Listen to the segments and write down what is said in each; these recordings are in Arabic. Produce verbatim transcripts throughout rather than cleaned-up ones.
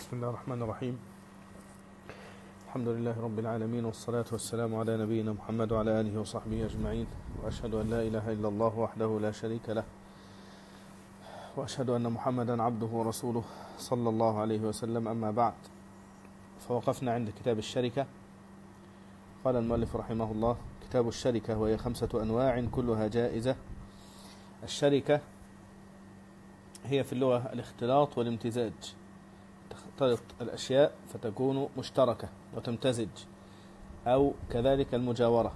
بسم الله الرحمن الرحيم. الحمد لله رب العالمين، والصلاة والسلام على نبينا محمد وعلى آله وصحبه أجمعين، وأشهد أن لا إله إلا الله وحده لا شريك له، وأشهد أن محمدا عبده ورسوله صلى الله عليه وسلم. أما بعد، فوقفنا عند كتاب الشركة. قال المؤلف رحمه الله: كتاب الشركة، وهي خمسة أنواع كلها جائزة. الشركة هي في اللغة الاختلاط والامتزاج، تختلط الأشياء فتكون مشتركة وتمتزج، أو كذلك المجاورة.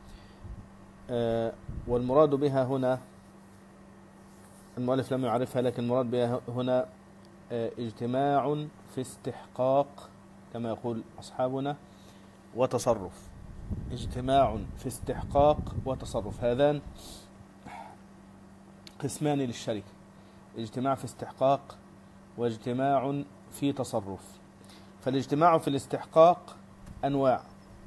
آه والمراد بها هنا، المؤلف لم يعرفها، لكن المراد بها هنا آه اجتماع في استحقاق كما يقول أصحابنا وتصرف. اجتماع في استحقاق وتصرف، هذان قسمان للشركة: اجتماع في استحقاق واجتماع في تصرف. فالاجتماع في الاستحقاق أنواع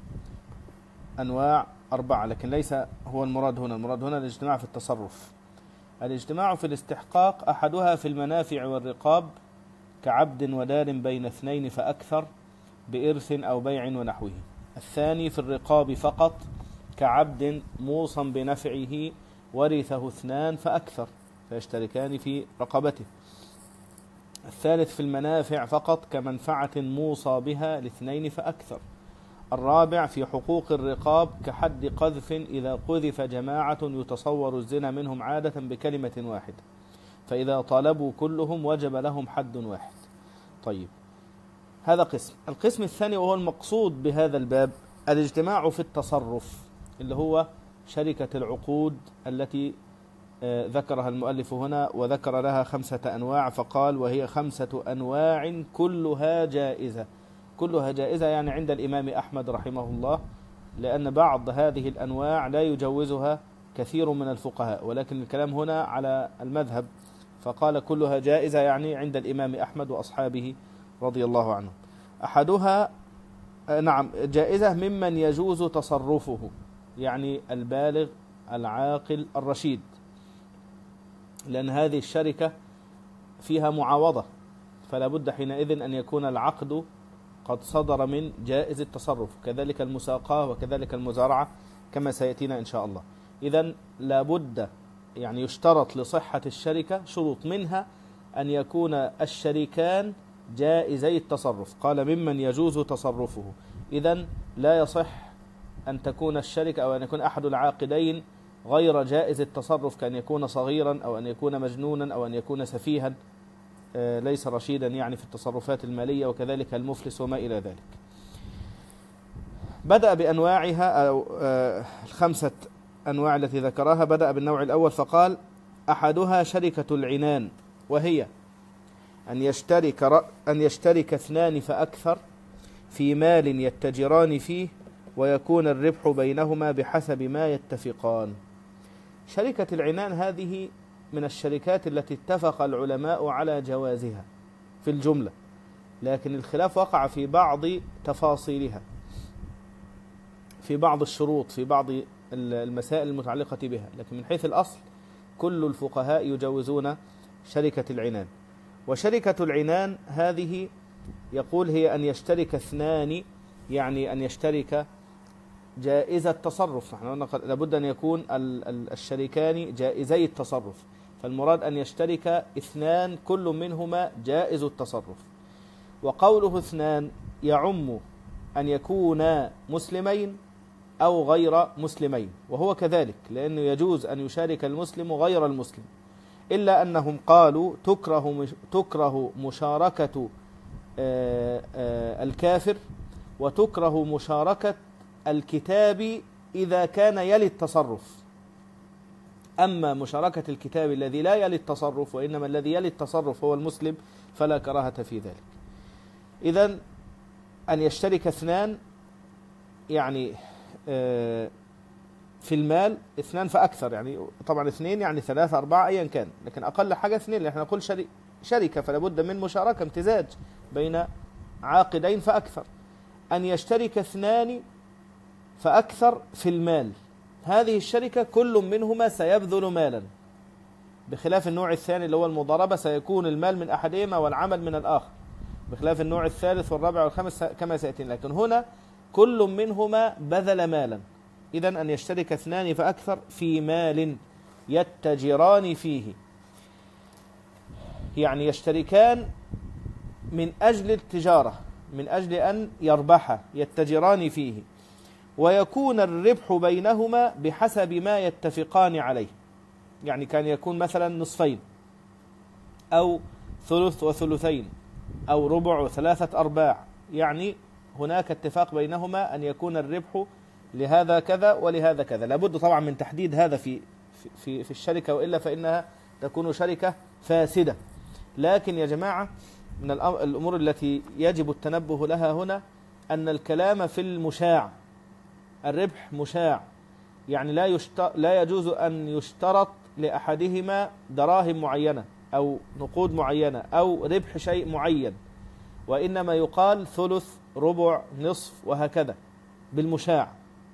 أنواع أربعة، لكن ليس هو المراد هنا. المراد هنا الاجتماع في التصرف. الاجتماع في الاستحقاق أحدها في المنافع والرقاب، كعبد ودار بين اثنين فأكثر، بإرث أو بيع ونحوه. الثاني في الرقاب فقط، كعبد موصى بنفعه ورثه اثنان فأكثر، فيشتركان في رقبته. الثالث في المنافع فقط، كمنفعة موصى بها لاثنين فأكثر. الرابع في حقوق الرقاب، كحد قذف إذا قذف جماعة يتصور الزنا منهم عادة بكلمة واحدة، فإذا طالبوا كلهم وجب لهم حد واحد. طيب، هذا قسم. القسم الثاني وهو المقصود بهذا الباب، الاجتماع في التصرف، اللي هو شركة العقود التي ذكرها المؤلف هنا، وذكر لها خمسة أنواع، فقال: وهي خمسة أنواع كلها جائزة. كلها جائزة يعني عند الإمام أحمد رحمه الله، لأن بعض هذه الأنواع لا يجوزها كثير من الفقهاء، ولكن الكلام هنا على المذهب، فقال كلها جائزة يعني عند الإمام أحمد وأصحابه رضي الله عنهم. أحدها نعم جائزة ممن يجوز تصرفه، يعني البالغ العاقل الرشيد، لأن هذه الشركة فيها معاوضة، فلا بد حينئذ أن يكون العقد قد صدر من جائز التصرف، كذلك المساقاة وكذلك المزارعة كما سيأتينا إن شاء الله. إذن لا بد، يعني يشترط لصحة الشركة شروط، منها أن يكون الشريكان جائزي التصرف. قال: ممن يجوز تصرفه. إذن لا يصح أن تكون الشركة أو أن يكون أحد العاقدين غير جائز التصرف، كأن يكون صغيرا أو أن يكون مجنونا أو أن يكون سفيها ليس رشيدا يعني في التصرفات المالية، وكذلك المفلس وما إلى ذلك. بدأ بأنواعها أو الخمسة أنواع التي ذكرها. بدأ بالنوع الأول فقال: أحدها شركة العنان، وهي أن يشترك أن يشترك اثنان فأكثر في مال يتجران فيه، ويكون الربح بينهما بحسب ما يتفقان. شركة العنان هذه من الشركات التي اتفق العلماء على جوازها في الجملة، لكن الخلاف وقع في بعض تفاصيلها، في بعض الشروط، في بعض المسائل المتعلقة بها، لكن من حيث الأصل كل الفقهاء يجوزون شركة العنان. وشركة العنان هذه يقول هي أن يشترك اثنان، يعني أن يشترك جائزة تصرف. نحن لابد أن يكون الشريكان جائزي التصرف، فالمراد أن يشترك اثنان كل منهما جائز التصرف. وقوله اثنان يعم أن يكونا مسلمين أو غير مسلمين، وهو كذلك، لأنه يجوز أن يشارك المسلم غير المسلم، إلا أنهم قالوا تكره تكره مشاركة الكافر، وتكره مشاركة الكتاب إذا كان يلي التصرف. أما مشاركة الكتاب الذي لا يلي التصرف، وإنما الذي يلي التصرف هو المسلم، فلا كراهة في ذلك. إذن أن يشترك اثنان، يعني في المال اثنان فأكثر، يعني طبعا اثنين يعني ثلاثة أربعة أيا كان، لكن أقل حاجة اثنين، لأن نقول شركة فلا بد من مشاركة، امتزاج بين عاقدين فأكثر. أن يشترك اثنان فأكثر في المال، هذه الشركة كل منهما سيبذل مالا، بخلاف النوع الثاني اللي هو المضاربة، سيكون المال من أحدهما والعمل من الآخر. بخلاف النوع الثالث والرابع والخامس كما سيأتي. لكن هنا كل منهما بذل مالا، إذن أن يشترك اثنان فأكثر في مال يتجران فيه، يعني يشتركان من أجل التجارة، من أجل أن يربح، يتجران فيه، ويكون الربح بينهما بحسب ما يتفقان عليه. يعني كان يكون مثلا نصفين أو ثلث وثلثين أو ربع وثلاثة أرباع، يعني هناك اتفاق بينهما أن يكون الربح لهذا كذا ولهذا كذا. لابد طبعا من تحديد هذا في في في الشركة، وإلا فإنها تكون شركة فاسدة. لكن يا جماعة من الأمور التي يجب التنبه لها هنا أن الكلام في المشاع، الربح مشاع، يعني لا لا يجوز أن يشترط لأحدهما دراهم معينة أو نقود معينة أو ربح شيء معين، وإنما يقال ثلث، ربع، نصف، وهكذا بالمشاع.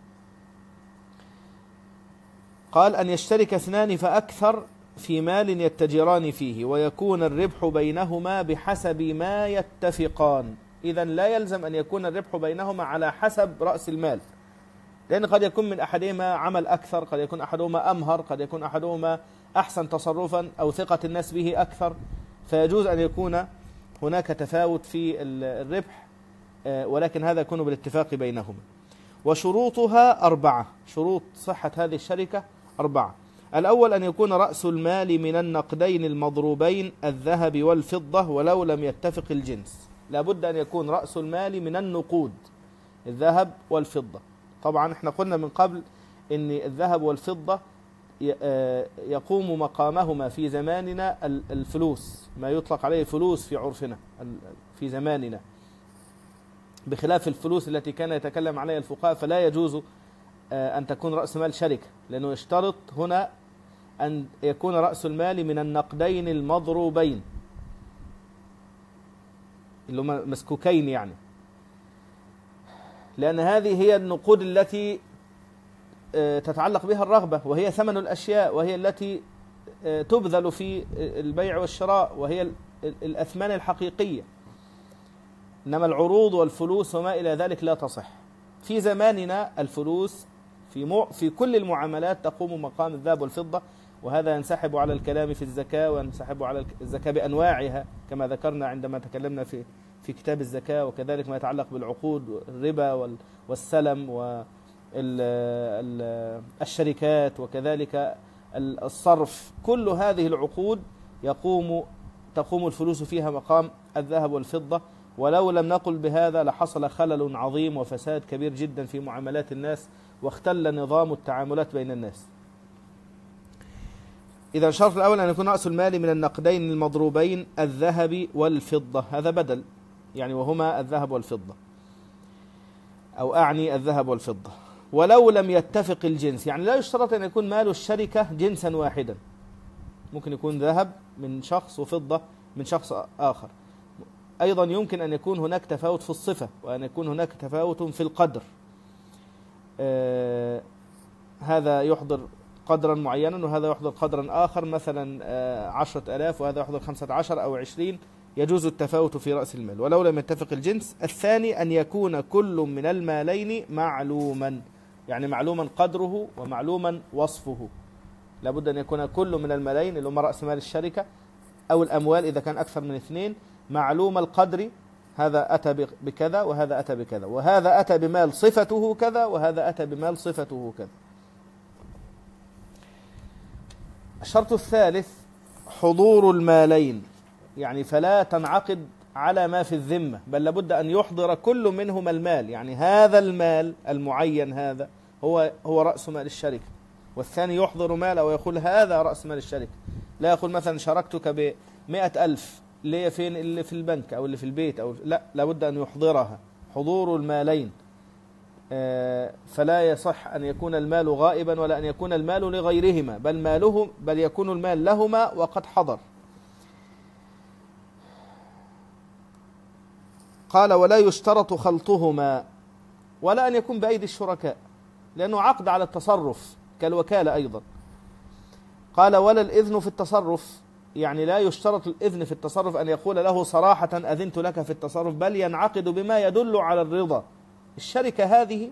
قال أن يشترك اثنان فأكثر في مال يتجران فيه، ويكون الربح بينهما بحسب ما يتفقان. إذن لا يلزم أن يكون الربح بينهما على حسب رأس المال، لأن قد يكون من أحدهما عمل أكثر، قد يكون أحدهما أمهر، قد يكون أحدهما أحسن تصرفا أو ثقة الناس به أكثر، فيجوز أن يكون هناك تفاوت في الربح، ولكن هذا يكون بالاتفاق بينهما. وشروطها أربعة، شروط صحة هذه الشركة أربعة. الأول أن يكون رأس المال من النقدين المضروبين الذهب والفضة ولو لم يتفق الجنس. لابد أن يكون رأس المال من النقود الذهب والفضة. طبعا احنا قلنا من قبل أن الذهب والفضة يقوم مقامهما في زماننا الفلوس، ما يطلق عليه فلوس في عرفنا في زماننا، بخلاف الفلوس التي كان يتكلم عليها الفقهاء، فلا يجوز أن تكون رأس مال شركة، لأنه يشترط هنا أن يكون رأس المال من النقدين المضروبين اللي هما مسكوكين، يعني لأن هذه هي النقود التي تتعلق بها الرغبة، وهي ثمن الأشياء، وهي التي تبذل في البيع والشراء، وهي الأثمان الحقيقية. إنما العروض والفلوس وما إلى ذلك لا تصح. في زماننا الفلوس في مو في كل المعاملات تقوم مقام الذهب والفضة، وهذا ينسحب على الكلام في الزكاة، وينسحب على الزكاة بأنواعها كما ذكرنا عندما تكلمنا في في كتاب الزكاة، وكذلك ما يتعلق بالعقود، الربا والسلم والشركات، وكذلك الصرف. كل هذه العقود يقوم تقوم الفلوس فيها مقام الذهب والفضة، ولو لم نقل بهذا لحصل خلل عظيم وفساد كبير جدا في معاملات الناس، واختل نظام التعاملات بين الناس. إذا الشرط الأول أن يكون رأس المال من النقدين المضروبين الذهب والفضة، هذا بدل يعني وهما الذهب والفضة، أو أعني الذهب والفضة. ولو لم يتفق الجنس، يعني لا يشترط أن يكون مال الشركة جنسا واحدا، ممكن يكون ذهب من شخص وفضة من شخص آخر. أيضا يمكن أن يكون هناك تفاوت في الصفة، وأن يكون هناك تفاوت في القدر، آه هذا يحضر قدرا معينا وهذا يحضر قدرا آخر، مثلا آه عشرة آلاف وهذا يحضر خمسة عشر أو عشرين، يجوز التفاوت في رأس المال ولو لم يتفق الجنس. الثاني أن يكون كل من المالين معلوما، يعني معلوما قدره ومعلوما وصفه. لابد أن يكون كل من المالين اللي هم رأس مال الشركة أو الأموال إذا كان أكثر من اثنين معلوم القدر، هذا أتى بكذا وهذا أتى بكذا، وهذا أتى بمال صفته كذا وهذا أتى بمال صفته كذا. الشرط الثالث حضور المالين، يعني فلا تنعقد على ما في الذمة، بل لابد أن يحضر كل منهما المال، يعني هذا المال المعين هذا هو هو رأس مال الشركة، والثاني يحضر مال أو يقول هذا رأس مال الشركة. لا يقول مثلا شاركتك بمئة ألف، ليه فين اللي في البنك أو اللي في البيت، أو لا، لابد أن يحضرها حضور المالين. فلا يصح أن يكون المال غائبا ولا أن يكون المال لغيرهما، بل ماله بل يكون المال لهما وقد حضر. قال ولا يشترط خلطهما، ولا أن يكون بأيدي الشركاء، لأنه عقد على التصرف كالوكالة أيضا. قال ولا الإذن في التصرف، يعني لا يشترط الإذن في التصرف أن يقول له صراحة أذنت لك في التصرف، بل ينعقد بما يدل على الرضا. الشركة هذه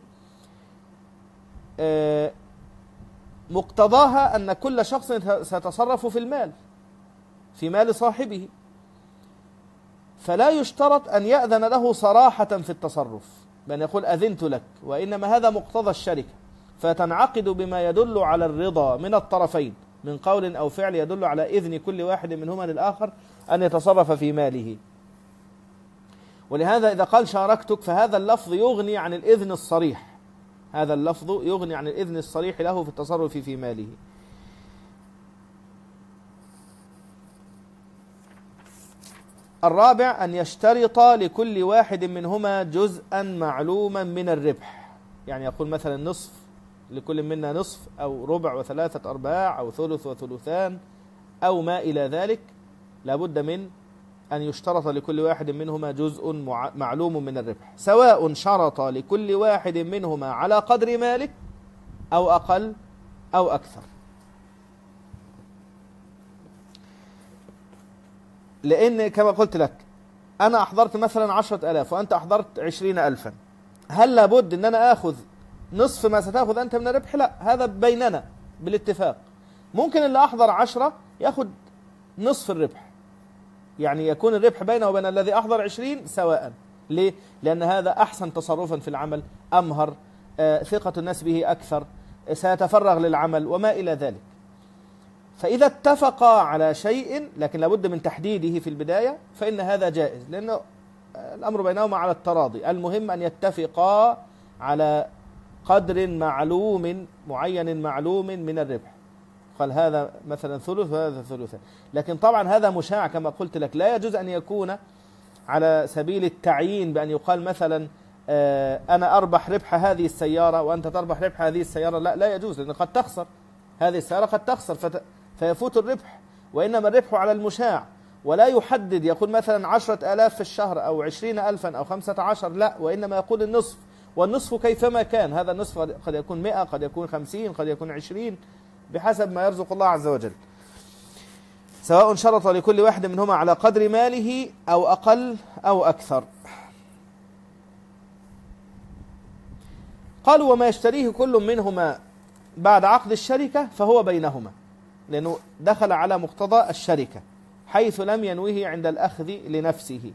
مقتضاها أن كل شخص سيتصرف في المال، في مال صاحبه، فلا يشترط أن يأذن له صراحة في التصرف بأن يقول أذنت لك، وإنما هذا مقتضى الشركة، فتنعقد بما يدل على الرضا من الطرفين من قول أو فعل يدل على إذن كل واحد منهما للآخر أن يتصرف في ماله. ولهذا إذا قال شاركتك فهذا اللفظ يغني عن الإذن الصريح، هذا اللفظ يغني عن الإذن الصريح له في التصرف في ماله. الرابع أن يشترط لكل واحد منهما جزءا معلوما من الربح، يعني يقول مثلا نصف لكل منا نصف، أو ربع وثلاثة أرباع، أو ثلث وثلثان، أو ما إلى ذلك. لابد من أن يشترط لكل واحد منهما جزء معلوم من الربح، سواء شرط لكل واحد منهما على قدر ماله أو أقل أو أكثر. لأن كما قلت لك أنا أحضرت مثلا عشرة ألاف وأنت أحضرت عشرين ألفا، هل لابد أن أنا أخذ نصف ما ستأخذ أنت من الربح؟ لا، هذا بيننا بالاتفاق. ممكن اللي أحضر عشرة يأخذ نصف الربح، يعني يكون الربح بينه وبين الذي أحضر عشرين سواء. ليه؟ لأن هذا أحسن تصرفا في العمل، أمهر، آه، ثقة الناس به أكثر، سيتفرغ للعمل وما إلى ذلك. فإذا اتفقا على شيء لكن لابد من تحديده في البداية فإن هذا جائز، لأنه الأمر بينهما على التراضي. المهم أن يتفقا على قدر معلوم معين معلوم من الربح، قال هذا مثلا ثلث وهذا ثلثان. لكن طبعا هذا مشاع كما قلت لك، لا يجوز أن يكون على سبيل التعيين بأن يقال مثلا أنا أربح ربح هذه السيارة وأنت تربح ربح هذه السيارة. لا لا يجوز، لأن قد تخسر هذه السيارة، قد تخسر فت... فيفوت الربح، وإنما الربح على المشاع. ولا يحدد يقول مثلا عشرة آلاف في الشهر أو عشرين ألفا أو خمسة عشر، لا، وإنما يقول النصف، والنصف كيفما كان. هذا النصف قد يكون مئة، قد يكون خمسين، قد يكون عشرين، بحسب ما يرزق الله عز وجل، سواء شرط لكل واحد منهما على قدر ماله أو أقل أو أكثر. قالوا وما يشتريه كل منهما بعد عقد الشركة فهو بينهما، لأنه دخل على مقتضى الشركة حيث لم ينوه عند الأخذ لنفسه.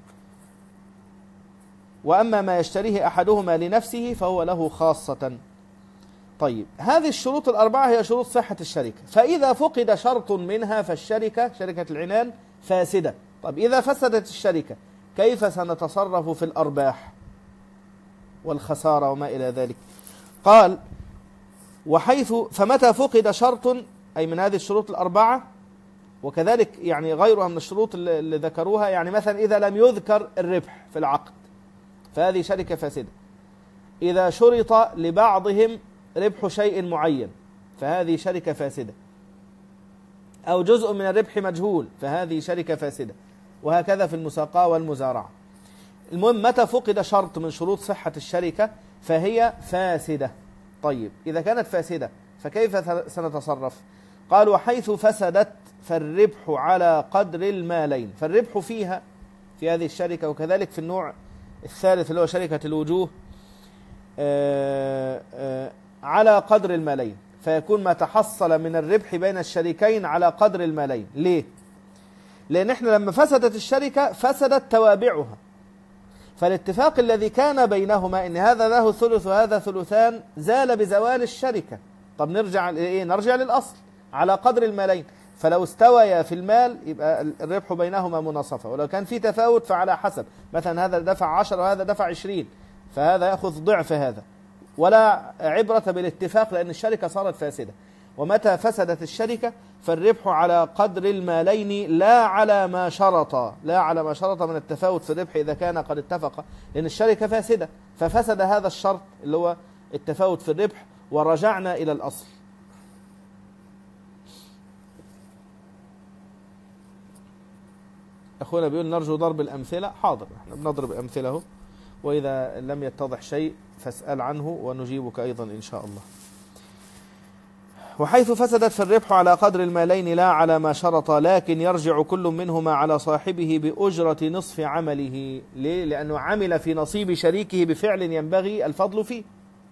وأما ما يشتريه أحدهما لنفسه فهو له خاصة. طيب، هذه الشروط الأربعة هي شروط صحة الشركة، فإذا فقد شرط منها فالشركة شركة العنان فاسدة. طب إذا فسدت الشركة كيف سنتصرف في الأرباح والخسارة وما إلى ذلك؟ قال وحيث فمتى فقد شرط، أي من هذه الشروط الأربعة، وكذلك يعني غيرها من الشروط اللي ذكروها، يعني مثلا إذا لم يذكر الربح في العقد فهذه شركة فاسدة. إذا شرط لبعضهم ربح شيء معين فهذه شركة فاسدة، أو جزء من الربح مجهول فهذه شركة فاسدة، وهكذا في المساقاة والمزارعة. المهم متى فقد شرط من شروط صحة الشركة فهي فاسدة. طيب، إذا كانت فاسدة فكيف سنتصرف؟ قال وحيث فسدت فالربح على قدر المالين، فالربح فيها في هذه الشركة، وكذلك في النوع الثالث اللي هو شركة الوجوه آآ آآ على قدر المالين، فيكون ما تحصل من الربح بين الشريكين على قدر المالين. ليه؟ لأن احنا لما فسدت الشركة فسدت توابعها، فالاتفاق الذي كان بينهما ان هذا له ثلث وهذا ثلثان زال بزوال الشركة. طب نرجع لإيه؟ نرجع للأصل على قدر المالين، فلو استويا في المال يبقى الربح بينهما مناصفة، ولو كان في تفاوت فعلى حسب، مثلا هذا دفع عشرة وهذا دفع عشرين فهذا يأخذ ضعف هذا، ولا عبرة بالاتفاق لأن الشركة صارت فاسدة. ومتى فسدت الشركة فالربح على قدر المالين لا على ما شرط، لا على ما شرط من التفاوت في الربح إذا كان قد اتفق، لأن الشركة فاسدة ففسد هذا الشرط اللي هو التفاوت في الربح، ورجعنا إلى الأصل. أخونا بيقول نرجو ضرب الأمثلة. حاضر، احنا بنضرب أمثله، وإذا لم يتضح شيء فاسأل عنه ونجيبك أيضا إن شاء الله. وحيث فسدت فالربح على قدر المالين لا على ما شرط، لكن يرجع كل منهما على صاحبه بأجرة نصف عمله. ليه؟ لأنه عمل في نصيب شريكه بفعل ينبغي الفضل فيه.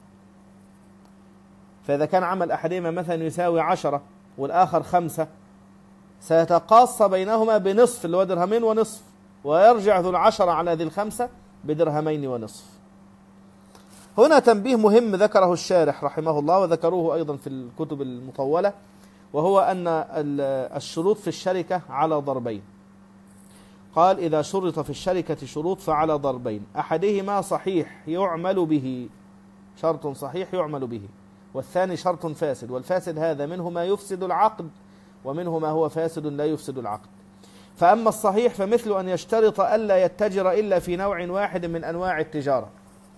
فإذا كان عمل أحدهما مثلا يساوي عشرة والآخر خمسة، سيتقاص بينهما بنصف اللي هو درهمين ونصف، ويرجع ذو العشرة على ذي الخمسة بدرهمين ونصف. هنا تنبيه مهم ذكره الشارح رحمه الله وذكروه أيضا في الكتب المطولة، وهو أن الشروط في الشركة على ضربين. قال: إذا شرط في الشركة شروط فعلى ضربين، أحدهما صحيح يعمل به، شرط صحيح يعمل به، والثاني شرط فاسد، والفاسد هذا منه ما يفسد العقد ومنه ما هو فاسد لا يفسد العقد. فأما الصحيح فمثل أن يشترط ألا يتجر إلا في نوع واحد من أنواع التجارة،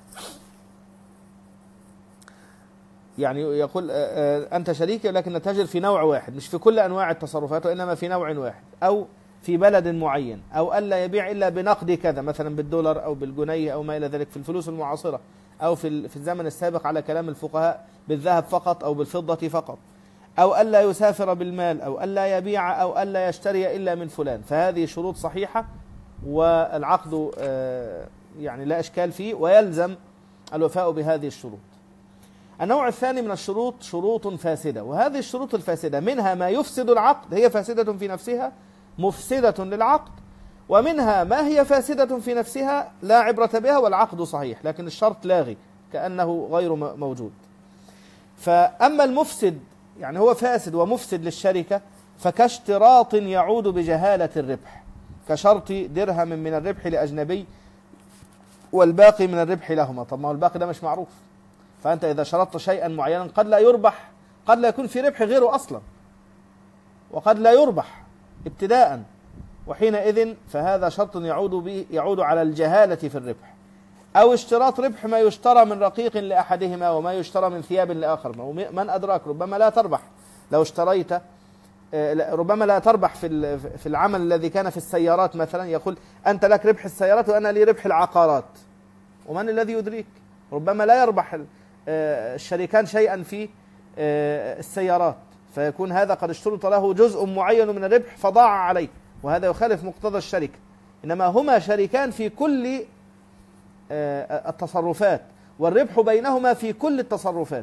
يعني يقول أنت شريكي لكن نتجر في نوع واحد، مش في كل أنواع التصرفات وإنما في نوع واحد، أو في بلد معين، أو ألا يبيع إلا بنقد كذا مثلا بالدولار أو بالجنيه أو ما إلى ذلك في الفلوس المعاصرة، أو في في الزمن السابق على كلام الفقهاء بالذهب فقط أو بالفضة فقط، أو ألا يسافر بالمال، أو ألا يبيع، أو ألا يشتري إلا من فلان. فهذه شروط صحيحة والعقد يعني لا إشكال فيه، ويلزم الوفاء بهذه الشروط. النوع الثاني من الشروط شروط فاسدة، وهذه الشروط الفاسدة منها ما يفسد العقد، هي فاسدة في نفسها مفسدة للعقد، ومنها ما هي فاسدة في نفسها لا عبرة بها والعقد صحيح لكن الشرط لاغي كأنه غير موجود. فأما المفسد يعني هو فاسد ومفسد للشركة فكاشتراط يعود بجهالة الربح، كشرط درهم من الربح لأجنبي والباقي من الربح لهما. طب ما هو الباقي ده مش معروف، فأنت إذا شرطت شيئا معينا قد لا يربح، قد لا يكون في ربح غيره أصلا، وقد لا يربح ابتداء، وحينئذ فهذا شرط يعود به يعود على الجهالة في الربح. أو اشتراط ربح ما يشترى من رقيق لأحدهما وما يشترى من ثياب لآخر، من أدراك ربما لا تربح لو اشتريت، ربما لا تربح في في العمل الذي كان في السيارات مثلا، يقول أنت لك ربح السيارات وأنا لي ربح العقارات، ومن الذي يدريك؟ ربما لا يربح الشريكان شيئا في السيارات، فيكون هذا قد اشترط له جزء معين من الربح فضاع عليه، وهذا يخالف مقتضى الشركة. إنما هما شريكان في كل التصرفات، والربح بينهما في كل التصرفات،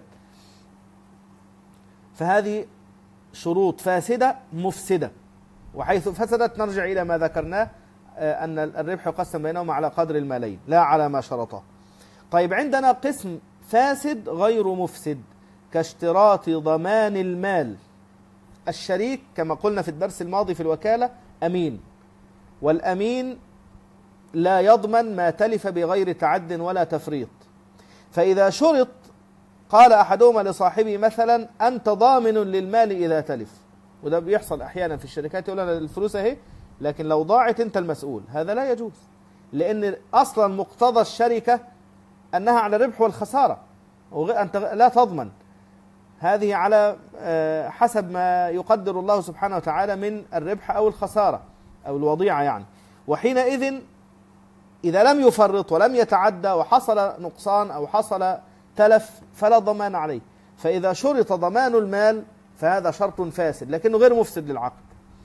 فهذه شروط فاسدة مفسدة. وحيث فسدت نرجع إلى ما ذكرناه أن الربح يقسم بينهما على قدر المالين لا على ما شرطه. طيب عندنا قسم فاسد غير مفسد كاشتراط ضمان المال. الشريك كما قلنا في الدرس الماضي في الوكالة أمين، والأمين لا يضمن ما تلف بغير تعد ولا تفريط. فإذا شرط قال أحدهما لصاحبه مثلا أنت ضامن للمال إذا تلف، وده بيحصل أحيانا في الشركات، يقول أنا الفلوس أهي لكن لو ضاعت أنت المسؤول. هذا لا يجوز، لأن أصلا مقتضى الشركة أنها على الربح والخسارة، أنت لا تضمن، هذه على حسب ما يقدر الله سبحانه وتعالى من الربح أو الخسارة أو الوضيعة يعني. وحينئذ إذا لم يفرط ولم يتعدى وحصل نقصان أو حصل تلف فلا ضمان عليه. فإذا شرط ضمان المال فهذا شرط فاسد لكنه غير مفسد للعقد.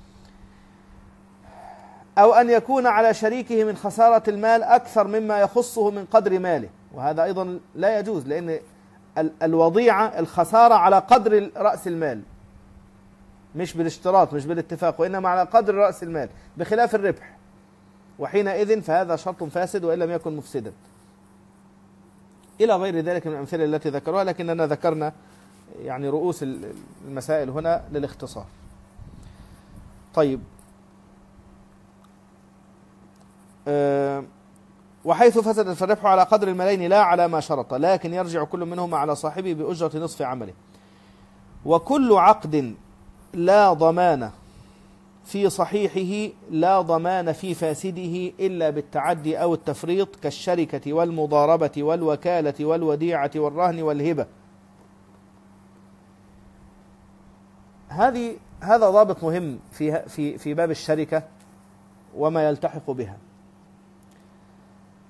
أو أن يكون على شريكه من خسارة المال أكثر مما يخصه من قدر ماله، وهذا أيضا لا يجوز، لأن الوضيعة الخسارة على قدر رأس المال، مش بالاشتراط مش بالاتفاق، وإنما على قدر رأس المال بخلاف الربح، وحينئذ فهذا شرط فاسد وإن لم يكن مفسدا، إلى غير ذلك من الأمثلة التي ذكروها، لكننا ذكرنا يعني رؤوس المسائل هنا للاختصار. طيب أه وحيث فسدت فالربح على قدر المالين لا على ما شرط، لكن يرجع كل منهما على صاحبه بأجرة نصف عمله. وكل عقد لا ضمان في صحيحه لا ضمان في فاسده إلا بالتعدي أو التفريط، كالشركة والمضاربة والوكالة والوديعة والرهن والهبة. هذه هذا ضابط مهم في في في باب الشركة وما يلتحق بها.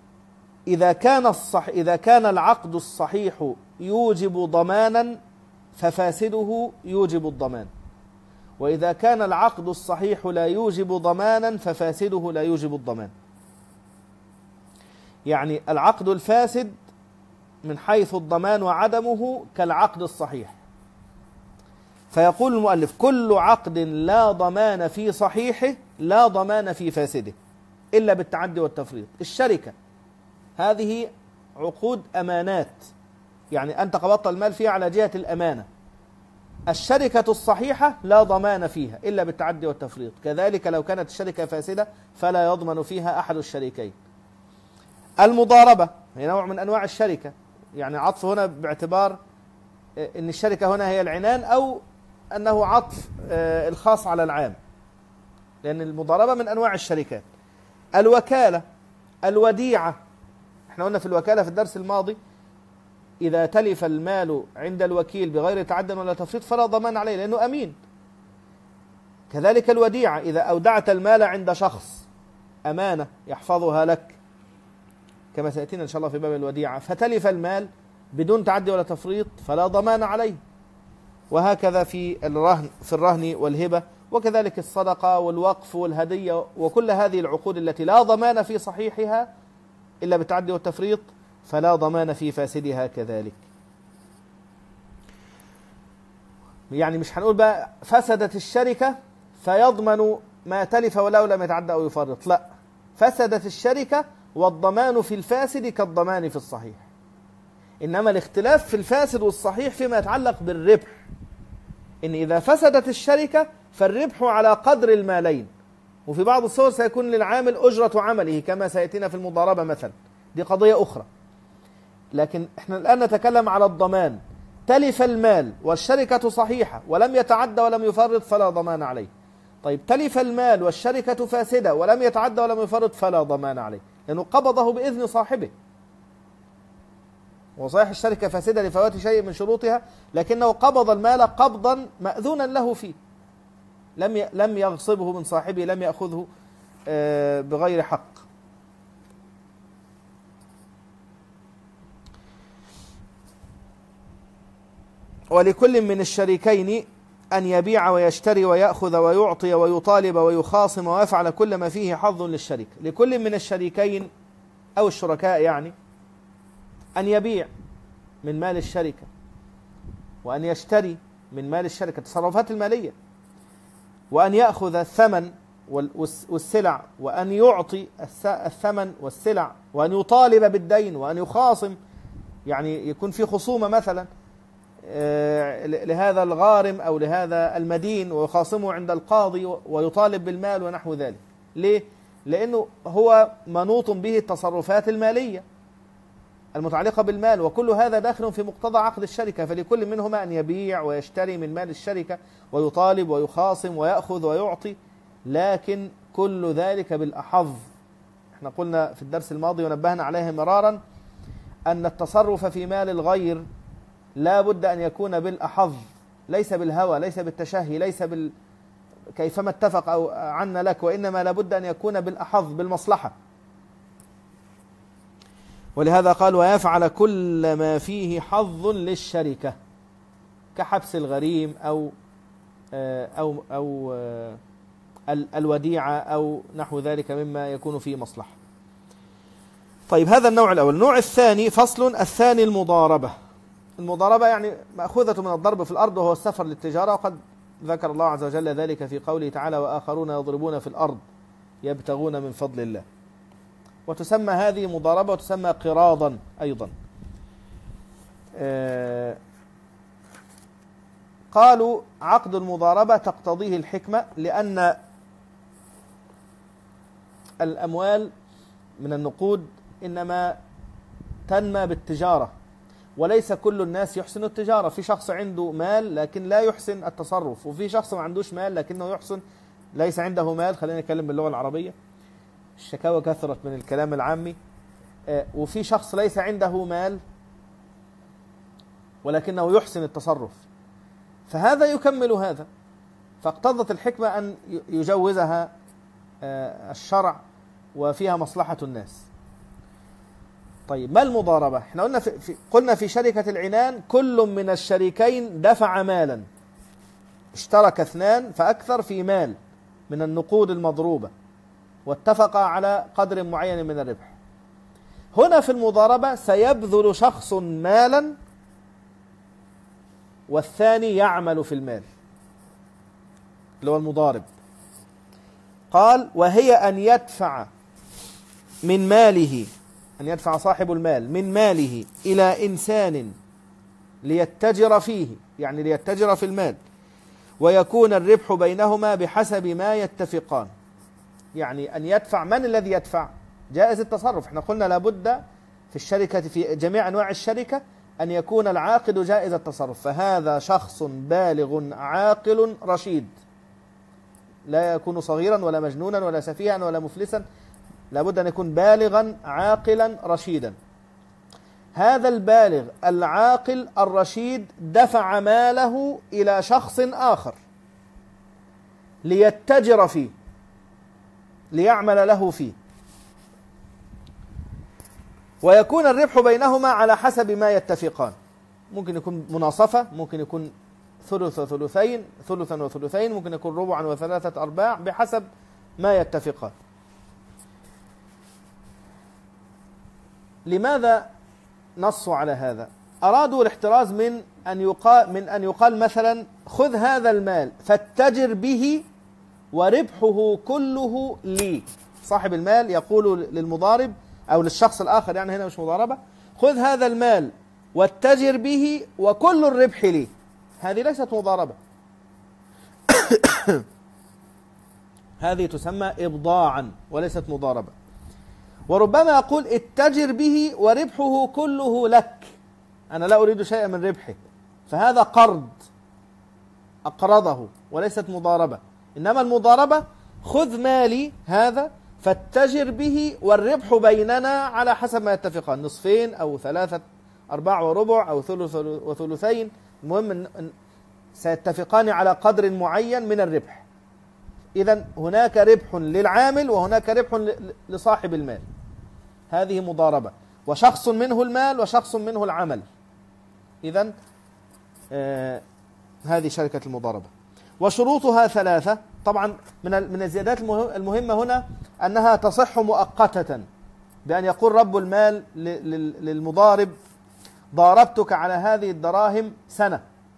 إذا كان الصح إذا كان العقد الصحيح يوجب ضمانا ففاسده يوجب الضمان، وإذا كان العقد الصحيح لا يوجب ضمانا ففاسده لا يوجب الضمان. يعني العقد الفاسد من حيث الضمان وعدمه كالعقد الصحيح. فيقول المؤلف: كل عقد لا ضمان في صحيحه لا ضمان في فاسده إلا بالتعدي والتفريط. الشركة هذه عقود أمانات، يعني أنت قبضت المال فيها على جهة الأمانة. الشركة الصحيحة لا ضمان فيها إلا بالتعدي والتفريط، كذلك لو كانت الشركة فاسدة فلا يضمن فيها أحد الشريكين. المضاربة هي نوع من أنواع الشركة، يعني عطف هنا باعتبار أن الشركة هنا هي العنان، أو أنه عطف الخاص على العام، لأن المضاربة من أنواع الشركات. الوكالة، الوديعة، احنا قلنا في الوكالة في الدرس الماضي: إذا تلف المال عند الوكيل بغير تعد ولا تفريط فلا ضمان عليه لأنه أمين. كذلك الوديعة، إذا أودعت المال عند شخص أمانة يحفظها لك كما سيأتينا إن شاء الله في باب الوديعة، فتلف المال بدون تعدي ولا تفريط فلا ضمان عليه. وهكذا في الرهن في الرهن والهبة، وكذلك الصدقة والوقف والهدية، وكل هذه العقود التي لا ضمان في صحيحها إلا بالتعدي والتفريط فلا ضمان في فاسدها كذلك. يعني مش هنقول بقى فسدت الشركة فيضمن ما تلف ولو لم يتعدى أو يفرط، لا، فسدت الشركة والضمان في الفاسد كالضمان في الصحيح. إنما الاختلاف في الفاسد والصحيح فيما يتعلق بالربح، إن إذا فسدت الشركة فالربح على قدر المالين، وفي بعض الصور سيكون للعامل أجرة عمله كما سيأتينا في المضاربة مثلا، دي قضية أخرى. لكن احنا الآن نتكلم على الضمان. تلف المال والشركة صحيحة ولم يتعدى ولم يفرط فلا ضمان عليه. طيب تلف المال والشركة فاسدة ولم يتعدى ولم يفرط فلا ضمان عليه، لأنه قبضه بإذن صاحبه. وصحيح الشركة فاسدة لفوات شيء من شروطها، لكنه قبض المال قبضا مأذونا له فيه، لم لم يغصبه من صاحبه، لم يأخذه بغير حق. ولكل من الشريكين أن يبيع ويشتري ويأخذ ويعطي ويطالب ويخاصم ويفعل كل ما فيه حظ للشريك. لكل من الشريكين أو الشركاء يعني أن يبيع من مال الشركة، وأن يشتري من مال الشركة، التصرفات المالية، وأن يأخذ الثمن والسلع، وأن يعطي الثمن والسلع، وأن يطالب بالدين، وأن يخاصم، يعني يكون في خصومة مثلا لهذا الغارم أو لهذا المدين ويخاصمه عند القاضي ويطالب بالمال ونحو ذلك. ليه؟ لأنه هو منوط به التصرفات المالية المتعلقة بالمال، وكل هذا داخل في مقتضى عقد الشركة. فلكل منهما أن يبيع ويشتري من مال الشركة ويطالب ويخاصم ويأخذ ويعطي، لكن كل ذلك بالأحظ. احنا قلنا في الدرس الماضي ونبهنا عليه مرارا أن التصرف في مال الغير لا بد أن يكون بالأحظ، ليس بالهوى، ليس بالتشهي، ليس بال كيفما اتفق أو عنا لك، وإنما لا بد أن يكون بالأحظ، بالمصلحة. ولهذا قال: ويفعل كل ما فيه حظ للشركة، كحبس الغريم أو أو أو الوديعة أو نحو ذلك مما يكون فيه مصلحة. طيب، هذا النوع الأول. النوع الثاني، فصل الثاني، المضاربة. المضاربة يعني مأخوذة من الضرب في الأرض وهو السفر للتجارة، وقد ذكر الله عز وجل ذلك في قوله تعالى: وآخرون يضربون في الأرض يبتغون من فضل الله. وتسمى هذه مضاربة وتسمى قراضا أيضا. آه قالوا عقد المضاربة تقتضيه الحكمة، لأن الأموال من النقود إنما تنمى بالتجارة، وليس كل الناس يحسن التجارة. في شخص عنده مال لكن لا يحسن التصرف، وفي شخص ما عندوش مال لكنه يحسن، ليس عنده مال، خلينا نتكلم باللغة العربية، الشكاوى كثرت من الكلام العامي. وفي شخص ليس عنده مال ولكنه يحسن التصرف، فهذا يكمل هذا، فاقتضت الحكمة أن يجوزها الشرع وفيها مصلحة الناس. طيب ما المضاربة؟ احنا قلنا في في قلنا في شركة العنان كل من الشريكين دفع مالا، اشترك اثنان فأكثر في مال من النقود المضروبة واتفقا على قدر معين من الربح. هنا في المضاربة سيبذل شخص مالا والثاني يعمل في المال اللي هو المضارب. قال وهي أن يدفع من ماله، أن يدفع صاحب المال من ماله إلى إنسان ليتجر فيه، يعني ليتجر في المال، ويكون الربح بينهما بحسب ما يتفقان. يعني أن يدفع، من الذي يدفع؟ جائز التصرف. احنا قلنا لابد في الشركة في جميع أنواع الشركة أن يكون العاقد جائز التصرف، فهذا شخص بالغ عاقل رشيد، لا يكون صغيرا ولا مجنونا ولا سفيها ولا مفلسا، لابد أن يكون بالغا عاقلا رشيدا. هذا البالغ العاقل الرشيد دفع ماله إلى شخص آخر ليتجر فيه، ليعمل له فيه، ويكون الربح بينهما على حسب ما يتفقان. ممكن يكون مناصفة، ممكن يكون ثلث وثلثين، ثلثا وثلثين، ممكن يكون ربعا وثلاثة أرباع، بحسب ما يتفقان. لماذا نصوا على هذا؟ أرادوا الاحتراز من أن يقال من أن يقال مثلا خذ هذا المال فاتجر به وربحه كله لي. صاحب المال يقول للمضارب أو للشخص الآخر، يعني هنا مش مضاربة، خذ هذا المال واتجر به وكل الربح لي. هذه ليست مضاربة. هذه تسمى إبضاعا وليست مضاربة. وربما يقول اتجر به وربحه كله لك، أنا لا أريد شيئا من ربحه، فهذا قرض أقرضه وليست مضاربة. إنما المضاربة خذ مالي هذا فاتجر به والربح بيننا على حسب ما يتفقان، نصفين أو ثلاثة أرباع وربع أو ثلث وثلثين، المهم أن سيتفقان على قدر معين من الربح. إذن هناك ربح للعامل وهناك ربح لصاحب المال، هذه مضاربة، وشخص منه المال وشخص منه العمل. إذن آه هذه شركة المضاربة. وشروطها ثلاثة. طبعا من من الزيادات المهمة هنا أنها تصح مؤقتة، بأن يقول رب المال للمضارب ضاربتك على هذه الدراهم سنة،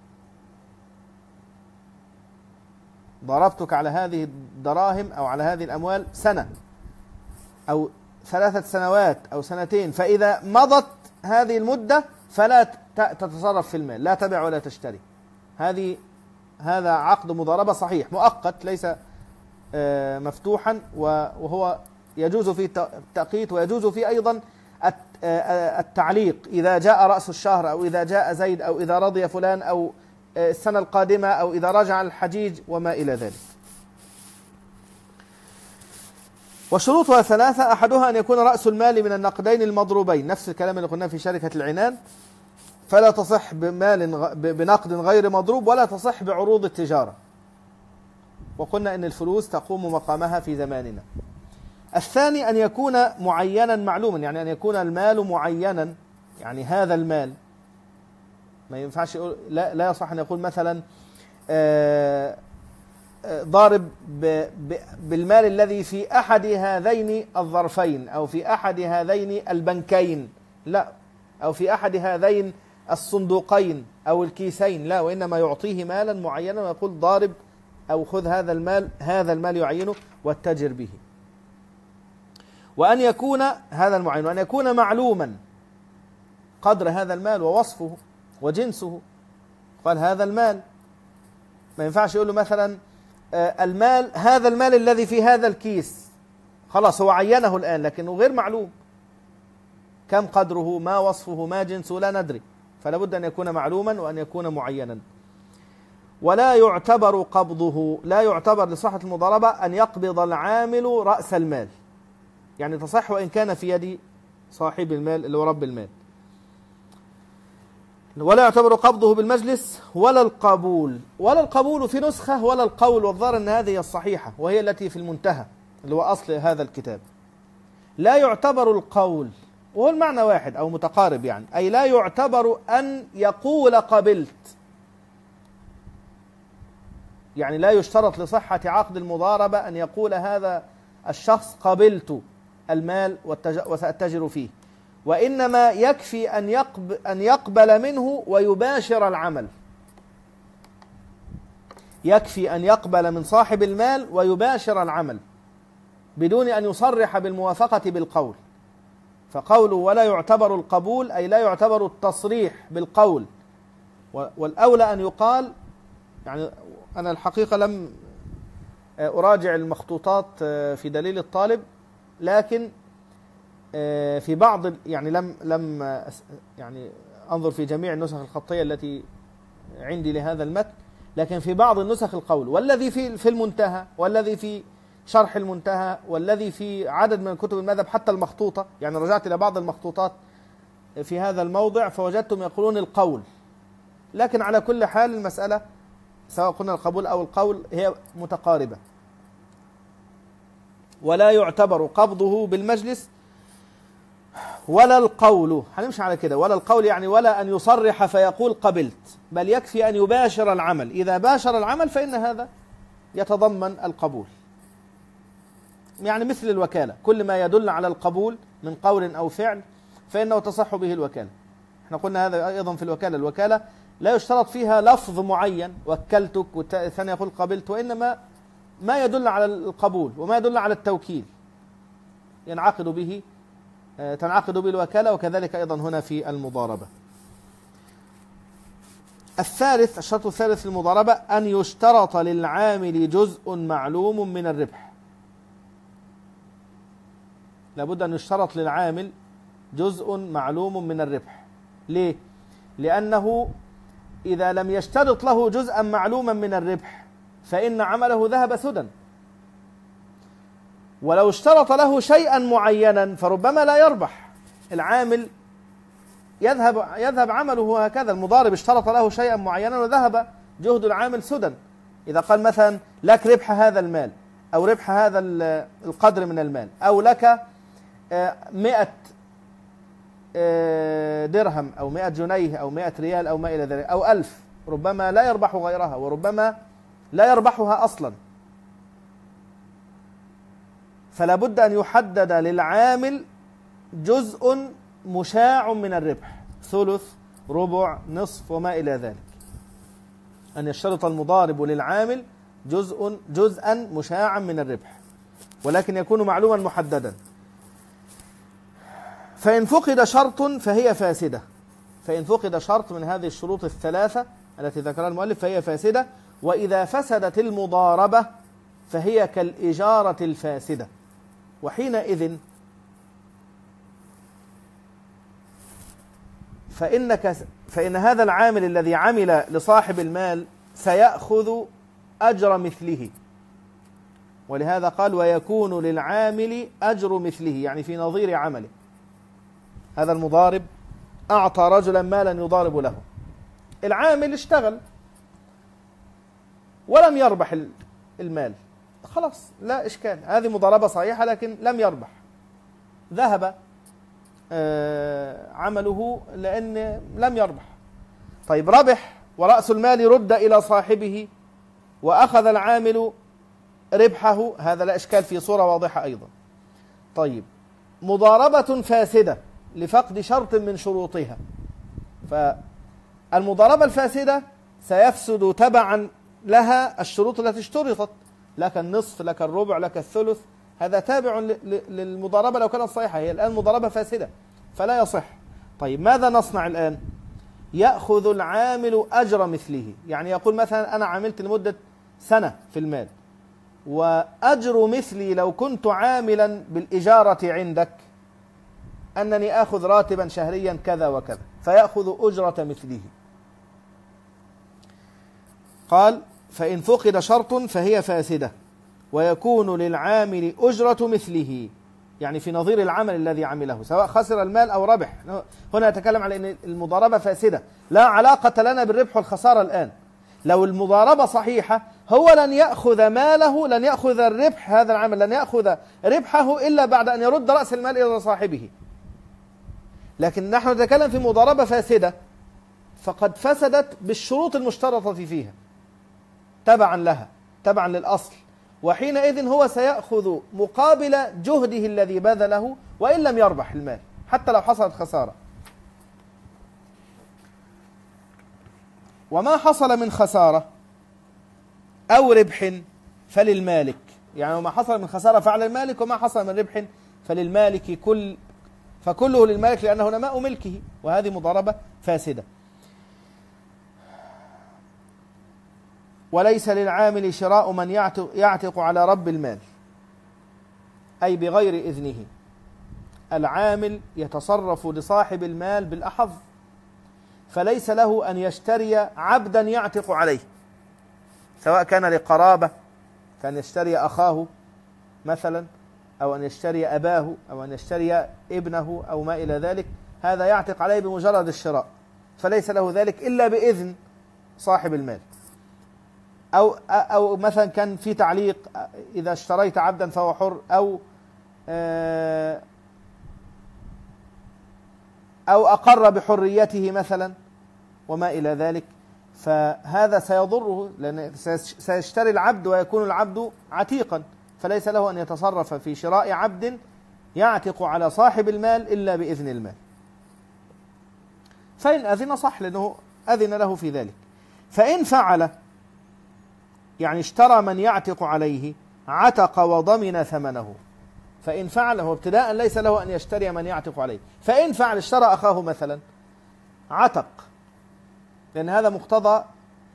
ضربتك على هذه الدراهم أو على هذه الأموال سنة أو ثلاثة سنوات أو سنتين، فإذا مضت هذه المدة فلا تتصرف في المال، لا تبع ولا تشتري. هذه هذا عقد مضاربة صحيح مؤقت، ليس مفتوحا، وهو يجوز فيه التأقيت ويجوز فيه أيضا التعليق، إذا جاء رأس الشهر أو إذا جاء زيد أو إذا رضي فلان أو السنة القادمة أو إذا رجع الحجيج وما إلى ذلك. وشروطها ثلاثة. أحدها أن يكون رأس المال من النقدين المضروبين، نفس الكلام اللي قلناه في شركة العنان، فلا تصح بمال بنقد غير مضروب ولا تصح بعروض التجارة، وقلنا إن الفلوس تقوم مقامها في زماننا. الثاني أن يكون معينا معلوما، يعني أن يكون المال معينا، يعني هذا المال ما ينفعش يقول لا, لا يصح أن يقول مثلا آه ضارب بالمال الذي في أحد هذين الظرفين أو في أحد هذين البنكين، لا، أو في أحد هذين الصندوقين أو الكيسين، لا، وإنما يعطيه مالا معينا ويقول ضارب أو خذ هذا المال، هذا المال يعينه واتجر به. وأن يكون هذا المعين، وأن يكون معلوما قدر هذا المال ووصفه وجنسه. قال هذا المال، ما ينفعش يقول له مثلا المال، هذا المال الذي في هذا الكيس، خلاص هو عينه الآن لكنه غير معلوم كم قدره، ما وصفه، ما جنسه، لا ندري، فلا بد أن يكون معلوما وأن يكون معينا. ولا يعتبر قبضه، لا يعتبر لصحة المضاربة أن يقبض العامل رأس المال، يعني تصح وإن كان في يد صاحب المال اللي هو رب المال. ولا يعتبر قبضه بالمجلس ولا القبول، ولا القبول في نسخة ولا القول، والظاهر أن هذه الصحيحة وهي التي في المنتهى اللي هو أصل هذا الكتاب. لا يعتبر القول، وهو المعنى واحد أو متقارب يعني، أي لا يعتبر أن يقول قبلت، يعني لا يشترط لصحة عقد المضاربة أن يقول هذا الشخص قبلت المال وسأتجر فيه، وإنما يكفي أن يقبل, أن يقبل منه ويباشر العمل، يكفي أن يقبل من صاحب المال ويباشر العمل بدون أن يصرح بالموافقة بالقول. فقوله ولا يعتبر القبول أي لا يعتبر التصريح بالقول، والأولى أن يقال، يعني أنا الحقيقة لم أراجع المخطوطات في دليل الطالب، لكن في بعض يعني لم لم يعني أنظر في جميع النسخ الخطية التي عندي لهذا المتن، لكن في بعض النسخ القول، والذي في في المنتهى، والذي في شرح المنتهى، والذي في عدد من كتب المذهب حتى المخطوطة، يعني رجعت إلى بعض المخطوطات في هذا الموضع فوجدتم يقولون القول. لكن على كل حال المسألة سواء قلنا القبول أو القول هي متقاربة. ولا يعتبر قبضه بالمجلس ولا القول، هنمشي على كده، ولا القول يعني ولا أن يصرح فيقول قبلت، بل يكفي أن يباشر العمل. إذا باشر العمل فإن هذا يتضمن القبول، يعني مثل الوكالة، كل ما يدل على القبول من قول أو فعل فإنه تصح به الوكالة. احنا قلنا هذا أيضا في الوكالة، الوكالة لا يشترط فيها لفظ معين وكلتك والثاني يقول قبلت، وإنما ما يدل على القبول وما يدل على التوكيل ينعقد به تنعقد به الوكالة، وكذلك أيضا هنا في المضاربة. الثالث، الشرط الثالث في المضاربة أن يشترط للعامل جزء معلوم من الربح. لابد أن يشترط للعامل جزء معلوم من الربح. ليه؟ لأنه إذا لم يشترط له جزءا معلوما من الربح فإن عمله ذهب سدى، ولو اشترط له شيئا معينا فربما لا يربح، العامل يذهب يذهب عمله هكذا. المضارب اشترط له شيئا معينا وذهب جهد العامل سدى. إذا قال مثلا لك ربح هذا المال أو ربح هذا القدر من المال، أو لك مئة درهم أو مئة جنيه أو مئة ريال أو ما إلى ذلك أو ألف، ربما لا يربح غيرها وربما لا يربحها أصلا. فلا بد أن يحدد للعامل جزء مشاع من الربح، ثلث، ربع، نصف وما إلى ذلك. أن يشترط المضارب للعامل جزء جزءا مشاعا من الربح، ولكن يكون معلوما محددا. فإن فقد شرط فهي فاسدة، فإن فقد شرط من هذه الشروط الثلاثة التي ذكرها المؤلف فهي فاسدة. وإذا فسدت المضاربة فهي كالإجارة الفاسدة، وحينئذ فإنك فإن هذا العامل الذي عمل لصاحب المال سيأخذ أجر مثله، ولهذا قال ويكون للعامل أجر مثله، يعني في نظير عمله. هذا المضارب أعطى رجلا مالا يضارب له، العامل اشتغل ولم يربح المال، خلاص لا إشكال، هذه مضاربة صحيحة لكن لم يربح، ذهب عمله لأن لم يربح. طيب ربح ورأس المال رد إلى صاحبه وأخذ العامل ربحه، هذا لا إشكال في صورة واضحة أيضا. طيب مضاربة فاسدة لفقد شرط من شروطها، فالمضاربة الفاسدة سيفسد تبعا لها الشروط التي اشترطت، لك النصف، لك الربع، لك الثلث، هذا تابع للمضاربة لو كانت صحيحة. هي الآن مضاربة فاسدة فلا يصح. طيب ماذا نصنع الآن؟ يأخذ العامل أجر مثله، يعني يقول مثلا أنا عملت لمدة سنة في المال، وأجر مثلي لو كنت عاملا بالإجارة عندك أنني آخذ راتبا شهريا كذا وكذا، فيأخذ أجرة مثله. قال فإن فقد شرط فهي فاسدة، ويكون للعامل أجرة مثله، يعني في نظير العمل الذي عمله سواء خسر المال أو ربح. هنا أتكلم على أن المضاربة فاسدة، لا علاقة لنا بالربح والخسارة الآن. لو المضاربة صحيحة هو لن يأخذ ماله، لن يأخذ الربح، هذا العمل لن يأخذ ربحه إلا بعد أن يرد رأس المال إلى صاحبه. لكن نحن نتكلم في مضاربة فاسدة، فقد فسدت بالشروط المشترطة فيها تبعا لها، تبعا للأصل، وحينئذ هو سيأخذ مقابل جهده الذي بذله وإن لم يربح المال حتى لو حصلت خسارة. وما حصل من خسارة أو ربح فللمالك، يعني وما حصل من خسارة فعلى المالك، وما حصل من ربح فللمالك، كل فكله للمالك لأنه نماء ملكه، وهذه مضاربة فاسدة. وليس للعامل شراء من يعتق على رب المال، أي بغير إذنه. العامل يتصرف لصاحب المال بالأحظ، فليس له أن يشتري عبدا يعتق عليه، سواء كان لقرابة، كان يشتري أخاه مثلا، أو أن يشتري أباه، أو أن يشتري ابنه، أو ما إلى ذلك، هذا يعتق عليه بمجرد الشراء، فليس له ذلك إلا بإذن صاحب المال. أو أو مثلا كان في تعليق: إذا اشتريت عبدا فهو حر، أو أو أقر بحريته مثلا، وما إلى ذلك، فهذا سيضره، لأن سيشتري العبد ويكون العبد عتيقا، فليس له أن يتصرف في شراء عبد يعتق على صاحب المال إلا بإذن المال. فإن أذن صح، لأنه أذن له في ذلك. فإن فعل، يعني اشترى من يعتق عليه، عتق وضمن ثمنه. فإن فعل، هو ابتداء ليس له أن يشتري من يعتق عليه، فإن فعل اشترى أخاه مثلا، عتق، لأن هذا مقتضى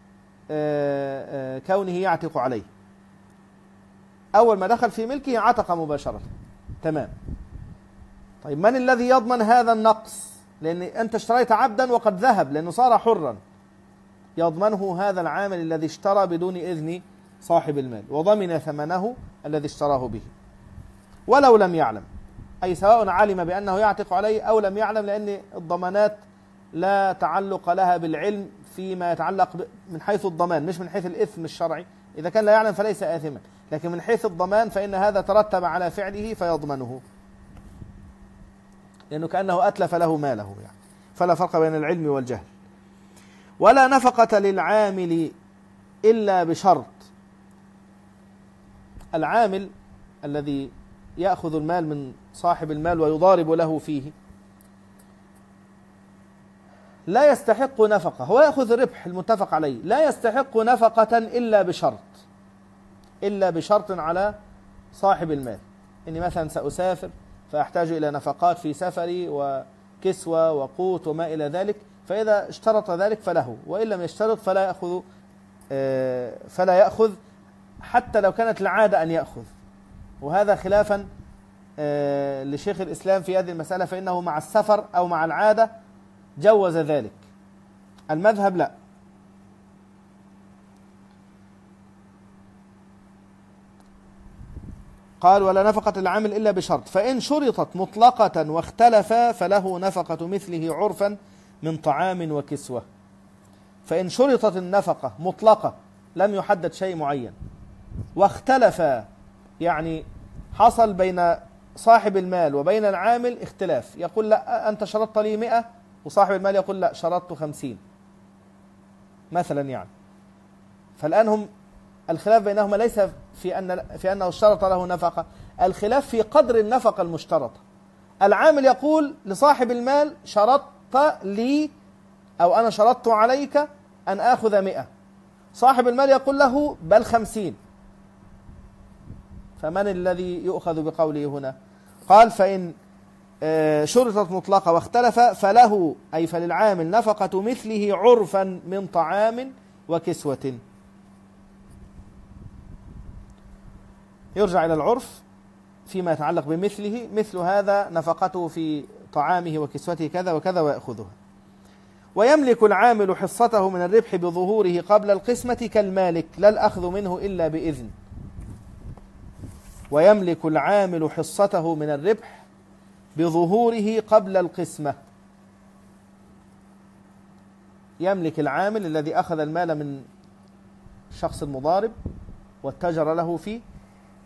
كونه يعتق عليه. أول ما دخل في ملكه عتق مباشرة، تمام. طيب من الذي يضمن هذا النقص؟ لأن أنت اشتريت عبدا وقد ذهب لأنه صار حرا، يضمنه هذا العامل الذي اشترى بدون إذن صاحب المال، وضمن ثمنه الذي اشتراه به ولو لم يعلم، أي سواء علم بأنه يعتق عليه أو لم يعلم، لأن الضمانات لا تعلق لها بالعلم فيما يتعلق من حيث الضمان، مش من حيث الإثم الشرعي. إذا كان لا يعلم فليس آثما، لكن من حيث الضمان فإن هذا ترتب على فعله فيضمنه، لأنه كأنه أتلف له ماله يعني. فلا فرق بين العلم والجهل. ولا نفقة للعامل إلا بشرط. العامل الذي يأخذ المال من صاحب المال ويضارب له فيه لا يستحق نفقة، هو يأخذ الربح المتفق عليه، لا يستحق نفقة إلا بشرط، إلا بشرط على صاحب المال. إني مثلا سأسافر فأحتاج إلى نفقات في سفري وكسوة وقوت وما إلى ذلك، فإذا اشترط ذلك فله، وإن لم يشترط فلا يأخذ فلا يأخذ حتى لو كانت العادة أن يأخذ. وهذا خلافا لشيخ الإسلام في هذه المسألة، فإنه مع السفر أو مع العادة جوز ذلك، المذهب لا. قال: ولا نفقة العامل إلا بشرط، فإن شرطت مطلقة واختلفا فله نفقة مثله عرفا من طعام وكسوة. فإن شرطت النفقة مطلقة لم يحدد شيء معين، واختلفا يعني حصل بين صاحب المال وبين العامل اختلاف، يقول لا أنت شرطت لي مئة، وصاحب المال يقول لا شرطت خمسين مثلا يعني. فالآن هم الخلاف بينهما ليس في أن في أنه اشترط له نفقة، الخلاف في قدر النفقة المشترطة. العامل يقول لصاحب المال شرطت لي أو أنا شرطت عليك أن آخذ مئة، صاحب المال يقول له بل خمسين. فمن الذي يؤخذ بقوله هنا؟ قال: فإن شرطت مطلقة واختلف فله، أي فللعامل، نفقة مثله عرفا من طعام وكسوة. يرجع إلى العرف فيما يتعلق بمثله، مثل هذا نفقته في طعامه وكسوته كذا وكذا ويأخذها. ويملك العامل حصته من الربح بظهوره قبل القسمة كالمالك، لا الأخذ منه إلا بإذن. ويملك العامل حصته من الربح بظهوره قبل القسمة. يملك العامل الذي أخذ المال من الشخص المضارب واتجر له فيه،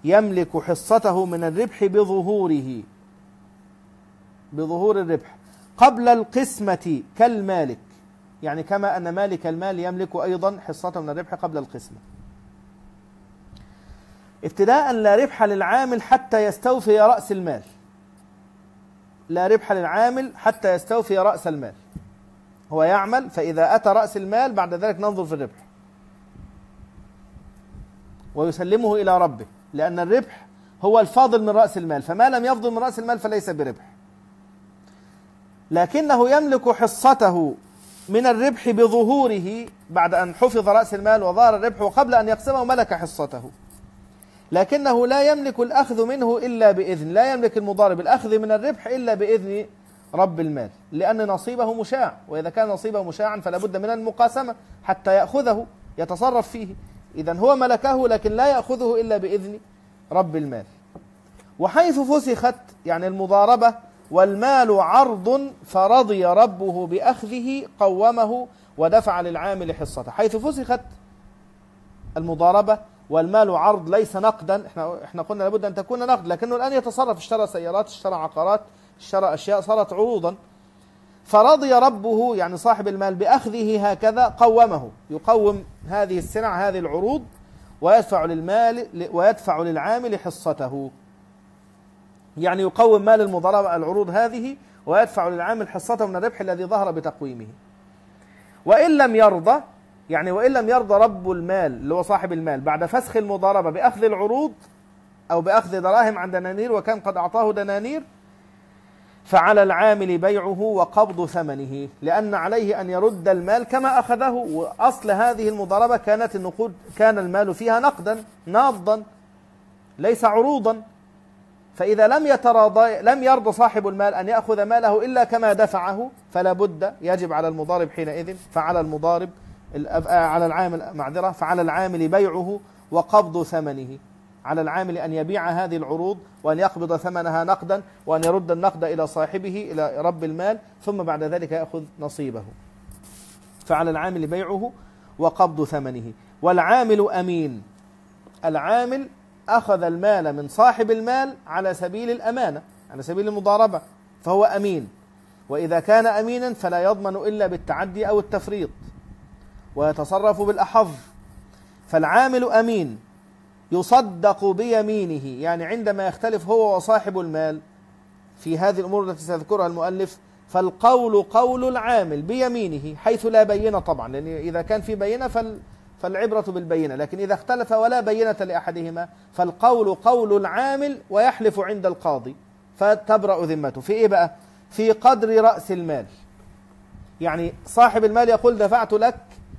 يملك حصته من الربح بظهوره، بظهور الربح قبل القسمة كالمالك، يعني كما أن مالك المال يملك أيضا حصته من الربح قبل القسمة. ابتداء لا ربح للعامل حتى يستوفي رأس المال، لا ربح للعامل حتى يستوفي رأس المال. هو يعمل فإذا أتى رأس المال بعد ذلك ننظر في الربح ويسلمه إلى ربه، لأن الربح هو الفاضل من رأس المال، فما لم يفضل من رأس المال فليس بربح. لكنه يملك حصته من الربح بظهوره بعد أن حفظ رأس المال وظهر الربح، وقبل أن يقسمه ملك حصته، لكنه لا يملك الأخذ منه إلا بإذن، لا يملك المضارب الأخذ من الربح إلا بإذن رب المال، لأن نصيبه مشاع، وإذا كان نصيبه مشاعا فلا بد من المقاسمة حتى يأخذه يتصرف فيه. إذن هو ملكه لكن لا يأخذه إلا بإذن رب المال. وحيث فسخت يعني المضاربة والمال عرض فرضي ربه بأخذه قومه ودفع للعامل حصته. حيث فسخت المضاربة والمال عرض ليس نقدا، احنا احنا قلنا لابد ان تكون نقد، لكنه الان يتصرف، اشترى سيارات، اشترى عقارات، اشترى اشياء صارت عروضا، فرضي ربه يعني صاحب المال بأخذه هكذا قومه، يقوم هذه السلع هذه العروض ويدفع للمال ويدفع للعامل حصته، يعني يقوم مال المضاربة العروض هذه ويدفع للعامل حصته من الربح الذي ظهر بتقويمه. وإن لم يرضى يعني وإن لم يرضى رب المال اللي هو صاحب المال بعد فسخ المضاربة بأخذ العروض أو بأخذ دراهم عن دنانير وكان قد أعطاه دنانير، فعلى العامل بيعه وقبض ثمنه، لأن عليه أن يرد المال كما أخذه، وأصل هذه المضاربة كانت النقود، كان المال فيها نقدا ناضا ليس عروضا، فإذا لم يتراضى لم يرضى صاحب المال أن يأخذ ماله إلا كما دفعه، فلا بد يجب على المضارب حينئذ فعلى المضارب على العامل معذرة فعلى العامل بيعه وقبض ثمنه، على العامل أن يبيع هذه العروض وأن يقبض ثمنها نقدا وأن يرد النقد إلى صاحبه إلى رب المال، ثم بعد ذلك يأخذ نصيبه. فعلى العامل بيعه وقبض ثمنه. والعامل أمين، العامل أخذ المال من صاحب المال على سبيل الأمانة، على سبيل المضاربة، فهو أمين، وإذا كان أمينا فلا يضمن إلا بالتعدي أو التفريط ويتصرف بالأحظ. فالعامل أمين يصدق بيمينه، يعني عندما يختلف هو وصاحب المال في هذه الأمور التي سيذكرها المؤلف، فالقول قول العامل بيمينه حيث لا بينة طبعا، لأن إذا كان في بينة فال فالعبرة بالبينة، لكن إذا اختلف ولا بينة لأحدهما فالقول قول العامل ويحلف عند القاضي فتبرأ ذمته. في إيه بقى؟ في قدر رأس المال، يعني صاحب المال يقول دفعت لك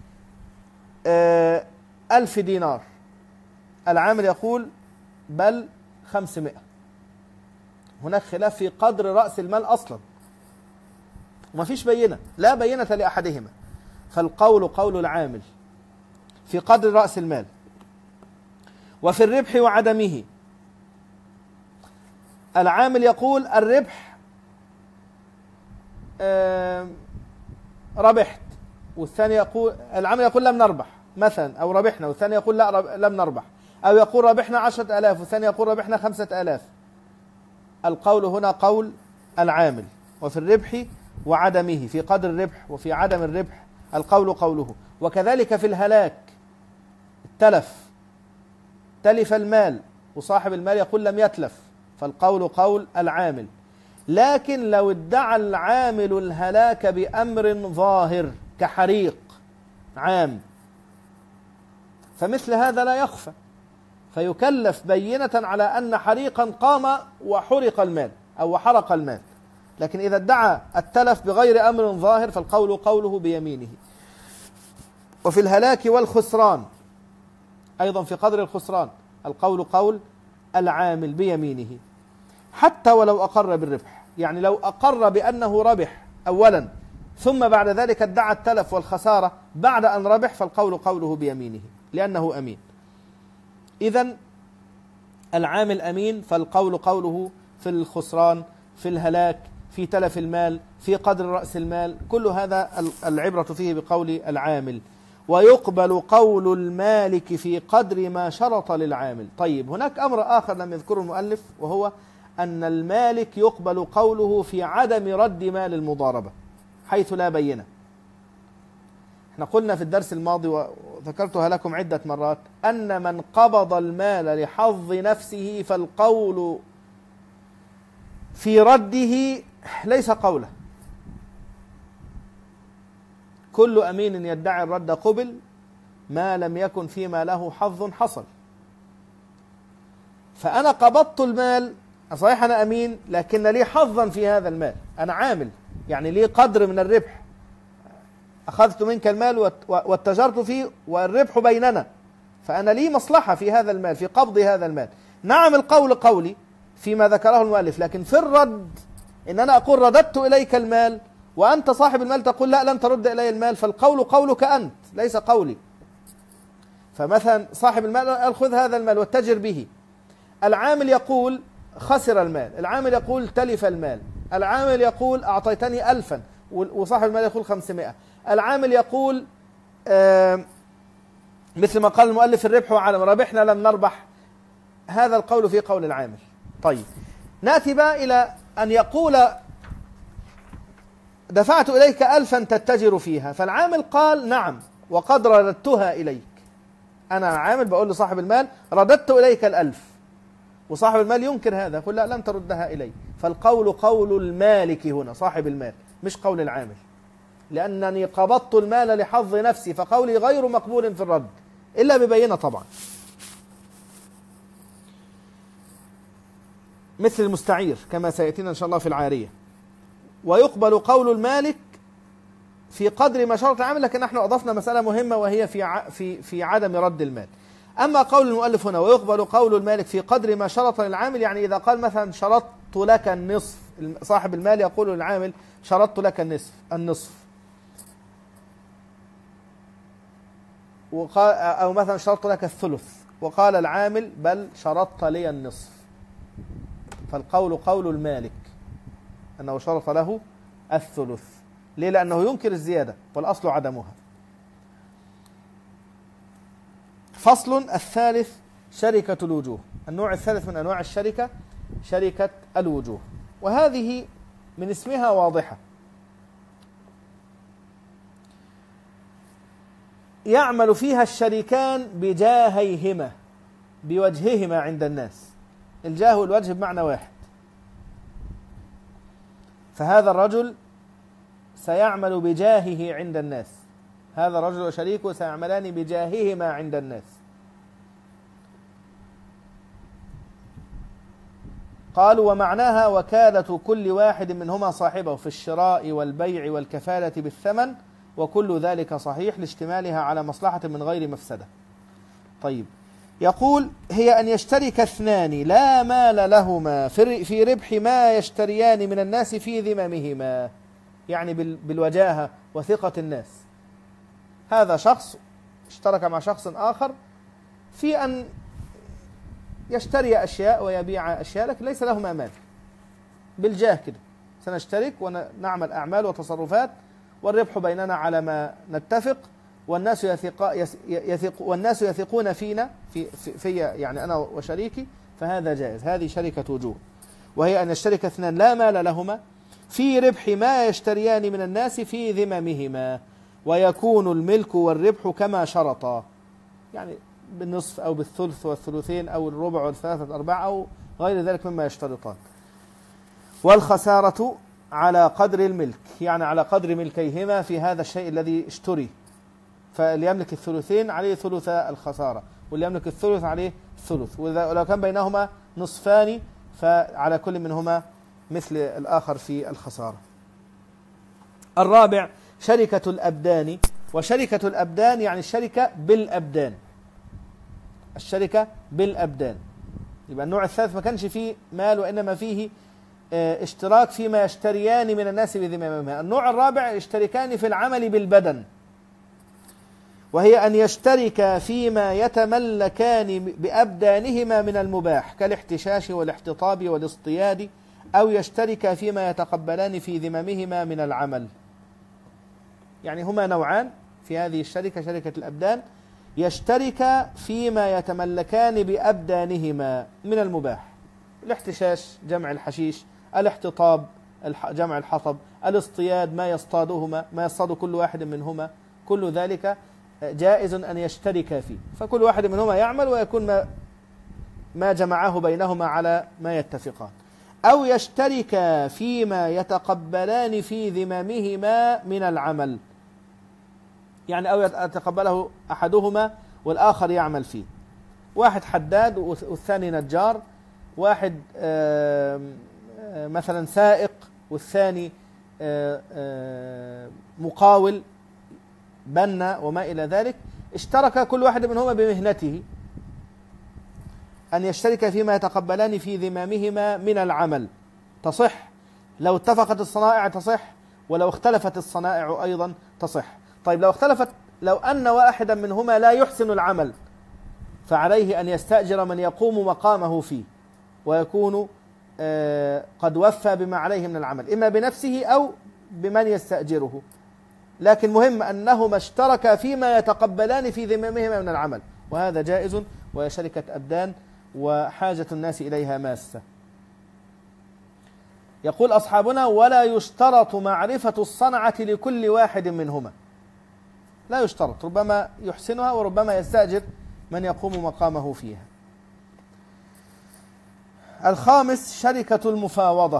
آه ألف دينار، العامل يقول بل خمسمائة، هناك خلاف في قدر رأس المال أصلا وما فيش بينة، لا بينة لأحدهما، فالقول قول العامل في قدر رأس المال. وفي الربح وعدمه، العامل يقول الربح آه ربحت، والثاني يقول العامل يقول لم نربح مثلا، أو ربحنا، والثاني يقول لا لم نربح، أو يقول ربحنا عشرة آلاف والثاني يقول ربحنا خمسة آلاف. القول هنا قول العامل. وفي الربح وعدمه، في قدر الربح وفي عدم الربح القول قوله. وكذلك في الهلاك، التلف، تلف المال وصاحب المال يقول لم يتلف، فالقول قول العامل. لكن لو ادعى العامل الهلاك بأمر ظاهر كحريق عام فمثل هذا لا يخفى، فيكلف بينة على أن حريقا قام وحرق المال أو وحرق المال. لكن إذا ادعى التلف بغير أمر ظاهر فالقول قوله بيمينه. وفي الهلاك والخسران أيضا في قدر الخسران القول قول العامل بيمينه، حتى ولو أقر بالربح، يعني لو أقر بأنه ربح أولا ثم بعد ذلك ادعى التلف والخسارة بعد أن ربح فالقول قوله بيمينه لأنه أمين. إذن العامل أمين، فالقول قوله في الخسران، في الهلاك، في تلف المال، في قدر رأس المال، كل هذا العبرة فيه بقول العامل. ويقبل قول المالك في قدر ما شرط للعامل. طيب هناك أمر آخر لم يذكره المؤلف، وهو أن المالك يقبل قوله في عدم رد مال المضاربة حيث لا بينة. احنا قلنا في الدرس الماضي وذكرتها لكم عدة مرات أن من قبض المال لحظ نفسه فالقول في رده ليس قوله. كل أمين يدعي الرد قبل ما لم يكن فيما له حظ حصل. فأنا قبضت المال، صحيح أنا أمين لكن لي حظا في هذا المال، أنا عامل يعني لي قدر من الربح، أخذت منك المال واتجرت فيه والربح بيننا، فأنا لي مصلحة في هذا المال، في قبض هذا المال. نعم القول قولي فيما ذكره المؤلف، لكن في الرد إن أنا أقول رددت إليك المال وأنت صاحب المال تقول لا لن ترد إلي المال، فالقول قولك أنت ليس قولي. فمثلا صاحب المال قال خذ هذا المال واتجر به، العامل يقول خسر المال، العامل يقول تلف المال، العامل يقول أعطيتني ألفا وصاحب المال يقول خمسمائة، العامل يقول آه مثل ما قال المؤلف الربح وعلم ربحنا لم نربح، هذا القول في قول العامل. طيب نأتي بقى إلى أن يقول دفعت إليك ألفا تتجر فيها، فالعامل قال نعم وقد رددتها إليك، أنا عامل بقول لصاحب المال رددت إليك الألف، وصاحب المال ينكر هذا يقول لا لن تردها إلي، فالقول قول المالك هنا صاحب المال مش قول العامل، لأنني قبضت المال لحظ نفسي، فقولي غير مقبول في الرد إلا ببينة طبعا. مثل المستعير كما سيأتينا إن شاء الله في العارية. ويقبل قول المالك في قدر ما شرط العامل، لكن نحن أضفنا مسألة مهمة وهي في في في عدم رد المال. أما قول المؤلف هنا ويقبل قول المالك في قدر ما شرط للعامل، يعني إذا قال مثلا شرطت لك النصف، صاحب المال يقول للعامل شرطت لك النصف النصف وقال، أو مثلا شرطت لك الثلث وقال العامل بل شرطت لي النصف، فالقول قول المالك أنه شرط له الثلث. ليه؟ لأنه ينكر الزيادة والأصل عدمها. فصل الثالث شركة الوجوه. النوع الثالث من أنواع الشركة شركة الوجوه، وهذه من اسمها واضحة، يعمل فيها الشريكان بجاهيهما بوجههما عند الناس، الجاه والوجه بمعنى واحد، فهذا الرجل سيعمل بجاهه عند الناس، هذا الرجل وشريكه سيعملان بجاههما عند الناس. قالوا ومعناها وكالة كل واحد منهما صاحبه في الشراء والبيع والكفالة بالثمن، وكل ذلك صحيح لاشتمالها على مصلحة من غير مفسدة. طيب يقول هي أن يشترك اثنان لا مال لهما في ربح ما يشتريان من الناس في ذممهما، يعني بالوجاهة وثقة الناس. هذا شخص اشترك مع شخص آخر في أن يشتري أشياء ويبيع أشياء، لكن ليس لهما مال، بالجاه كده سنشترك ونعمل أعمال وتصرفات والربح بيننا على ما نتفق، والناس يثق يثق والناس يثقون فينا في في يعني أنا وشريكي، فهذا جائز. هذه شركة وجوه، وهي أن يشترك اثنان لا مال لهما في ربح ما يشتريان من الناس في ذممهما، ويكون الملك والربح كما شرطا، يعني بالنصف أو بالثلث والثلثين أو الربع والثلاثة أرباع أو غير ذلك مما يشترطان. والخسارة على قدر الملك، يعني على قدر ملكيهما في هذا الشيء الذي اشتري، فاللي يملك الثلثين عليه ثلث الخسارة، واللي يملك الثلث عليه الثلث، ولو كان بينهما نصفان فعلى كل منهما مثل الآخر في الخسارة. الرابع شركة الأبدان. وشركة الأبدان يعني الشركة بالأبدان، الشركة بالأبدان. يبقى النوع الثالث ما كانش فيه مال وإنما فيه اشتراك فيما يشتريان من الناس بذممهما. النوع الرابع يشتركان في العمل بالبدن، وهي أن يشترك فيما يتملكان بأبدانهما من المباح كالاحتشاش والاحتطاب والاصطياد، أو يشترك فيما يتقبلان في ذممهما من العمل. يعني هما نوعان في هذه الشركة، شركة الأبدان، يشترك فيما يتملكان بأبدانهما من المباح، الاحتشاش جمع الحشيش، الاحتطاب جمع الحطب، الاصطياد ما يصطادهما ما يصطاد كل واحد منهما، كل ذلك جائز أن يشترك فيه، فكل واحد منهما يعمل ويكون ما, ما جمعه بينهما على ما يتفقان. أو يشترك فيما يتقبلان في ذمامهما من العمل، يعني أو يتقبله أحدهما والآخر يعمل فيه، واحد حداد والثاني نجار، واحد مثلا سائق والثاني مقاول بنا وما إلى ذلك، اشترك كل واحد منهما بمهنته، أن يشترك فيما يتقبلان في ذمامهما من العمل، تصح لو اتفقت الصنائع تصح، ولو اختلفت الصنائع أيضا تصح. طيب لو اختلفت، لو أن واحدا منهما لا يحسن العمل فعليه أن يستأجر من يقوم مقامه فيه ويكون قد وفى بما عليه من العمل، إما بنفسه أو بمن يستأجره، لكن مهم أنهما اشتركا فيما يتقبلان في ذمامهما من العمل، وهذا جائز، وهي شركة أبدان وحاجة الناس إليها ماسة. يقول أصحابنا: ولا يشترط معرفة الصنعة لكل واحد منهما، لا يشترط، ربما يحسنها وربما يستأجر من يقوم مقامه فيها. الخامس شركة المفاوضة،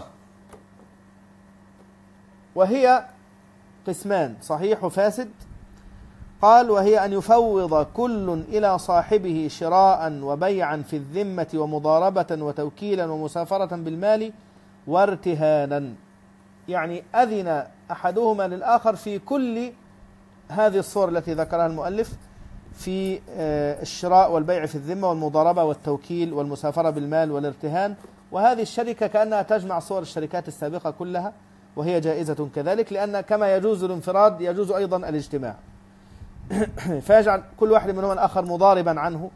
وهي قسمان صحيح وفاسد. قال: وهي أن يفوض كل إلى صاحبه شراء وبيعا في الذمة ومضاربة وتوكيلا ومسافرة بالمال وارتهانا، يعني أذن أحدهما للآخر في كل هذه الصور التي ذكرها المؤلف، في الشراء والبيع في الذمة والمضاربة والتوكيل والمسافرة بالمال والارتهان، وهذه الشركة كأنها تجمع صور الشركات السابقة كلها، وهي جائزة كذلك، لأن كما يجوز الانفراد يجوز أيضا الاجتماع، فيجعل كل واحد منهم الآخر مضاربا عنه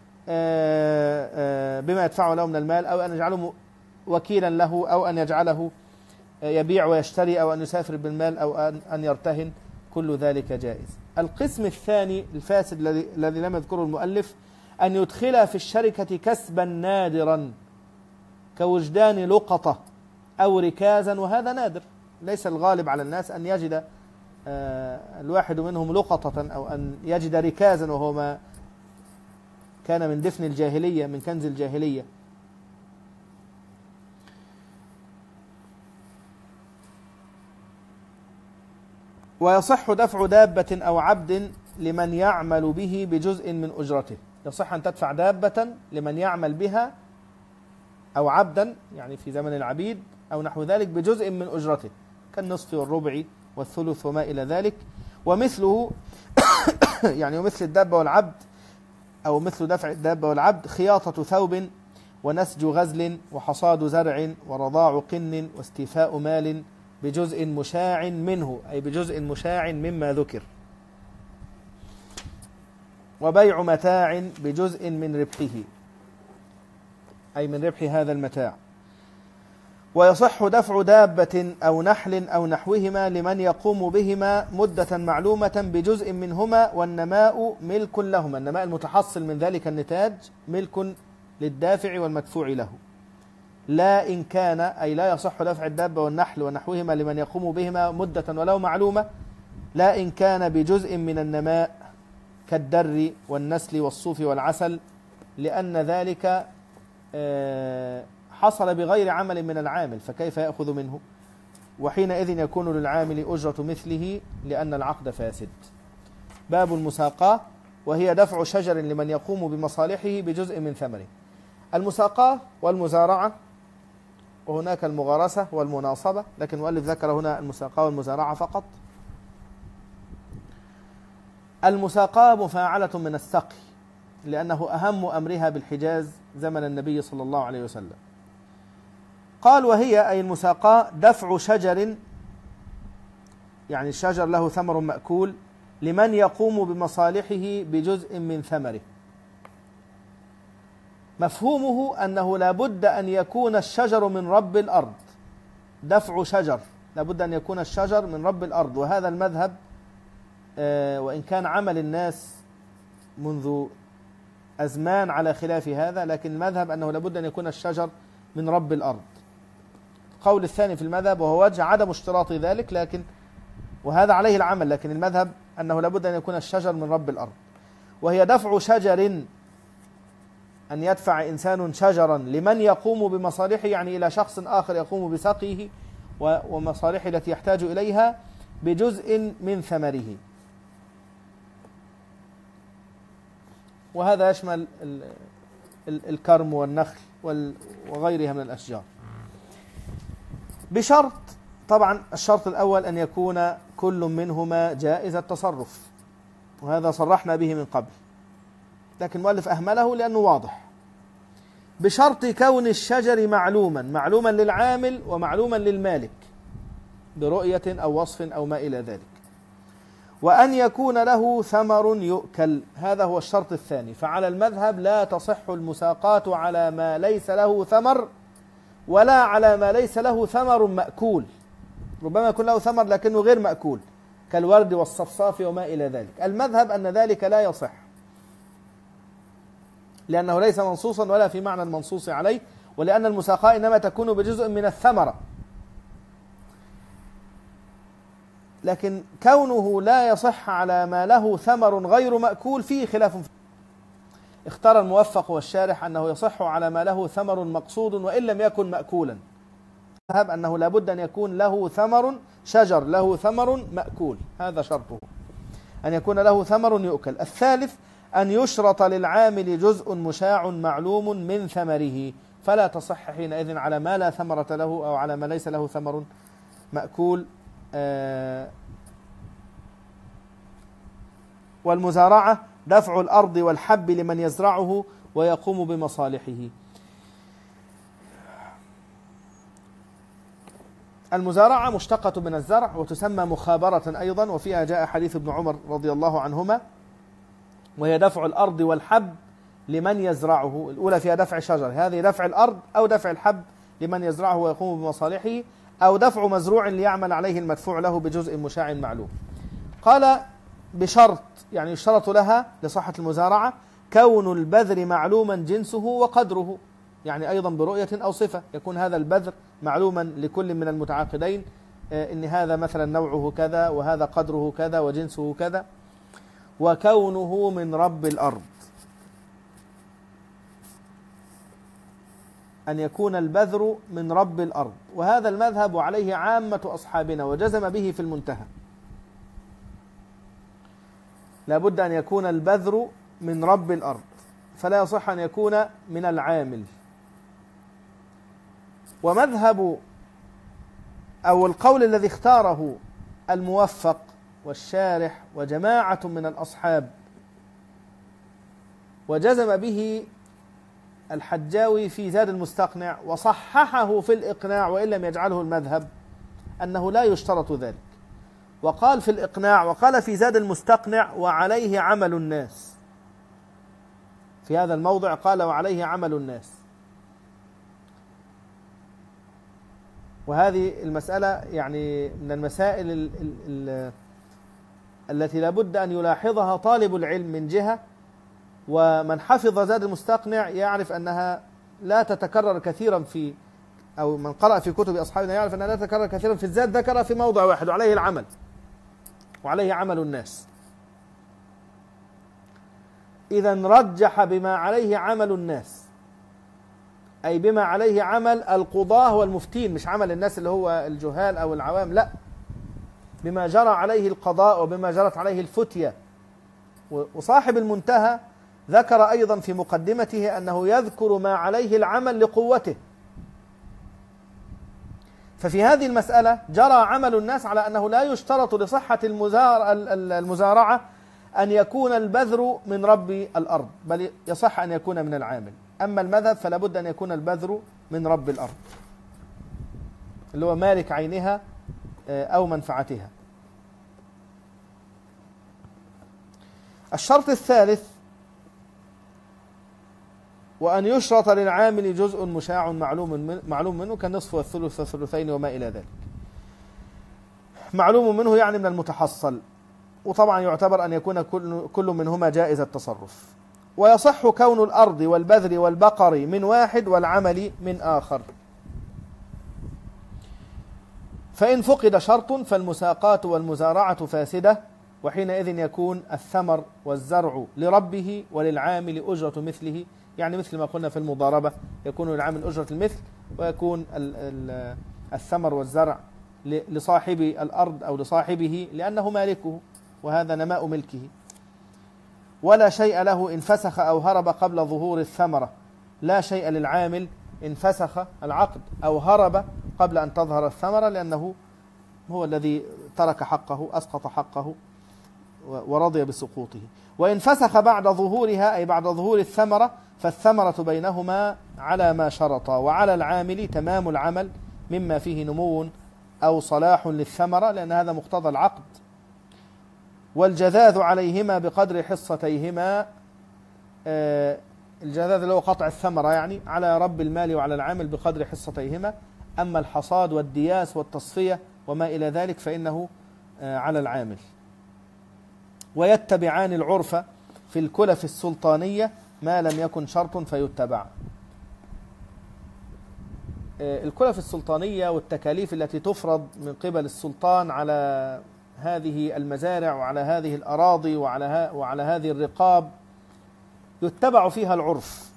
بما يدفعه له من المال، أو أن يجعله وكيلا له، أو أن يجعله يبيع ويشتري، أو أن يسافر بالمال، أو أن يرتهن، كل ذلك جائز. القسم الثاني الفاسد الذي لم يذكره المؤلف، أن يدخل في الشركة كسبا نادرا كوجدان لقطة أو ركازا، وهذا نادر، ليس الغالب على الناس أن يجد الواحد منهم لقطة أو أن يجد ركازا، وهو ما كان من دفن الجاهلية، من كنز الجاهلية. ويصح دفع دابة أو عبد لمن يعمل به بجزء من أجرته، يصح أن تدفع دابة لمن يعمل بها أو عبدا، يعني في زمن العبيد أو نحو ذلك، بجزء من أجرته كالنصف والربع والثلث وما إلى ذلك. ومثله يعني ومثل الدابة والعبد، أو مثل دفع الدابة والعبد، خياطة ثوب ونسج غزل وحصاد زرع ورضاع قن واستيفاء مال بجزء مشاع منه، أي بجزء مشاع مما ذكر، وبيع متاع بجزء من ربحه، أي من ربح هذا المتاع. ويصح دفع دابة أو نحل أو نحوهما لمن يقوم بهما مدة معلومة بجزء منهما، والنماء ملك لهما، النماء المتحصل من ذلك النتاج ملك للدافع والمدفوع له، لا إن كان، أي لا يصح دفع الدابة والنحل ونحوهما لمن يقوم بهما مدة ولو معلومة، لا إن كان بجزء من النماء كالدر والنسل والصوف والعسل، لأن ذلك حصل بغير عمل من العامل، فكيف يأخذ منه؟ وحينئذ يكون للعامل أجرة مثله، لأن العقد فاسد. باب المساقاة، وهي دفع شجر لمن يقوم بمصالحه بجزء من ثمره. المساقاة والمزارعة، وهناك المغارسة والمناصبة، لكن المؤلف ذكر هنا المساقاة والمزارعة فقط. المساقاة مفاعلة من السقي، لأنه أهم أمرها بالحجاز زمن النبي صلى الله عليه وسلم. قال: وهي أي المساقاة دفع شجر، يعني الشجر له ثمر مأكول، لمن يقوم بمصالحه بجزء من ثمره. مفهومه أنه لا بد أن يكون الشجر من رب الأرض، دفع شجر لا بد أن يكون الشجر من رب الأرض، وهذا المذهب وإن كان عمل الناس منذ أزمان على خلاف هذا، لكن المذهب أنه لا بد أن يكون الشجر من رب الأرض. القول الثاني في المذهب وهو وجه عدم اشتراط ذلك، لكن وهذا عليه العمل، لكن المذهب أنه لابد أن يكون الشجر من رب الأرض، وهي دفع شجر، أن يدفع إنسان شجرا لمن يقوم بمصالحه، يعني إلى شخص آخر يقوم بسقيه ومصالحه التي يحتاج إليها بجزء من ثمره. وهذا يشمل الكرم والنخل وغيرها من الأشجار، بشرط طبعا الشرط الأول أن يكون كل منهما جائز التصرف، وهذا صرحنا به من قبل، لكن المؤلف أهمله لأنه واضح. بشرط كون الشجر معلوما، معلوما للعامل ومعلوما للمالك برؤية أو وصف أو ما إلى ذلك، وأن يكون له ثمر يؤكل، هذا هو الشرط الثاني. فعلى المذهب لا تصح المساقات على ما ليس له ثمر، ولا على ما ليس له ثمر مأكول، ربما يكون له ثمر لكنه غير مأكول كالورد والصفصاف وما إلى ذلك. المذهب أن ذلك لا يصح، لأنه ليس منصوصا ولا في معنى المنصوص عليه، ولأن المساقاة إنما تكون بجزء من الثمرة. لكن كونه لا يصح على ما له ثمر غير مأكول فيه خلاف. اختار الموفق والشارح أنه يصح على ما له ثمر مقصود وإن لم يكن مأكولا. المذهب أنه لابد أن يكون له ثمر، شجر له ثمر مأكول، هذا شرطه، أن يكون له ثمر يؤكل. الثالث أن يشرط للعامل جزء مشاع معلوم من ثمره، فلا تصح حينئذ على ما لا ثمرة له أو على ما ليس له ثمر مأكول. آه والمزارعة دفع الأرض والحب لمن يزرعه ويقوم بمصالحه. المزارعة مشتقة من الزرع وتسمى مخابرة أيضا، وفيها جاء حديث ابن عمر رضي الله عنهما، وهي دفع الأرض والحب لمن يزرعه. الأولى فيها دفع شجر، هذه دفع الأرض أو دفع الحب لمن يزرعه ويقوم بمصالحه، أو دفع مزروع ليعمل عليه المدفوع له بجزء مشاع معلوم. قال بشرط، يعني يشترط لها لصحة المزارعة كون البذر معلوما جنسه وقدره، يعني أيضا برؤية أو صفة، يكون هذا البذر معلوما لكل من المتعاقدين، إن هذا مثلا نوعه كذا وهذا قدره كذا وجنسه كذا، وكونه من رب الأرض، أن يكون البذر من رب الأرض. وهذا المذهب وعليه عامة أصحابنا وجزم به في المنتهى، لابد أن يكون البذر من رب الأرض، فلا يصح أن يكون من العامل. ومذهب أو القول الذي اختاره الموفق والشارح وجماعة من الأصحاب وجزم به الحجاوي في زاد المستقنع وصححه في الإقناع وإن لم يجعله المذهب، أنه لا يشترط ذلك. وقال في الإقناع وقال في زاد المستقنع وعليه عمل الناس، في هذا الموضع قال وعليه عمل الناس. وهذه المسألة يعني من المسائل ال ال ال التي لابد أن يلاحظها طالب العلم من جهة، ومن حفظ زاد المستقنع يعرف أنها لا تتكرر كثيرا في، أو من قرأ في كتب أصحابنا يعرف أنها لا تتكرر كثيرا في الزاد، ذكرها في موضع واحد وعليه العمل، وعليه عمل الناس. إذن رجح بما عليه عمل الناس، أي بما عليه عمل القضاة والمفتين، مش عمل الناس اللي هو الجهال أو العوام، لا، بما جرى عليه القضاء وبما جرت عليه الفتية. وصاحب المنتهى ذكر أيضا في مقدمته أنه يذكر ما عليه العمل لقوته، ففي هذه المسألة جرى عمل الناس على أنه لا يشترط لصحة المزارعة أن يكون البذر من رب الأرض، بل يصح أن يكون من العامل. أما المذهب فلا بد أن يكون البذر من رب الأرض اللي هو مالك عينها أو منفعتها. الشرط الثالث وأن يشرط للعامل جزء مشاع معلوم من معلوم منه كالنصف والثلث والثلثين وما إلى ذلك. معلوم منه يعني من المتحصل، وطبعا يعتبر أن يكون كل كل منهما جائز التصرف. ويصح كون الأرض والبذر والبقر من واحد والعمل من آخر. فإن فقد شرط فالمساقات والمزارعة فاسدة، وحينئذ يكون الثمر والزرع لربه وللعامل أجرة مثله، يعني مثل ما قلنا في المضاربة يكون للعامل أجرة المثل، ويكون الثمر والزرع لصاحب الأرض أو لصاحبه لأنه مالكه، وهذا نماء ملكه. ولا شيء له إن فسخ أو هرب قبل ظهور الثمرة، لا شيء للعامل إن فسخ العقد أو هرب قبل أن تظهر الثمرة، لأنه هو الذي ترك حقه، أسقط حقه ورضي بسقوطه. وإن فسخ بعد ظهورها أي بعد ظهور الثمرة فالثمرة بينهما على ما شرطا، وعلى العامل تمام العمل مما فيه نمو أو صلاح للثمرة، لأن هذا مقتضى العقد. والجذاذ عليهما بقدر حصتيهما، آه الجذاذ اللي هو قطع الثمرة، يعني على رب المال وعلى العامل بقدر حصتيهما. أما الحصاد والدياس والتصفية وما إلى ذلك فإنه آه على العامل. ويتبعان العرف في الكلف السلطانية ما لم يكن شرط فيتبع. آه الكلف السلطانية والتكاليف التي تفرض من قبل السلطان على هذه المزارع وعلى هذه الأراضي وعلى, ها وعلى هذه الرقاب يتبع فيها العرف.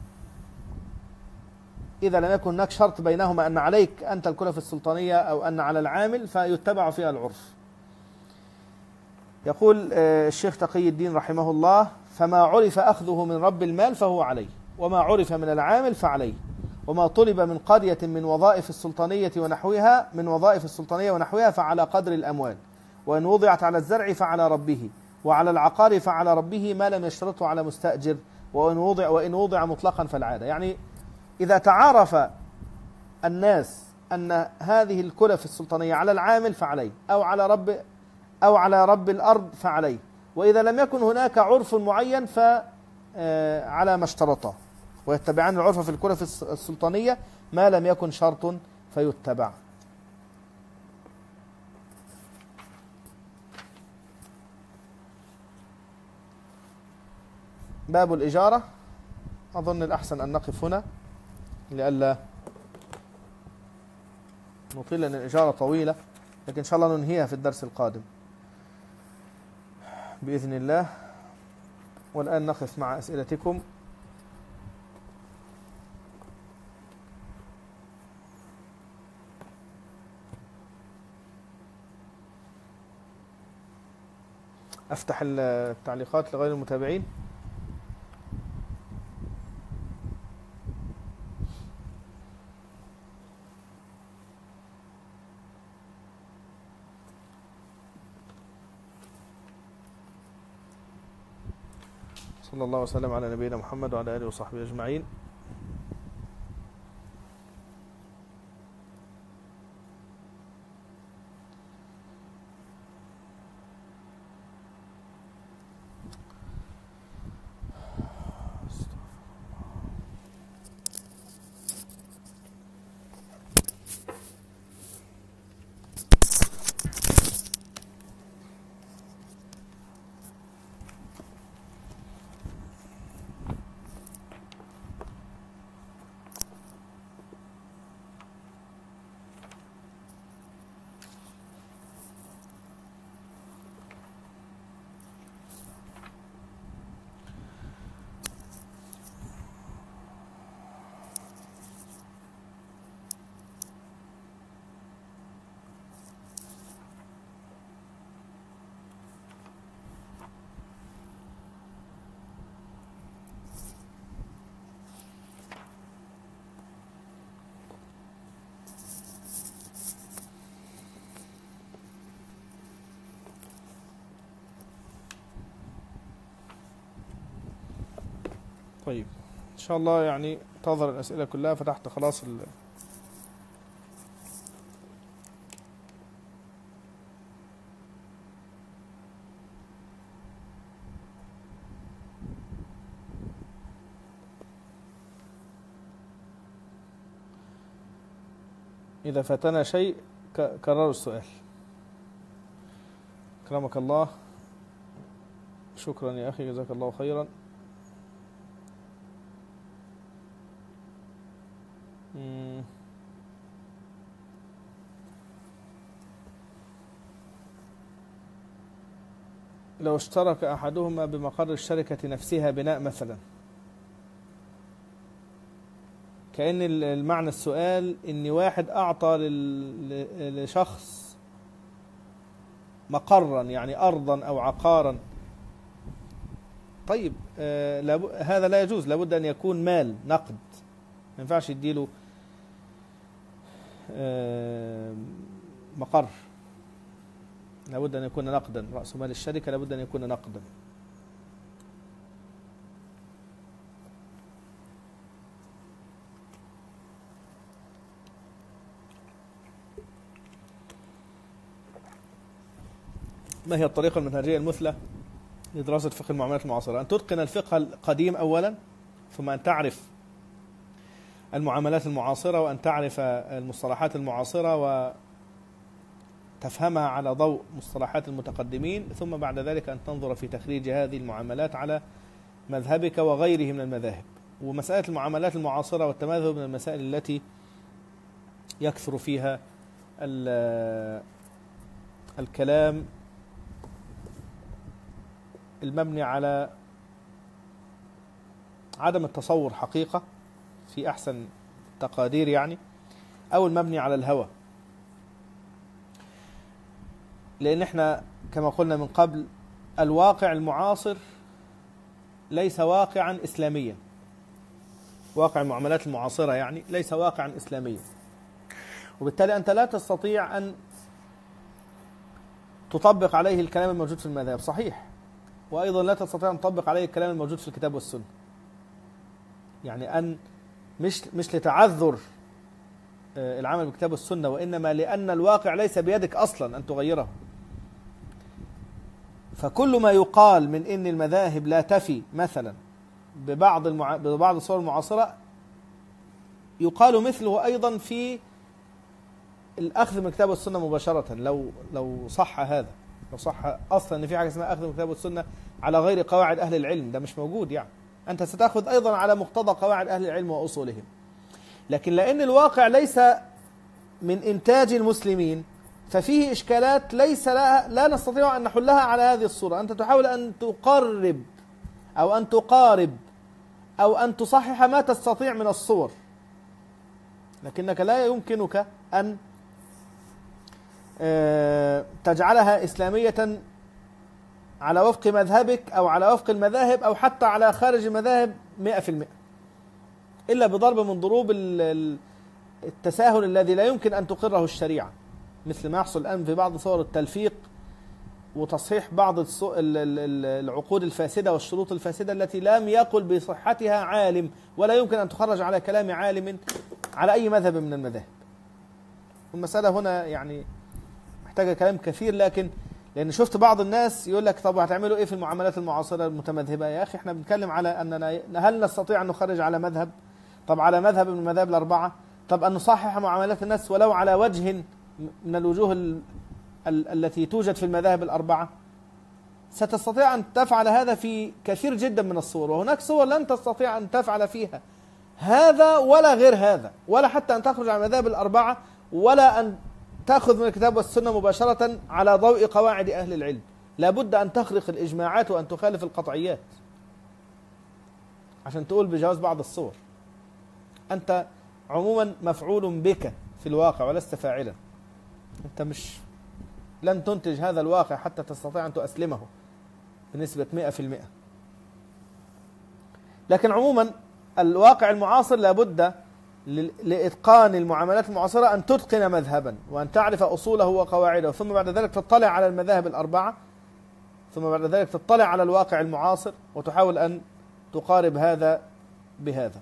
إذا لم يكن هناك شرط بينهما أن عليك أنت الكلف السلطانية أو أن على العامل فيتبع فيها العرف. يقول الشيخ تقي الدين رحمه الله: فما عرف أخذه من رب المال فهو عليه، وما عرف من العامل فعليه، وما طلب من قرية من وظائف السلطانية ونحوها من وظائف السلطانية ونحوها فعلى قدر الأموال، وإن وضعت على الزرع فعلى ربه، وعلى العقار فعلى ربه ما لم يشترطه على مستأجر، وإن وضع وإن وضع مطلقا فالعادة. يعني إذا تعارف الناس أن هذه الكلف السلطانية على العامل فعليه، أو على رب أو على رب الأرض فعليه، وإذا لم يكن هناك عرف معين فعلى ما اشترطه. ويتبعان العرف في الكلف السلطانية ما لم يكن شرط فيتبع. باب الإجارة، أظن الأحسن أن نقف هنا لئلا نطيل، لأن الإجارة طويلة، لكن إن شاء الله ننهيها في الدرس القادم بإذن الله. والآن نقف مع أسئلتكم. أفتح التعليقات لغير المتابعين. صلى الله وسلم على نبينا محمد وعلى آله وصحبه أجمعين. طيب إن شاء الله يعني تظهر الأسئلة كلها. فتحت خلاص ال إذا فاتنا شيء كرروا السؤال. أكرمك الله. شكرا يا أخي، جزاك الله خيرا. لو اشترك أحدهما بمقر الشركة نفسها بناء مثلا، كأن المعنى السؤال إن واحد أعطى لشخص مقرا يعني أرضا أو عقارا. طيب آه هذا لا يجوز، لابد أن يكون مال نقد، ما ينفعش يديله آه مقر، لابد أن يكون نقدا، رأس مال الشركة لابد أن يكون نقدا. ما هي الطريقة المنهجية المثلى لدراسة فقه المعاملات المعاصرة؟ أن تتقن الفقه القديم أولا، ثم أن تعرف المعاملات المعاصرة، وأن تعرف المصطلحات المعاصرة وتفهمها على ضوء مصطلحات المتقدمين، ثم بعد ذلك أن تنظر في تخريج هذه المعاملات على مذهبك وغيره من المذاهب. ومسألة المعاملات المعاصرة والتماذج من المسائل التي يكثر فيها الكلام المبني على عدم التصور حقيقة في أحسن تقادير يعني، أو المبني على الهوى. لأن احنا كما قلنا من قبل الواقع المعاصر ليس واقعا إسلاميا، واقع المعاملات المعاصرة يعني ليس واقعا إسلاميا، وبالتالي أنت لا تستطيع أن تطبق عليه الكلام الموجود في المذاهب، صحيح، وأيضا لا تستطيع أن تطبق عليه الكلام الموجود في الكتاب والسنة. يعني أن مش مش لتعذر العمل بالكتاب والسنة، وإنما لأن الواقع ليس بيدك أصلا أن تغيره. فكل ما يقال من إن المذاهب لا تفي مثلا ببعض المع... ببعض الصور المعاصرة يقال مثله أيضا في الأخذ من الكتاب والسنة مباشرة، لو لو صح هذا، لو صح أصلا أن في حاجة اسمها أخذ من الكتاب والسنة على غير قواعد أهل العلم، ده مش موجود. يعني أنت ستأخذ أيضا على مقتضى قواعد أهل العلم وأصولهم، لكن لأن الواقع ليس من إنتاج المسلمين ففيه إشكالات ليس لا, لا نستطيع أن نحلها على هذه الصورة. أنت تحاول أن تقرب أو أن تقارب أو أن تصحح ما تستطيع من الصور، لكنك لا يمكنك أن تجعلها إسلامية على وفق مذهبك أو على وفق المذاهب أو حتى على خارج المذاهب مئة في المئة، إلا بضرب من ضروب التساهل الذي لا يمكن أن تقره الشريعة، مثل ما يحصل الآن في بعض صور التلفيق وتصحيح بعض العقود الفاسدة والشروط الفاسدة التي لم يقل بصحتها عالم، ولا يمكن أن تخرج على كلام عالم على أي مذهب من المذاهب. والمسألة هنا يعني محتاجة كلام كثير، لكن لأن شفت بعض الناس يقول لك طب هتعملوا إيه في المعاملات المعاصرة المتمذهبة؟ يا أخي احنا بنتكلم على أننا هل نستطيع أن نخرج على مذهب؟ طب على مذهب من المذاهب الأربعة؟ طب أن نصحح معاملات الناس ولو على وجه من الوجوه ال ال التي توجد في المذاهب الأربعة؟ ستستطيع أن تفعل هذا في كثير جدا من الصور، وهناك صور لن تستطيع أن تفعل فيها هذا ولا غير هذا، ولا حتى أن تخرج عن المذاهب الأربعة، ولا أن تأخذ من الكتاب والسنة مباشرة على ضوء قواعد أهل العلم. لابد أن تخرق الإجماعات وأن تخالف القطعيات عشان تقول بجواز بعض الصور. أنت عموما مفعول بك في الواقع ولست فاعلا، أنت مش لن تنتج هذا الواقع حتى تستطيع أن تأسلمه بنسبة مئة في المئة. لكن عموما الواقع المعاصر لابد لإتقان المعاملات المعاصرة أن تتقن مذهبا وأن تعرف أصوله وقواعده، ثم بعد ذلك تطلع على المذاهب الأربعة، ثم بعد ذلك تطلع على الواقع المعاصر وتحاول أن تقارب هذا بهذا.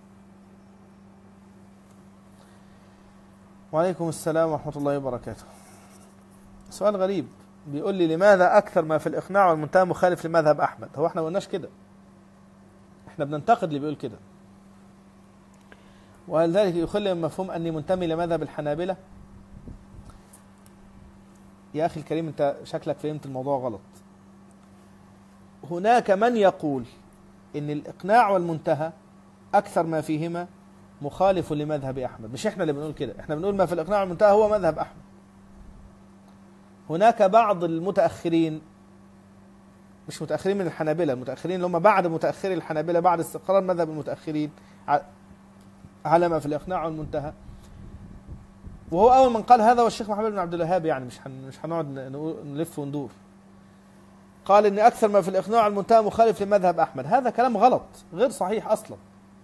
وعليكم السلام ورحمة الله وبركاته. سؤال غريب بيقول لي لماذا أكثر ما في الإقناع والمنتهى مخالف لمذهب أحمد؟ هو احنا ما قلناش كده، احنا بننتقد اللي بيقول كده. وهل ذلك يخلي من مفهوم أني منتمي لمذهب الحنابلة؟ يا أخي الكريم أنت شكلك فهمت الموضوع غلط. هناك من يقول إن الإقناع والمنتهى أكثر ما فيهما مخالف لمذهب أحمد، مش احنا اللي بنقول كده، احنا بنقول ما في الإقناع والمنتهى هو مذهب أحمد. هناك بعض المتأخرين مش متأخرين من الحنابلة، المتأخرين اللي هم بعد متأخري الحنابلة، بعد استقرار مذهب المتأخرين على ما في الإقناع والمنتهى. وهو أول من قال هذا والشيخ محمد بن عبد الوهاب، يعني مش مش هنقعد نلف وندور. قال إن أكثر ما في الإقناع والمنتهى مخالف لمذهب أحمد. هذا كلام غلط غير صحيح أصلا.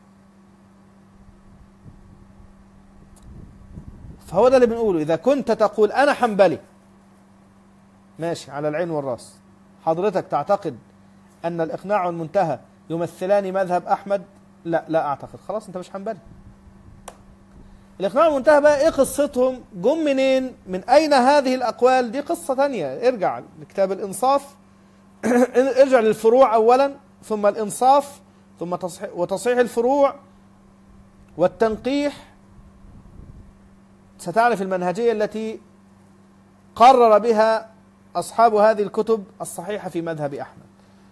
فهو ده اللي بنقوله. إذا كنت تقول أنا حنبلي ماشي على العين والرأس، حضرتك تعتقد أن الإقناع والمنتهى يمثلان مذهب أحمد؟ لا لا أعتقد. خلاص أنت مش حنبلي. الإقناع والمنتهى بقى إيه قصتهم؟ جم منين؟ من أين هذه الأقوال؟ دي قصة تانية. ارجع لكتاب الإنصاف، ارجع للفروع أولا ثم الإنصاف ثم تصحيح وتصحيح الفروع والتنقيح، ستعرف المنهجية التي قرر بها أصحاب هذه الكتب الصحيحة في مذهب أحمد.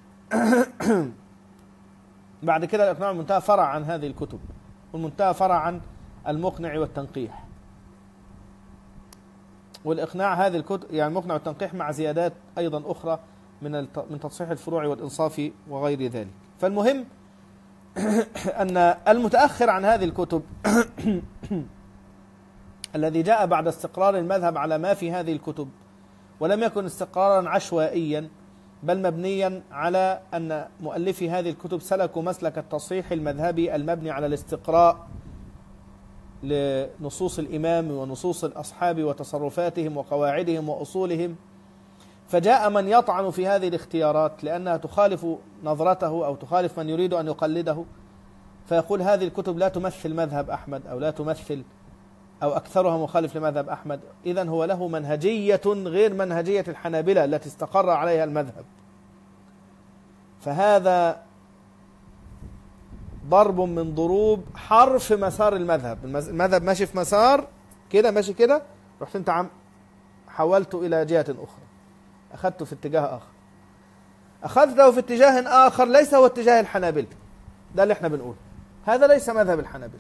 بعد كده الإقناع والمنتهى فرع عن هذه الكتب، والمنتهى فرع عن المقنع والتنقيح. والإقناع هذه الكتب يعني المقنع والتنقيح مع زيادات أيضا أخرى من من تصحيح الفروع والإنصاف وغير ذلك. فالمهم أن المتأخر عن هذه الكتب الذي جاء بعد استقرار المذهب على ما في هذه الكتب، ولم يكن استقرارا عشوائيا بل مبنيا على أن مؤلفي هذه الكتب سلكوا مسلك التصحيح المذهبي المبني على الاستقراء لنصوص الإمام ونصوص الأصحاب وتصرفاتهم وقواعدهم وأصولهم. فجاء من يطعن في هذه الاختيارات لأنها تخالف نظرته أو تخالف من يريد أن يقلده، فيقول هذه الكتب لا تمثل مذهب أحمد أو لا تمثل أو أكثرها مخالف لمذهب أحمد. إذن هو له منهجية غير منهجية الحنابلة التي استقر عليها المذهب. فهذا ضرب من ضروب حرف مسار المذهب. المذهب ماشي في مسار كده، ماشي كده، رحت انت عم حولته إلى جهة أخرى، أخذته في اتجاه آخر، أخذته في اتجاه آخر ليس هو اتجاه الحنابلة. ده اللي احنا بنقول، هذا ليس مذهب الحنابلة.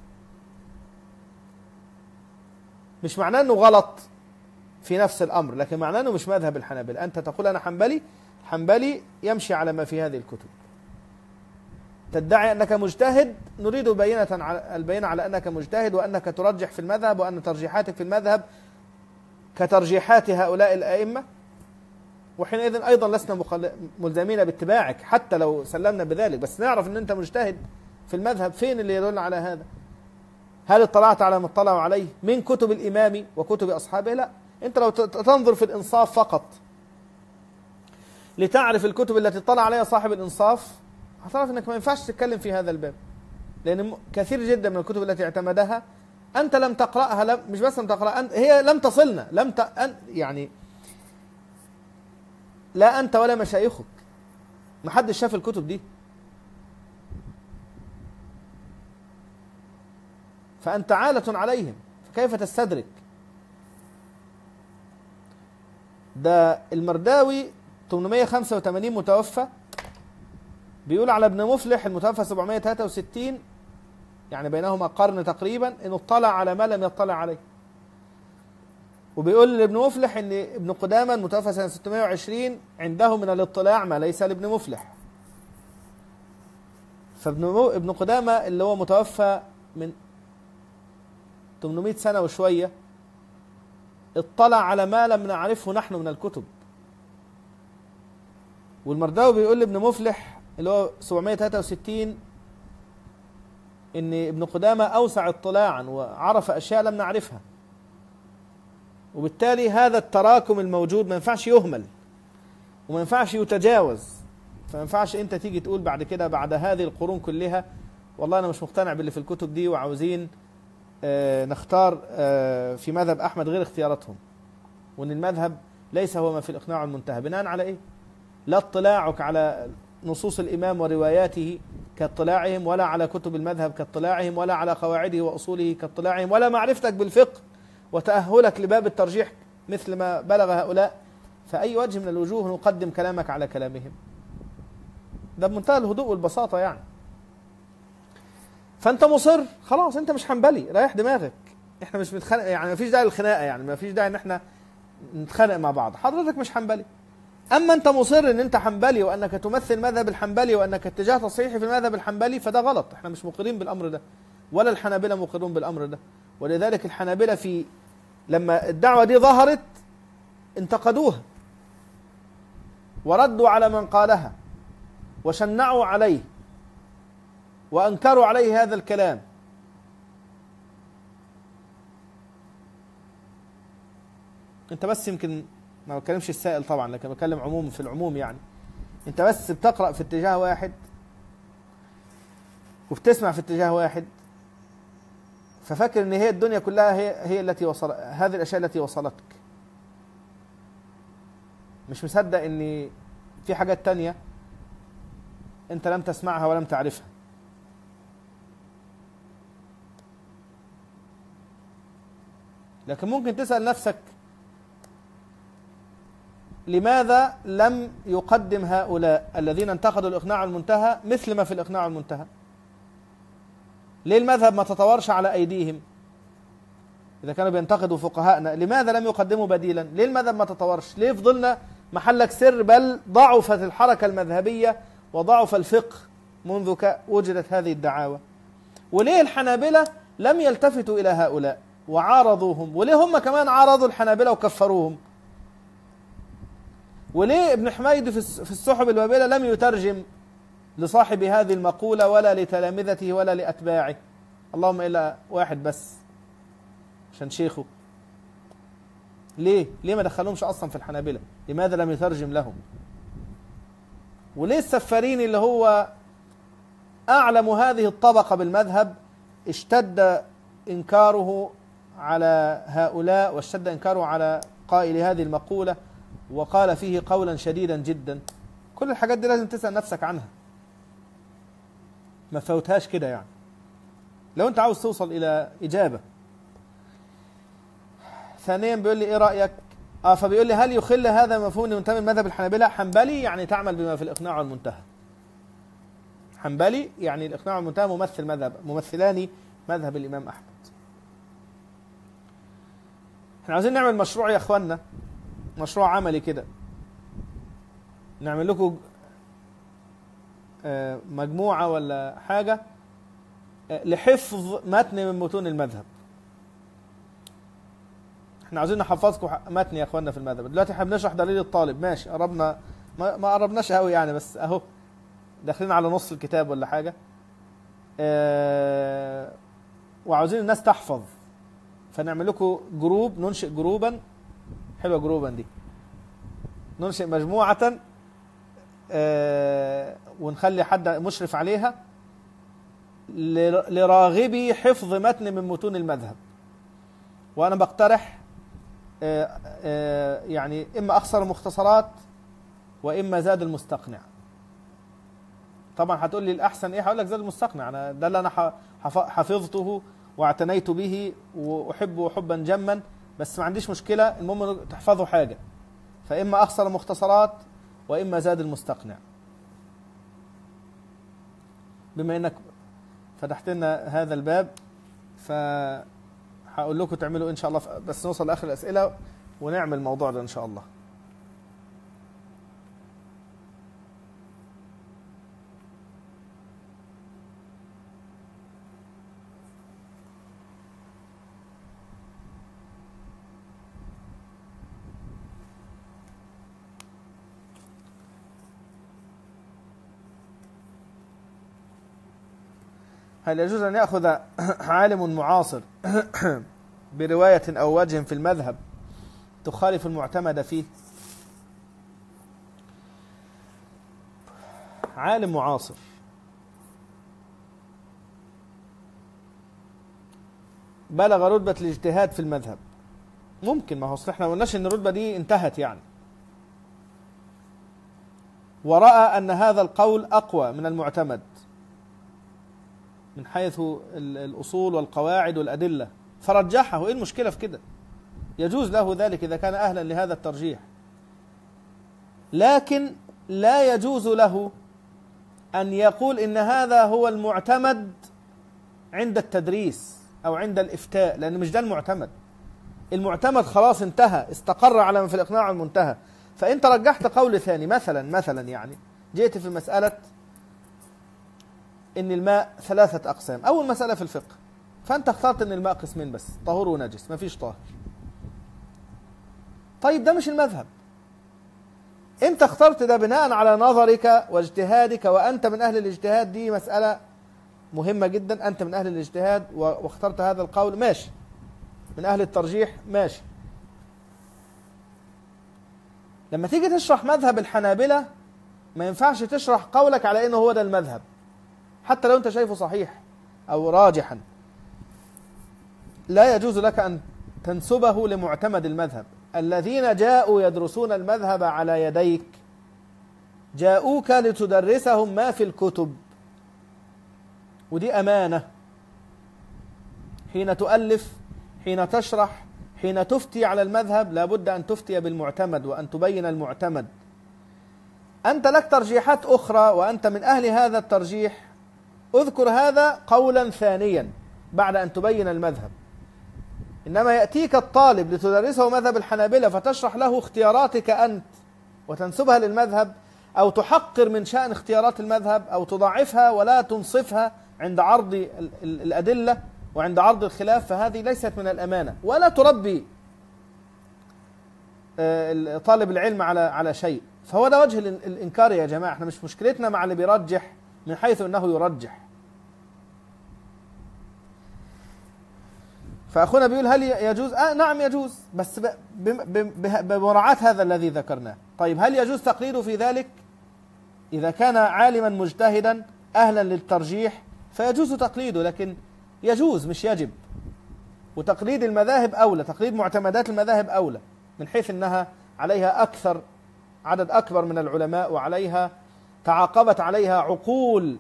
مش معناه أنه غلط في نفس الأمر، لكن معناه أنه مش مذهب الحنابلة. أنت تقول أنا حنبلي، حنبلي يمشي على ما في هذه الكتب. تدعي أنك مجتهد، نريد بينة على البينة على أنك مجتهد وأنك ترجح في المذهب وأن ترجيحاتك في المذهب كترجيحات هؤلاء الأئمة، وحينئذ أيضا لسنا ملزمين باتباعك حتى لو سلمنا بذلك، بس نعرف أن أنت مجتهد في المذهب. فين اللي يدل على هذا؟ هل اطلعت على ما اطلعوا عليه من كتب الإمام وكتب أصحابه؟ لا. أنت لو تنظر في الإنصاف فقط لتعرف الكتب التي اطلع عليها صاحب الإنصاف، هتعرف أنك ما ينفعش تتكلم في هذا الباب، لأن كثير جدا من الكتب التي اعتمدها أنت لم تقرأها. لم مش بس لم تقرأها، هي لم تصلنا، لم ت... يعني لا أنت ولا مشايخك، ما حدش شاف الكتب دي. فأنت عالة عليهم، فكيف تستدرك؟ ده المرداوي ثمانمائة وخمسة وثمانين متوفى، بيقول على ابن مفلح المتوفى سبعمائة وثلاثة وستين، يعني بينهما قرن تقريبا، انه اطلع على ما لم يطلع عليه. وبيقول لابن مفلح ان ابن قدامة المتوفى سنة ستمائة وعشرين عنده من الاطلاع ما ليس لابن مفلح. فابن ابن قدامة اللي هو متوفى من ثمانمائة سنة وشوية اطلع على ما لم نعرفه نحن من الكتب. والمرداوي بيقول لابن مفلح اللي هو سبعمائة وثلاثة وستين ان ابن قدامة اوسع اطلاعا وعرف اشياء لم نعرفها، وبالتالي هذا التراكم الموجود ما ينفعش يهمل وما ينفعش يتجاوز. فما ينفعش انت تيجي تقول بعد كده بعد هذه القرون كلها والله انا مش مقتنع باللي في الكتب دي وعاوزين آه نختار آه في مذهب احمد غير اختياراتهم، وان المذهب ليس هو ما في الاقناع والمنتهى. بناء على ايه؟ لا اطلاعك على نصوص الامام ورواياته كاطلاعهم، ولا على كتب المذهب كاطلاعهم، ولا على قواعده واصوله كاطلاعهم، ولا معرفتك بالفقه وتأهلك لباب الترجيح مثل ما بلغ هؤلاء. فأي وجه من الوجوه نقدم كلامك على كلامهم؟ ده بمنتهى الهدوء والبساطة يعني. فأنت مصر، خلاص أنت مش حنبلي، ريح دماغك. إحنا مش بنتخانق يعني، ما فيش داعي للخناقة يعني، ما فيش داعي إن إحنا نتخانق مع بعض. حضرتك مش حنبلي، أما أنت مصر أن أنت حنبلي وأنك تمثل مذهب الحنبلي وأنك اتجاه تصحيحي في المذهب الحنبلي، فده غلط. احنا مش مقرين بالأمر ده، ولا الحنابلة مقرون بالأمر ده. ولذلك الحنابلة في لما الدعوة دي ظهرت انتقدوها وردوا على من قالها وشنعوا عليه وأنكروا عليه هذا الكلام. انت بس يمكن ما بتكلمش السائل طبعا، لكن بتكلم عموم في العموم. يعني انت بس بتقرأ في اتجاه واحد وبتسمع في اتجاه واحد، ففكر ان هي الدنيا كلها هي هي التي وصل هذه الاشياء التي وصلتك. مش مصدق ان في حاجات تانية انت لم تسمعها ولم تعرفها. لكن ممكن تسأل نفسك لماذا لم يقدم هؤلاء الذين انتقدوا الإقناع المنتهى مثل ما في الإقناع المنتهى؟ ليه المذهب ما تطورش على أيديهم؟ إذا كانوا بينتقدوا فقهاءنا لماذا لم يقدموا بديلا؟ ليه المذهب ما تطورش؟ ليه فضلنا محلك سر، بل ضعفت الحركة المذهبية وضعف الفقه منذ وجدت هذه الدعاوى؟ وليه الحنابلة لم يلتفتوا إلى هؤلاء وعارضوهم؟ وليه هم كمان عارضوا الحنابلة وكفروهم؟ وليه ابن حميد في السحب الوابلة لم يترجم لصاحب هذه المقولة ولا لتلامذته ولا لأتباعه؟ اللهم إلا واحد بس عشان شيخه. ليه؟ ليه ما دخلهمش أصلا في الحنابلة؟ لماذا لم يترجم لهم؟ وليه السفارين اللي هو أعلم هذه الطبقة بالمذهب اشتد إنكاره على هؤلاء واشتد إنكاره على قائل هذه المقولة وقال فيه قولا شديدا جدا؟ كل الحاجات دي لازم تسأل نفسك عنها، ما فوتهاش كده. يعني لو انت عاوز توصل الى اجابة. ثانيا بيقول لي ايه رأيك؟ اه فبيقول لي هل يخل هذا مفهوم منتمي المذهب الحنابلة؟ حنبلي يعني تعمل بما في الاقناع والمنتهى. حنبلي يعني الاقناع والمنتهى ممثل مذهب ممثلان مذهب الامام احمد. احنا عاوزين نعمل مشروع يا اخوانا، مشروع عملي كده، نعمل لكم مجموعة ولا حاجة لحفظ متن من متون المذهب. احنا عاوزين نحفظكم متن يا اخوانا في المذهب. دلوقتي احنا بنشرح دليل الطالب، ماشي، قربنا ما, ما قربناش قوي يعني، بس اهو داخلين على نص الكتاب ولا حاجة. اه وعاوزين الناس تحفظ، فنعمل لكم جروب، ننشئ جروبا، حلوة جروبا دي، ننشئ مجموعة اه ونخلي حد مشرف عليها لراغبي حفظ متن من متون المذهب. وأنا بقترح اه اه يعني إما أخسر المختصرات وإما زاد المستقنع. طبعا هتقول لي الأحسن إيه؟ هقول لك زاد المستقنع، أنا ده اللي أنا حفظته واعتنيت به وأحبه حبا جما، بس ما عنديش مشكلة، المهم تحفظوا حاجة. فإما أخسر المختصرات وإما زاد المستقنع. بما إنك فتحت لنا هذا الباب فهقول لكم تعملوا إن شاء الله، بس نوصل لآخر الأسئلة ونعمل الموضوع ده إن شاء الله. هل يجوز أن يأخذ عالم معاصر برواية أو وجه في المذهب تخالف المعتمد فيه؟ عالم معاصر بلغ رتبة الاجتهاد في المذهب، ممكن، ما هو احنا ما قلناش ان الرتبة دي انتهت يعني، ورأى أن هذا القول أقوى من المعتمد من حيث الأصول والقواعد والأدلة فرجحه. إيه المشكلة في كده؟ يجوز له ذلك إذا كان أهلا لهذا الترجيح، لكن لا يجوز له أن يقول إن هذا هو المعتمد عند التدريس أو عند الإفتاء، لأن مش ده المعتمد. المعتمد خلاص انتهى، استقر على ما في الإقناع المنتهى، فأنت رجحت قول ثاني، مثلا مثلا يعني جئت في مسألة إن الماء ثلاثة أقسام، أول مسألة في الفقه، فأنت اخترت إن الماء قسمين بس، طهور ونجس، مفيش طاهر. طيب ده مش المذهب، أنت اخترت ده بناء على نظرك واجتهادك، وأنت من أهل الاجتهاد، دي مسألة مهمة جدا، أنت من أهل الاجتهاد واخترت هذا القول، ماشي. من أهل الترجيح، ماشي. لما تيجي تشرح مذهب الحنابلة ما ينفعش تشرح قولك على إنه هو ده المذهب، حتى لو أنت شايفه صحيح أو راجحا، لا يجوز لك أن تنسبه لمعتمد المذهب. الذين جاءوا يدرسون المذهب على يديك جاءوك لتدرسهم ما في الكتب، ودي أمانة. حين تؤلف، حين تشرح، حين تفتي على المذهب، لابد أن تفتي بالمعتمد وأن تبين المعتمد. أنت لك ترجيحات أخرى وأنت من أهل هذا الترجيح، اذكر هذا قولا ثانيا بعد أن تبين المذهب. إنما يأتيك الطالب لتدرسه مذهب الحنابلة فتشرح له اختياراتك أنت وتنسبها للمذهب، أو تحقر من شأن اختيارات المذهب، أو تضعفها ولا تنصفها عند عرض الأدلة وعند عرض الخلاف، فهذه ليست من الأمانة، ولا تربي طالب العلم على على شيء. فهو ده وجه الإنكار يا جماعة. احنا مش مشكلتنا مع اللي بيرجح من حيث أنه يرجح. فأخونا بيقول هل يجوز؟ آه نعم يجوز، بس بمراعاة هذا الذي ذكرناه. طيب هل يجوز تقليده في ذلك؟ إذا كان عالما مجتهدا أهلا للترجيح فيجوز تقليده، لكن يجوز مش يجب. وتقليد المذاهب أولى، تقليد معتمدات المذاهب أولى، من حيث أنها عليها أكثر عدد أكبر من العلماء، وعليها تعاقبت عليها عقول،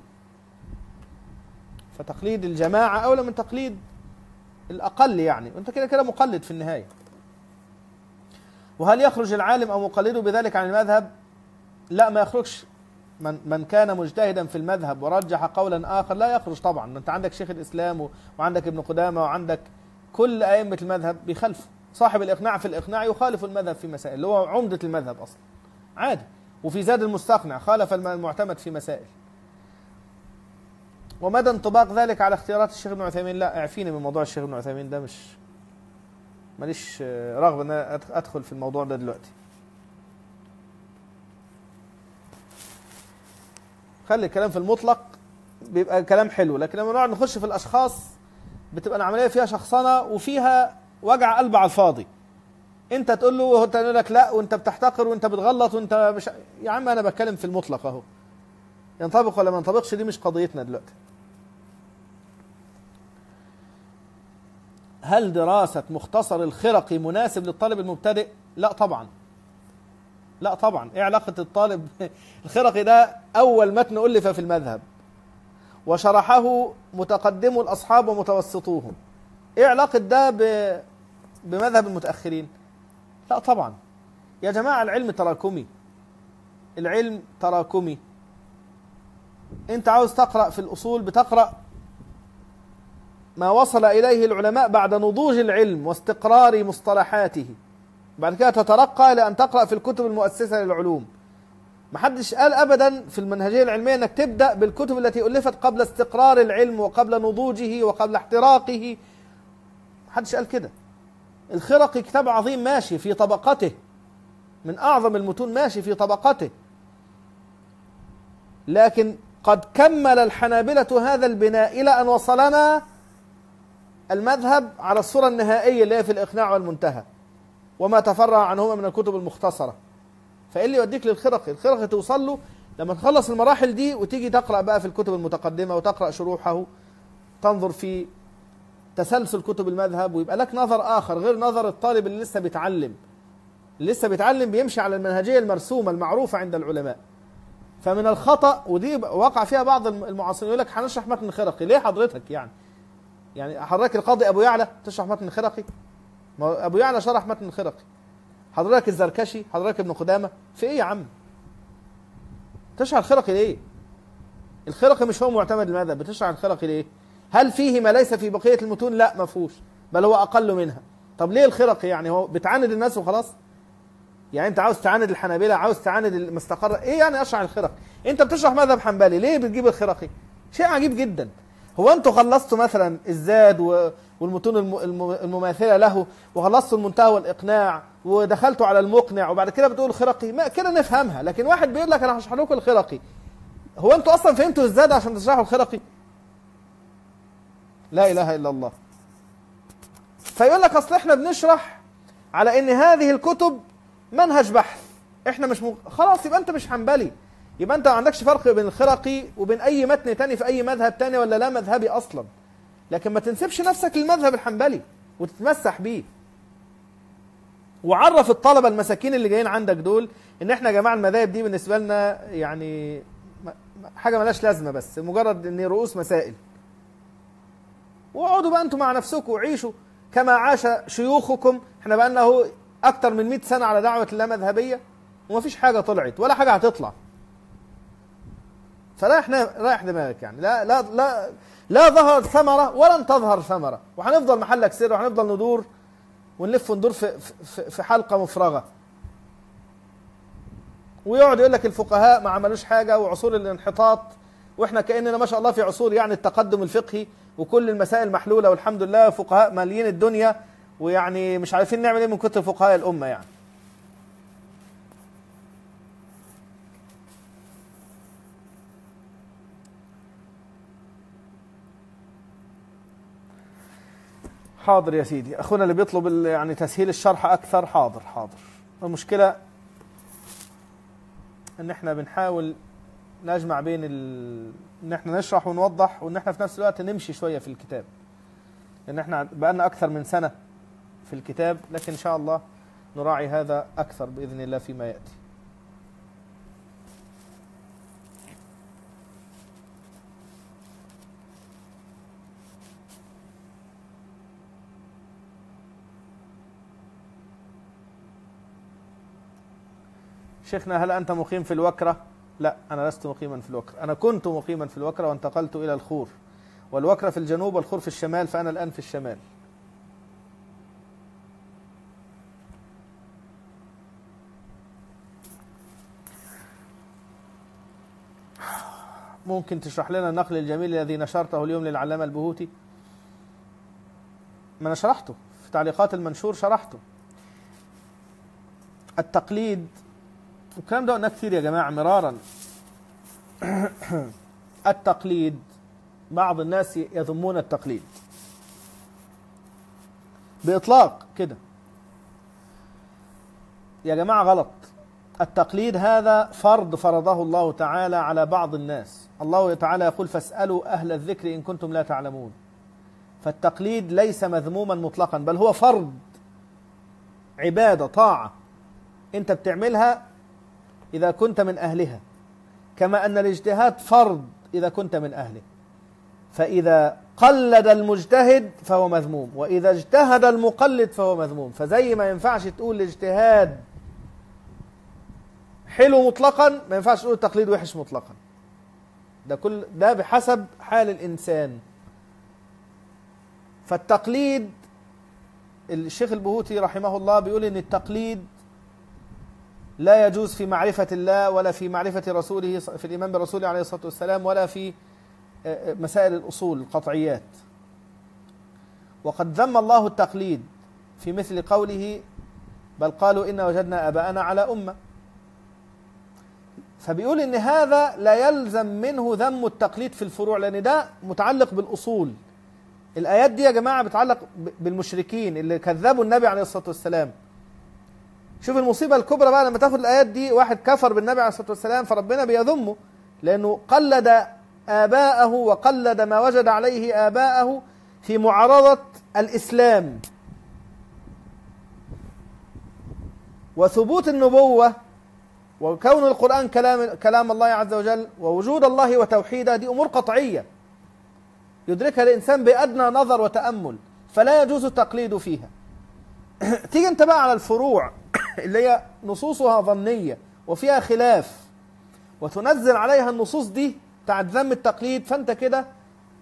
فتقليد الجماعة أولى من تقليد الأقل يعني، وأنت كده كده مقلد في النهاية. وهل يخرج العالم أو مقلده بذلك عن المذهب؟ لا، ما يخرجش. من من كان مجتهدا في المذهب ورجح قولا آخر لا يخرج طبعا. أنت عندك شيخ الإسلام وعندك ابن قدامة وعندك كل أئمة المذهب بيخالفوا. صاحب الإقناع في الإقناع يخالف المذهب في مسائل، اللي هو عمدة المذهب أصلا عادي. وفي زاد المستقنع خالف المعتمد في مسائل. ومدى انطباق ذلك على اختيارات الشيخ ابن عثيمين؟ لا، اعفيني من موضوع الشيخ ابن عثيمين ده، مش ماليش رغبة ان ادخل في الموضوع ده دلوقتي. خلي الكلام في المطلق بيبقى كلام حلو، لكن لما نقعد نخش في الاشخاص بتبقى العملية فيها شخصنة وفيها وجع قلب على الفاضي. انت تقول له وهو يقول لك لا، وانت بتحتقر وانت بتغلط وانت مش. يا عم انا بتكلم في المطلق اهو، ينطبق ولا ما ينطبقش دي مش قضيتنا دلوقتي. هل دراسة مختصر الخرقي مناسب للطالب المبتدئ؟ لا طبعا، لا طبعا. ايه علاقة الطالب؟ الخرقي ده أول متن ألف في المذهب وشرحه متقدمو الأصحاب ومتوسطوهم. ايه علاقة ده بمذهب المتأخرين؟ لا طبعا يا جماعة، العلم تراكمي، العلم تراكمي. انت عاوز تقرأ في الأصول بتقرأ ما وصل إليه العلماء بعد نضوج العلم واستقرار مصطلحاته، بعد كده تترقى لأن تقرأ في الكتب المؤسسة للعلوم. محدش قال أبدا في المنهجية العلمية أنك تبدأ بالكتب التي ألفت قبل استقرار العلم وقبل نضوجه وقبل احتراقه، محدش قال كده. الخرقي كتاب عظيم ماشي في طبقته، من أعظم المتون ماشي في طبقته، لكن قد كمل الحنابلة هذا البناء إلى أن وصلنا المذهب على الصورة النهائية اللي هي في الإقناع والمنتهى وما تفرع عنهما من الكتب المختصرة. فإيه اللي يوديك للخرقي؟ الخرقي توصل له لما تخلص المراحل دي وتيجي تقرأ بقى في الكتب المتقدمة وتقرأ شروحه، تنظر في تسلسل كتب المذهب، ويبقى لك نظر آخر غير نظر الطالب اللي لسه بيتعلم. اللي لسه بيتعلم بيمشي على المنهجية المرسومة المعروفة عند العلماء. فمن الخطأ، ودي وقع فيها بعض المعاصرين، يقول لك هنشرح متن الخرقي. ليه حضرتك يعني؟ يعني حضرتك القاضي أبو يعلى تشرح متن الخرقي؟ ما أبو يعلى شرح متن الخرقي. حضرتك الزركشي، حضرتك ابن قدامة، في إيه يا عم؟ تشرح الخرقي ليه؟ الخرقي مش هو معتمد المذهب، بتشرح الخرقي ليه؟ هل فيه ما ليس في بقية المتون؟ لا، ما فيهوش، بل هو أقل منها. طب ليه الخرقي؟ يعني هو بتعاند الناس وخلاص؟ يعني انت عاوز تعاند الحنابلة، عاوز تعاند المستقر، ايه يعني اشرح الخرقي؟ انت بتشرح مذهب حنبلي ليه بتجيب الخرقي؟ شيء عجيب جدا. هو انتوا خلصتوا مثلا الزاد والمتون المماثله له، وخلصتوا المنتهى والاقناع، ودخلتوا على المقنع، وبعد كده بتقول الخرقي؟ ما كده نفهمها. لكن واحد بيقول لك انا هشرح لكم الخرقي، هو انتوا اصلا فهمتوا الزاد عشان تشرحوا الخرقي؟ لا اله الا الله. فيقول لك اصل احنا بنشرح على ان هذه الكتب منهج بحث، احنا مش م... خلاص يبقى انت مش حنبلي، يبقى انت ما عندكش فرق بين الخرقي وبين اي متن تاني في اي مذهب تاني، ولا لا مذهبي اصلا. لكن ما تنسبش نفسك للمذهب الحنبلي وتتمسح بيه. وعرف الطلبه المساكين اللي جايين عندك دول ان احنا يا جماعه المذاهب دي بالنسبه لنا يعني حاجه ملهاش لازمه، بس مجرد ان رؤوس مسائل. واقعدوا بقى انتوا مع نفسكم وعيشوا كما عاش شيوخكم. احنا بقى لنا اكتر من مئة سنه على دعوه اللامذهبيه ومفيش حاجه طلعت ولا حاجه هتطلع. فرايح رايح دماغك يعني. لا لا لا لا ظهرت ثمره ولن تظهر ثمره، وهنفضل محلك سر، وهنفضل ندور ونلف وندور في في في حلقه مفرغه. ويقعد يقول لك الفقهاء ما عملوش حاجه وعصور الانحطاط، واحنا كاننا ما شاء الله في عصور يعني التقدم الفقهي وكل المسائل محلوله والحمد لله، فقهاء ماليين الدنيا، ويعني مش عارفين نعمل ايه من كتر فقهاء الامه يعني. حاضر يا سيدي. اخونا اللي بيطلب يعني تسهيل الشرح اكثر، حاضر حاضر. المشكله ان احنا بنحاول نجمع بين ال... ان احنا نشرح ونوضح، وان احنا في نفس الوقت نمشي شويه في الكتاب، لان احنا بقالنا اكثر من سنه في الكتاب، لكن ان شاء الله نراعي هذا اكثر باذن الله فيما ياتي. شيخنا هل أنت مقيم في الوكرة؟ لا، أنا لست مقيما في الوكرة، أنا كنت مقيما في الوكرة وانتقلت إلى الخور، والوكرة في الجنوب والخور في الشمال، فأنا الآن في الشمال. ممكن تشرح لنا النقل الجميل الذي نشرته اليوم للعلامة البهوتي؟ ما أنا شرحته في تعليقات المنشور، شرحته. التقليد والكلام ده قلنا كثير يا جماعة مرارا. التقليد، بعض الناس يذمون التقليد بإطلاق كده. يا جماعة غلط. التقليد هذا فرض فرضه الله تعالى على بعض الناس. الله تعالى يقول فاسألوا أهل الذكر إن كنتم لا تعلمون. فالتقليد ليس مذموما مطلقا، بل هو فرض، عبادة، طاعة أنت بتعملها إذا كنت من أهلها، كما أن الاجتهاد فرض إذا كنت من أهله. فإذا قلد المجتهد فهو مذموم، وإذا اجتهد المقلد فهو مذموم. فزي ما ينفعش تقول الاجتهاد حلو مطلقا، ما ينفعش تقول التقليد وحش مطلقا. ده كل ده بحسب حال الإنسان. فالتقليد، الشيخ البهوتي رحمه الله بيقول إن التقليد لا يجوز في معرفة الله ولا في معرفة رسوله، في الإيمان برسوله عليه الصلاة والسلام، ولا في مسائل الأصول القطعيات. وقد ذم الله التقليد في مثل قوله بل قالوا إن وجدنا آباءنا على أمة. فبيقول إن هذا لا يلزم منه ذم التقليد في الفروع، لأن ده متعلق بالأصول. الآيات دي يا جماعة بتعلق بالمشركين اللي كذبوا النبي عليه الصلاة والسلام. شوف المصيبة الكبرى بقى لما تاخد الآيات دي، واحد كفر بالنبي عليه الصلاة والسلام فربنا بيذمه لأنه قلد آباءه وقلد ما وجد عليه آباءه في معارضة الإسلام. وثبوت النبوة وكون القرآن كلام كلام الله عز وجل ووجود الله وتوحيده، دي أمور قطعية يدركها الإنسان بأدنى نظر وتأمل، فلا يجوز التقليد فيها. تيجي انت بقى على الفروع اللي هي نصوصها ظنية وفيها خلاف، وتنزل عليها النصوص دي بتاعت ذم التقليد، فانت كده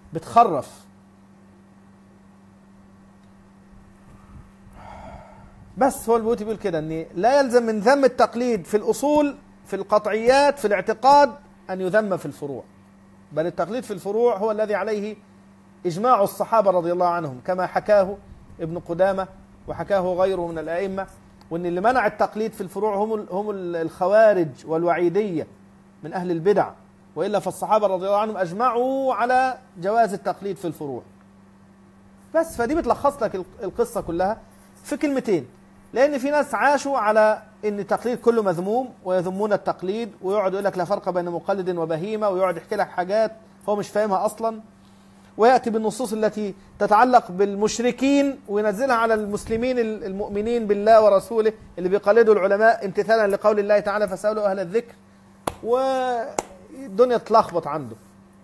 بتخرف. بس هو البيوتي بيقول كده ان لا يلزم من ذم التقليد في الاصول في القطعيات في الاعتقاد ان يذم في الفروع، بل التقليد في الفروع هو الذي عليه اجماع الصحابه رضي الله عنهم كما حكاه ابن قدامه وحكاه غيره من الائمه، وان اللي منع التقليد في الفروع هم هم الخوارج والوعيديه من اهل البدع، والا فالصحابه رضي الله عنهم اجمعوا على جواز التقليد في الفروع. بس فدي بتلخص لك القصه كلها في كلمتين، لان في ناس عاشوا على ان التقليد كله مذموم ويذمون التقليد، ويقعد يقول لك لا فرق بين مقلد وبهيمه، ويقعد يحكي لك حاجات هو مش فاهمها اصلا، وياتي بالنصوص التي تتعلق بالمشركين وينزلها على المسلمين المؤمنين بالله ورسوله اللي بيقلدوا العلماء امتثالا لقول الله تعالى فسألوا اهل الذكر، والدنيا تلخبط عنده.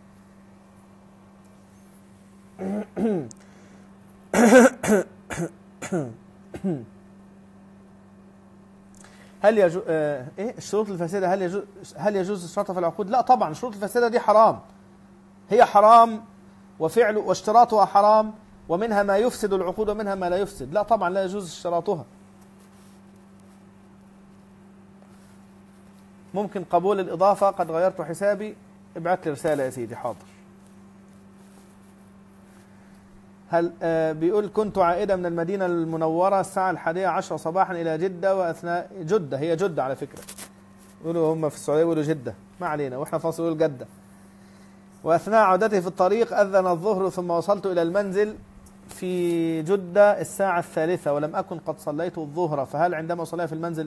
هل يجوز آه ايه الشروط الفاسده؟ هل يجوز هل يجوز الشرط في العقود؟ لا طبعا، الشروط الفاسده دي حرام، هي حرام، وفعل واشتراطها حرام، ومنها ما يفسد العقود ومنها ما لا يفسد. لا طبعا لا يجوز اشتراطها. ممكن قبول الإضافة، قد غيرت حسابي، ابعت لي رسالة يا سيدي. حاضر. هل آه بيقول كنت عائدة من المدينة المنورة الساعة الحادية عشرة صباحا إلى جدة، وأثناء جدة، هي جدة على فكرة، يقولوا هم في السعودية يقولوا جدة، ما علينا، وإحنا في مصر يقولوا جدة. وأثناء عودتي في الطريق أذن الظهر، ثم وصلت إلى المنزل في جدة الساعة الثالثة ولم أكن قد صليت الظهر، فهل عندما أصليها في المنزل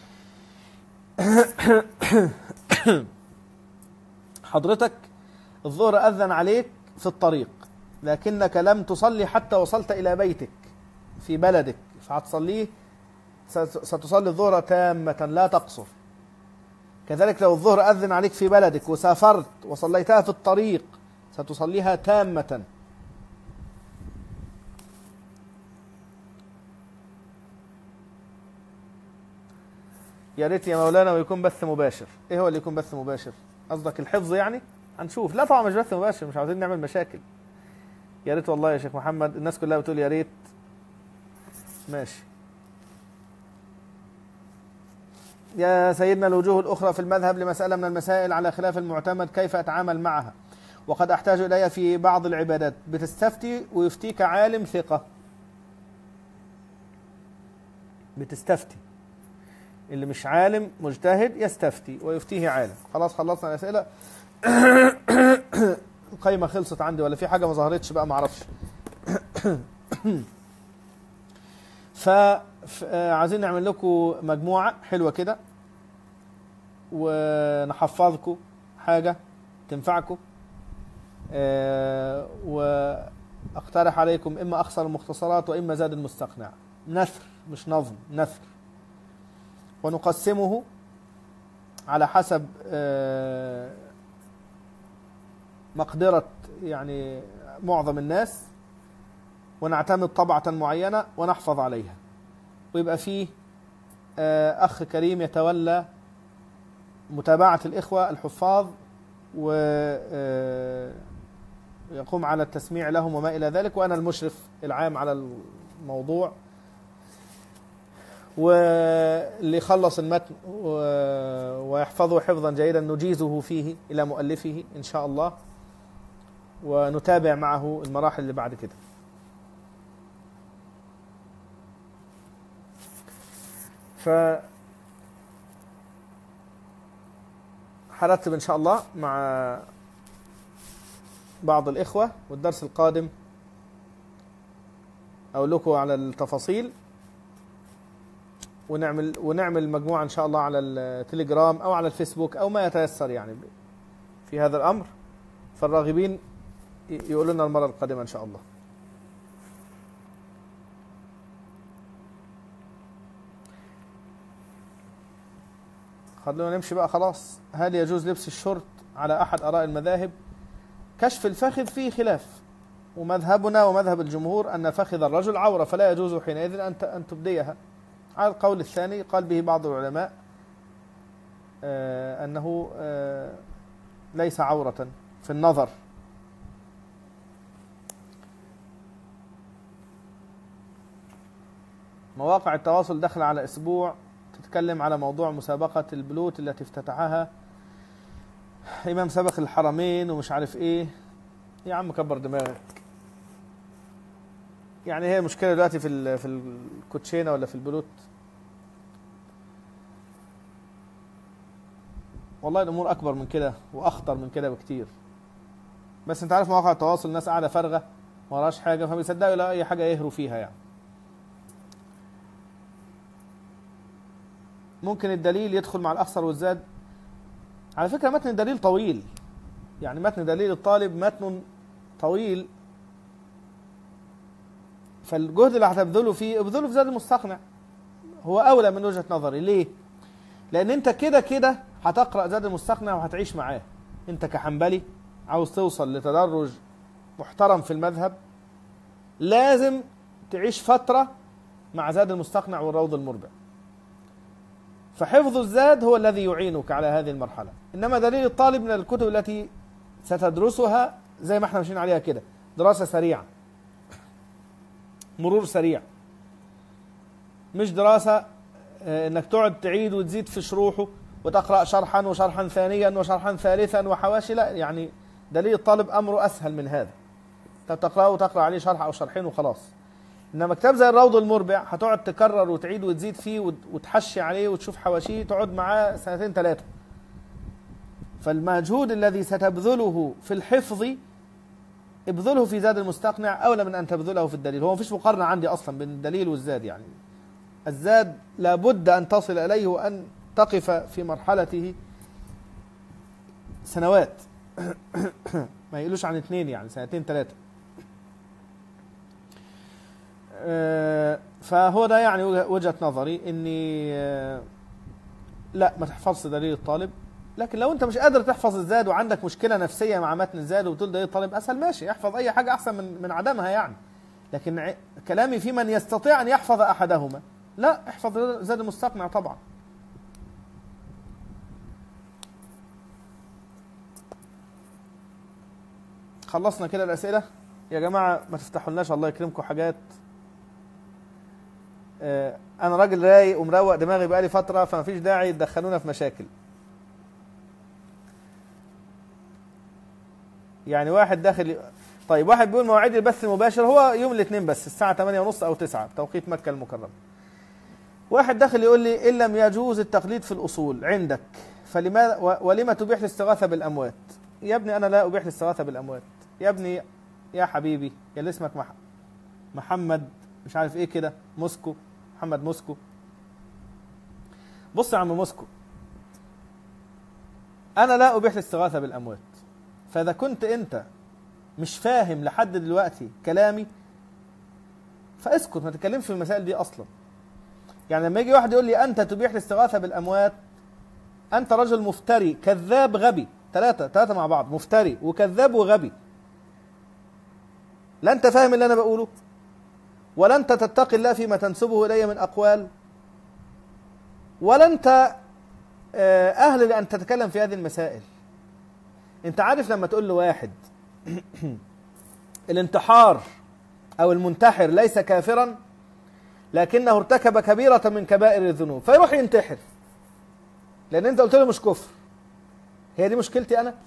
حضرتك الظهر أذن عليك في الطريق، لكنك لم تصلي حتى وصلت إلى بيتك في بلدك، فهتصليه ستصلي الظهر تامة لا تقصر. كذلك لو الظهر أذن عليك في بلدك وسافرت وصليتها في الطريق ستصليها تامة. يا ريت يا مولانا ويكون بث مباشر. ايه هو اللي يكون بث مباشر؟ قصدك الحفظ يعني؟ هنشوف. لا طبعا مش بث مباشر، مش عاوزين نعمل مشاكل. يا ريت والله يا شيخ محمد، الناس كلها بتقول يا ريت. ماشي يا سيدنا. الوجوه الأخرى في المذهب لمسألة من المسائل على خلاف المعتمد، كيف أتعامل معها؟ وقد أحتاج إليها في بعض العبادات. بتستفتي ويفتيك عالم ثقة. بتستفتي، اللي مش عالم مجتهد يستفتي ويفتيه عالم. خلاص خلصنا الأسئلة. القايمة خلصت عندي ولا في حاجة ما ظهرتش بقى؟ معرفش. فعايزين نعمل لكم مجموعة حلوة كده ونحفظكم حاجة تنفعكم، أه واقترح عليكم إما أخصر المختصرات وإما زاد المستقنع، نثر مش نظم، نثر، ونقسمه على حسب أه مقدرة يعني معظم الناس، ونعتمد طبعة معينة ونحفظ عليها، ويبقى فيه أخ كريم يتولى متابعة الإخوة الحفاظ ويقوم على التسميع لهم وما إلى ذلك، وأنا المشرف العام على الموضوع. واللي يخلص المتن ويحفظه حفظا جيدا نجيزه فيه إلى مؤلفه إن شاء الله، ونتابع معه المراحل اللي بعد كده. ف هرتب إن شاء الله مع بعض الإخوة، والدرس القادم أقول لكم على التفاصيل، ونعمل ونعمل مجموعة إن شاء الله على التليجرام أو على الفيسبوك أو ما يتيسر يعني في هذا الأمر. فالراغبين يقولوا لنا المرة القادمة إن شاء الله. خلونا نمشي بقى خلاص. هل يجوز لبس الشورت على أحد آراء المذاهب؟ كشف الفخذ فيه خلاف، ومذهبنا ومذهب الجمهور أن فخذ الرجل عورة، فلا يجوز حينئذ أن تبديها. على القول الثاني قال به بعض العلماء آه أنه آه ليس عورة في النظر. مواقع التواصل داخل على أسبوع تتكلم على موضوع مسابقة البلوت التي افتتحها إمام سابق الحرمين ومش عارف إيه. يا عم كبر دماغك. يعني هي مشكلة دلوقتي في في الكوتشينة ولا في البلوت؟ والله الأمور أكبر من كده وأخطر من كده بكتير. بس أنت عارف مواقع التواصل الناس قاعدة فارغة ما وراش حاجة فبيصدقوا لا أي حاجة يهروا فيها. يعني ممكن الدليل يدخل مع الأخصر والزاد. على فكرة متن الدليل طويل، يعني متن دليل الطالب متن طويل، فالجهد اللي هتبذله فيه ابذله في زاد المستقنع، هو أولى من وجهة نظري. ليه؟ لأن أنت كده كده هتقرأ زاد المستقنع وهتعيش معاه. أنت كحنبلي عاوز توصل لتدرج محترم في المذهب لازم تعيش فترة مع زاد المستقنع والروض المربع، فحفظ الزاد هو الذي يعينك على هذه المرحلة. إنما دليل الطالب من الكتب التي ستدرسها زي ما احنا ماشيين عليها كده، دراسة سريعة، مرور سريع، مش دراسة انك تقعد تعيد وتزيد في شروحه وتقرأ شرحا وشرحا ثانيا وشرحا ثالثا وحواشي. لا، يعني دليل الطالب أمره أسهل من هذا، تقرأه وتقرأ عليه شرح أو شرحين وخلاص. إنما كتاب زي الروض المربع هتقعد تكرر وتعيد وتزيد فيه وتحشي عليه وتشوف حواشيه، تقعد معاه سنتين ثلاثة. فالمجهود الذي ستبذله في الحفظ ابذله في زاد المستقنع أولى من أن تبذله في الدليل. هو مفيش مقارنة عندي أصلا بين الدليل والزاد. يعني الزاد لابد أن تصل إليه وأن تقف في مرحلته سنوات ما يقولوش عن اثنين، يعني سنتين ثلاثة. فهو ده يعني وجهة نظري، إني لا ما تحفظش دليل الطالب. لكن لو انت مش قادر تحفظ الزاد وعندك مشكلة نفسية مع متن الزاد وبتقول دليل الطالب اسهل، ماشي، احفظ اي حاجة احسن من من عدمها يعني. لكن كلامي في من يستطيع ان يحفظ احدهما، لا، احفظ زاد المستقنع طبعا. خلصنا كده الاسئلة يا جماعة. ما تفتحولناش الله يكرمكم حاجات. اه انا راجل رايق ومروق دماغي بقالي فترة، فما فيش داعي تدخلونا في مشاكل. يعني واحد داخل. طيب واحد بيقول مواعيد البث المباشر هو يوم الاثنين بس الساعة ثمانية ونص أو تسعة بتوقيت مكة المكرمة. واحد داخل يقول لي إن لم يجوز التقليد في الأصول عندك فلما ولما تبيح الاستغاثة بالأموات؟ يا ابني أنا لا أبيح الاستغاثة بالأموات يا ابني، يا حبيبي، يا اللي اسمك محمد مش عارف إيه كده موسكو، محمد موسكو. بص يا عم موسكو، أنا لا أبيح الاستغاثة بالأموات. فإذا كنت أنت مش فاهم لحد دلوقتي كلامي فاسكت، ما تتكلمش في المسائل دي أصلا. يعني لما يجي واحد يقول لي أنت تبيح الاستغاثة بالأموات، أنت رجل مفتري كذاب غبي. ثلاثة ثلاثة مع بعض، مفتري وكذاب وغبي. لا أنت فاهم اللي أنا بقوله، ولا أنت تتقي الله فيما تنسبه إلي من أقوال، ولا أنت أهل لأن تتكلم في هذه المسائل. انت عارف لما تقول له واحد الانتحار او المنتحر ليس كافرا لكنه ارتكب كبيرة من كبائر الذنوب فيروح ينتحر لان انت قلت له مش كفر، هي دي مشكلتي انا؟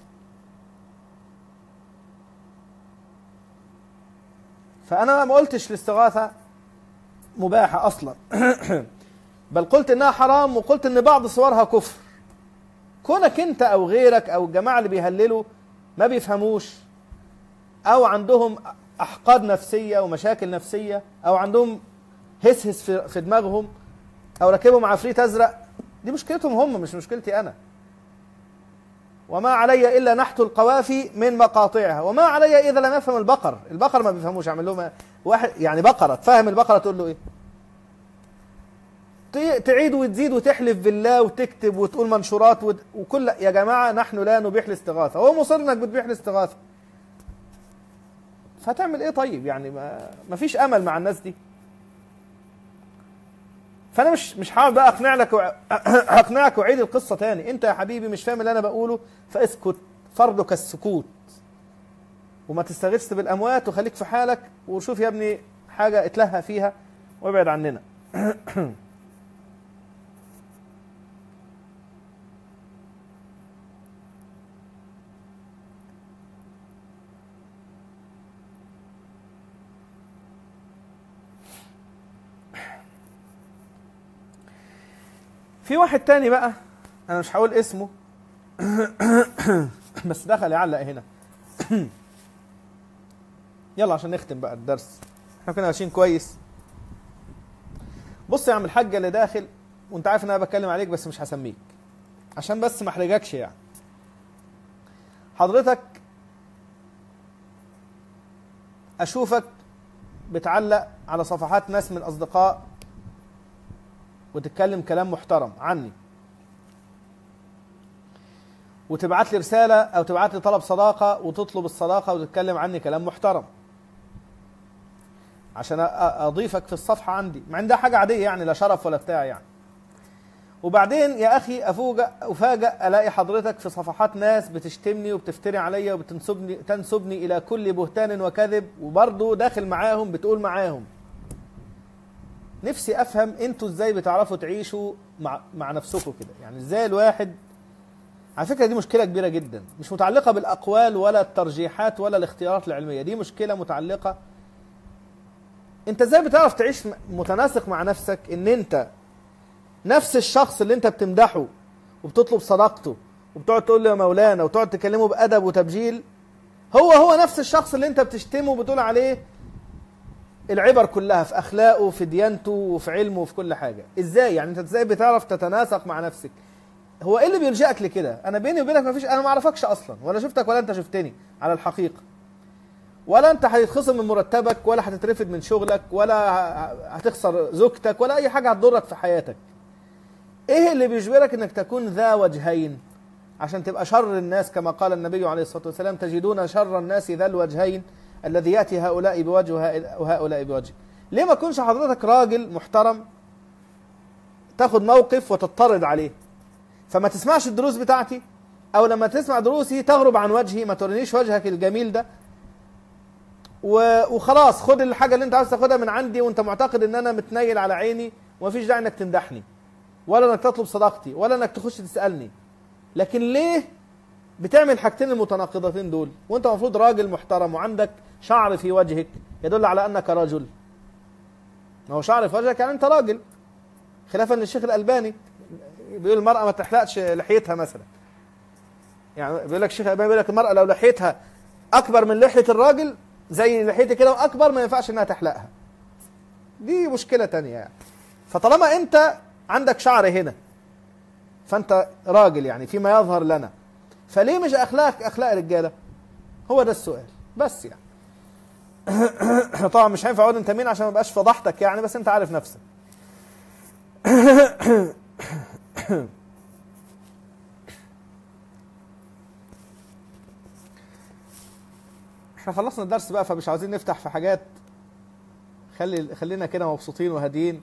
فانا ما قلتش الاستغاثة مباحة اصلا بل قلت انها حرام، وقلت ان بعض صورها كفر. كونك انت او غيرك او الجماعة اللي بيهللوا ما بيفهموش، او عندهم احقاد نفسية ومشاكل نفسية، او عندهم هسهس في دماغهم، او ركبهم عفريت ازرق، دي مشكلتهم هم مش مشكلتي انا. وما علي الا نحت القوافي من مقاطعها، وما علي اذا لم يفهم البقر. البقر ما بيفهموش، اعمل لهم واحد يعني بقرة تفهم البقرة تقول له ايه؟ تعيد وتزيد وتحلف بالله وتكتب وتقول منشورات وكل. يا جماعة نحن لا نبيح الاستغاثة، هو مصر انك بتبيح الاستغاثة، فتعمل ايه طيب؟ يعني ما, ما فيش امل مع الناس دي. فانا مش مش حاول بقى اقنع لك و... اقنعك واعيد القصة تاني. انت يا حبيبي مش فاهم اللي انا بقوله فاسكت، فرضك السكوت، وما تستغيثش بالاموات وخليك في حالك، وشوف يا ابني حاجة اتلهى فيها وابعد عننا. في واحد تاني بقى انا مش هقول اسمه بس دخل يعلق هنا. يلا عشان نختم بقى الدرس، احنا كنا ماشيين كويس. بص يا عم الحاج اللي داخل، وانت عارف ان انا بتكلم عليك بس مش هسميك عشان بس ما احرجكش. يعني حضرتك اشوفك بتعلق على صفحات ناس من الاصدقاء وتتكلم كلام محترم عني، وتبعت لي رسالة او تبعت لي طلب صداقة وتطلب الصداقة وتتكلم عني كلام محترم عشان اضيفك في الصفحة عندي، مع ان ده حاجة عادية يعني، لا شرف ولا بتاع يعني. وبعدين يا اخي افوجئ افاجئ الاقي حضرتك في صفحات ناس بتشتمني وبتفتري عليا وبتنسبني تنسبني الى كل بهتان وكذب، وبرضه داخل معاهم بتقول معاهم. نفسي افهم انتوا ازاي بتعرفوا تعيشوا مع مع نفسكم كده؟ يعني ازاي الواحد، على فكرة دي مشكلة كبيرة جدا، مش متعلقة بالاقوال ولا الترجيحات ولا الاختيارات العلمية، دي مشكلة متعلقة انت ازاي بتعرف تعيش متناسق مع نفسك، ان انت نفس الشخص اللي انت بتمدحه وبتطلب صداقته وبتقعد تقول له يا مولانا وتقعد تكلمه بأدب وتبجيل، هو هو نفس الشخص اللي انت بتشتمه وبتقول عليه العبر كلها في اخلاقه وفي ديانته وفي علمه وفي كل حاجة. ازاي يعني انت ازاي بتعرف تتناسق مع نفسك؟ هو ايه اللي بيلجأك لكده؟ انا بيني وبينك ما فيش، انا ما اعرفكش اصلا، ولا شفتك ولا انت شفتني على الحقيقة، ولا انت هتتخصم من مرتبك ولا هتترفد من شغلك ولا هتخسر زوجتك ولا اي حاجة هتضرك في حياتك. ايه اللي بيجبرك انك تكون ذا وجهين عشان تبقى شر الناس؟ كما قال النبي عليه الصلاة والسلام: تجدون شر الناس ذا الوجهين الذي يأتي هؤلاء بوجه وهؤلاء بوجه. ليه ما تكونش حضرتك راجل محترم تاخد موقف وتضطرد عليه؟ فما تسمعش الدروس بتاعتي، او لما تسمع دروسي تغرب عن وجهي، ما تورينيش وجهك الجميل ده وخلاص. خد الحاجة اللي انت عاوز تاخدها من عندي وانت معتقد ان انا متنيل على عيني، ومفيش داعي انك تمدحني ولا انك تطلب صداقتي ولا انك تخش تسألني. لكن ليه بتعمل الحاجتين المتناقضتين دول وانت المفروض راجل محترم وعندك شعر في وجهك يدل على انك رجل؟ ما هو شعر في وجهك يعني انت راجل، خلافا للشيخ الألباني بيقول المرأة ما تحلقش لحيتها مثلا. يعني بيقول لك الشيخ الألباني بيقول لك المرأة لو لحيتها اكبر من لحية الراجل زي لحيتي كده واكبر ما ينفعش انها تحلقها. دي مشكلة تانية يعني. فطالما انت عندك شعر هنا فانت راجل يعني فيما يظهر لنا، فليه مش اخلاقك اخلاق رجاله؟ هو ده السؤال بس يعني. طبعا مش هينفع اقول انت مين عشان ما ابقاش فضحتك يعني، بس انت عارف نفسك. احنا خلصنا الدرس بقى، فمش عاوزين نفتح في حاجات. خلي خلينا كده مبسوطين وهاديين.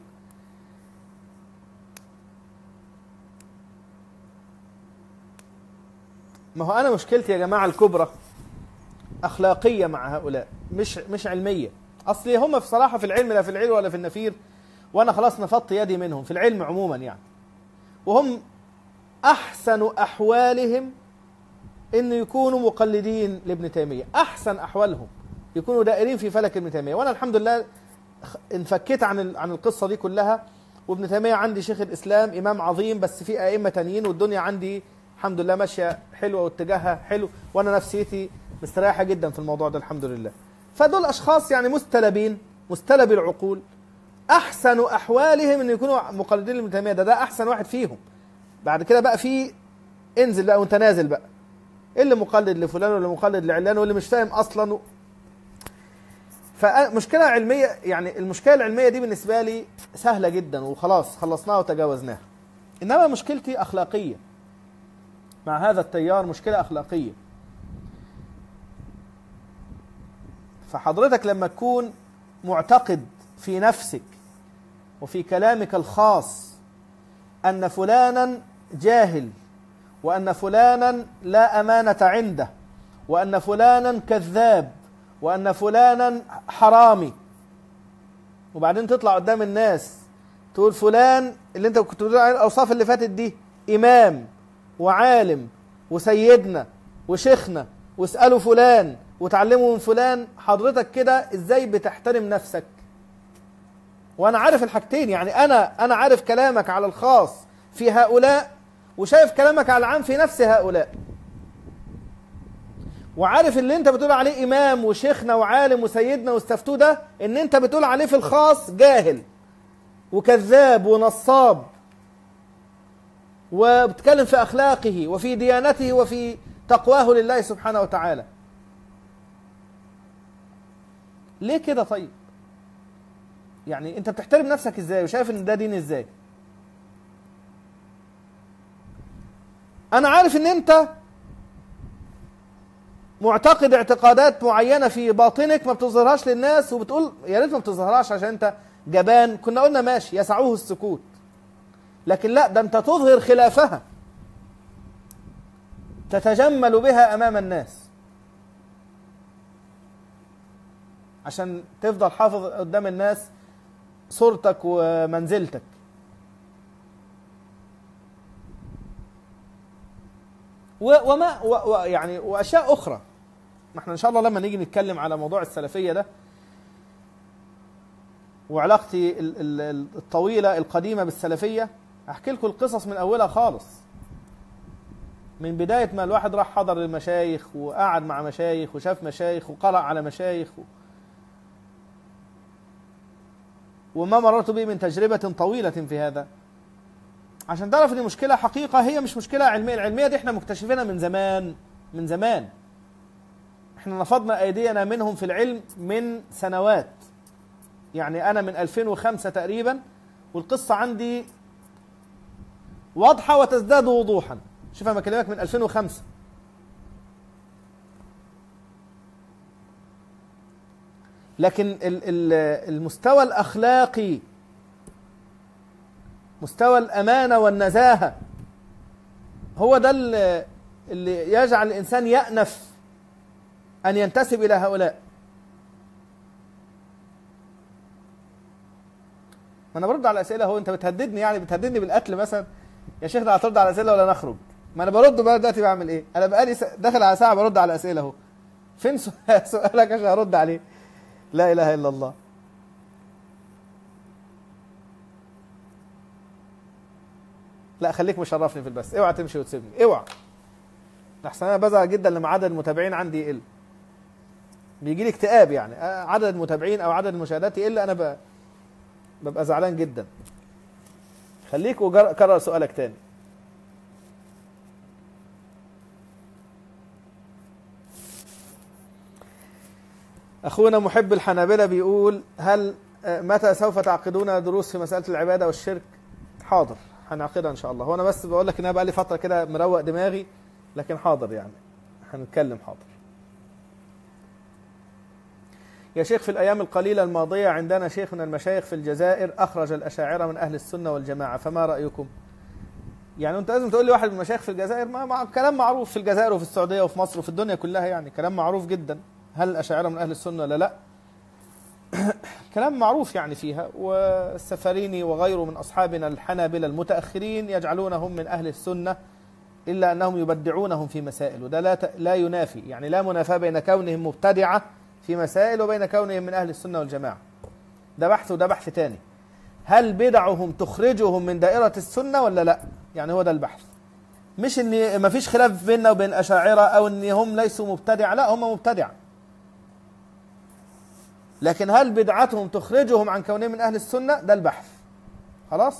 ما هو انا مشكلتي يا جماعه الكبرى اخلاقيه مع هؤلاء، مش مش علميه. اصلي هم في صراحه في العلم لا في العلم ولا في النفير، وانا خلاص نفضت يدي منهم في العلم عموما يعني. وهم احسن احوالهم ان يكونوا مقلدين لابن تيميه، احسن احوالهم يكونوا دائرين في فلك ابن تيميه. وانا الحمد لله انفكيت عن عن القصه دي كلها. وابن تيميه عندي شيخ الاسلام امام عظيم، بس في ائمه تانيين، والدنيا عندي الحمد لله ماشيه حلوه واتجاهها حلو، وانا نفسيتي مستريحه جدا في الموضوع ده الحمد لله. فدول اشخاص يعني مستلبين مستلبي العقول، احسن احوالهم ان يكونوا مقلدين لابن تيميه. ده ده احسن واحد فيهم. بعد كده بقى في انزل بقى وانت نازل بقى، اللي مقلد لفلان واللي مقلد لعلان واللي مش فاهم اصلا. فمشكله علميه يعني، المشكله العلميه دي بالنسبه لي سهله جدا وخلاص خلصناها وتجاوزناها. انما مشكلتي اخلاقيه مع هذا التيار، مشكله اخلاقيه. فحضرتك لما تكون معتقد في نفسك وفي كلامك الخاص ان فلانا جاهل، وان فلانا لا امانه عنده، وان فلانا كذاب، وان فلانا حرامي، وبعدين تطلع قدام الناس تقول فلان اللي انت كنت بتقول عليه الاوصاف اللي فاتت دي امام وعالم وسيدنا وشيخنا، واسألوا فلان وتعلموا من فلان. حضرتك كده ازاي بتحترم نفسك؟ وانا عارف الحاجتين، يعني انا انا عارف كلامك على الخاص في هؤلاء، وشايف كلامك على العام في نفس هؤلاء، وعارف اللي انت بتقول عليه امام وشيخنا وعالم وسيدنا واستفتوه ده ان انت بتقول عليه في الخاص جاهل وكذاب ونصاب، وبتكلم في اخلاقه وفي ديانته وفي تقواه لله سبحانه وتعالى. ليه كده طيب؟ يعني انت بتحترم نفسك ازاي وشايف ان ده دين ازاي؟ انا عارف ان انت معتقد اعتقادات معينة في باطنك ما بتظهرهاش للناس، وبتقول يا ريت ما بتظهرهاش عشان انت جبان، كنا قلنا ماشي يسعوه السكوت، لكن لا، ده انت تظهر خلافها، تتجمل بها امام الناس عشان تفضل حافظ قدام الناس صورتك ومنزلتك. وما و يعني واشياء اخرى. ما احنا ان شاء الله لما نيجي نتكلم على موضوع السلفيه ده وعلاقتي الطويله القديمه بالسلفيه، احكي لكم القصص من اولها خالص، من بدايه ما الواحد راح حضر المشايخ وقعد مع مشايخ وشاف مشايخ وقرأ على مشايخ و... وما مررت به من تجربه طويله في هذا، عشان تعرف ان مشكله حقيقه هي مش مشكله علميه. العلميه دي احنا مكتشفينها من زمان، من زمان احنا نفضنا ايدينا منهم في العلم من سنوات. يعني انا من ألفين وخمسة تقريبا والقصه عندي واضحه وتزداد وضوحا. شوف انا بكلمك من ألفين وخمسة، لكن المستوى الاخلاقي، مستوى الامانه والنزاهه، هو ده اللي يجعل الانسان يأنف ان ينتسب الى هؤلاء. ما انا برد على الاسئله. هو انت بتهددني، يعني بتهددني بالقتل مثلا؟ يا شيخ ده هترد على الاسئله ولا نخرج؟ ما انا برد بقى دلوقتي. بعمل ايه؟ انا بقالي داخل على ساعه برد على الاسئله اهو. فين سؤالك عشان ارد عليه؟ لا اله الا الله. لا خليك مشرفني في البث، اوعى تمشي وتسيبني، اوعى. احسن انا بزعل جدا لما عدد المتابعين عندي يقل، بيجي لي اكتئاب. يعني عدد المتابعين او عدد المشاهدات يقل، انا ببقى زعلان جدا. خليك وكرر سؤالك تاني. اخونا محب الحنابلة بيقول هل متى سوف تعقدون دروس في مسألة العبادة والشرك؟ حاضر، هنعقدها ان شاء الله. هو انا بس بقول لك ان انا بقى لي فترة كده مروق دماغي، لكن حاضر يعني هنتكلم. حاضر يا شيخ. في الأيام القليلة الماضية عندنا شيخ من المشايخ في الجزائر أخرج الأشاعرة من أهل السنة والجماعة، فما رأيكم؟ يعني أنت لازم تقول لي واحد من المشايخ في الجزائر؟ ما مع كلام معروف في الجزائر وفي السعودية وفي مصر وفي الدنيا كلها، يعني كلام معروف جدا. هل الأشاعرة من أهل السنة ولا لا؟ كلام معروف يعني فيها. والسفريني وغيره من أصحابنا الحنابلة المتأخرين يجعلونهم من أهل السنة، إلا أنهم يبدعونهم في مسائل، وده لا لا ينافي، يعني لا منافاة بين كونهم مبتدعة في مسائل وبين كونهم من أهل السنة والجماعة. ده بحث وده بحث تاني. هل بدعهم تخرجهم من دائرة السنة ولا لا؟ يعني هو ده البحث، مش ان ما فيش خلاف بيننا وبين الأشاعرة او ان هم ليسوا مبتدع، لا هم مبتدع، لكن هل بدعتهم تخرجهم عن كونهم من أهل السنة؟ ده البحث. خلاص.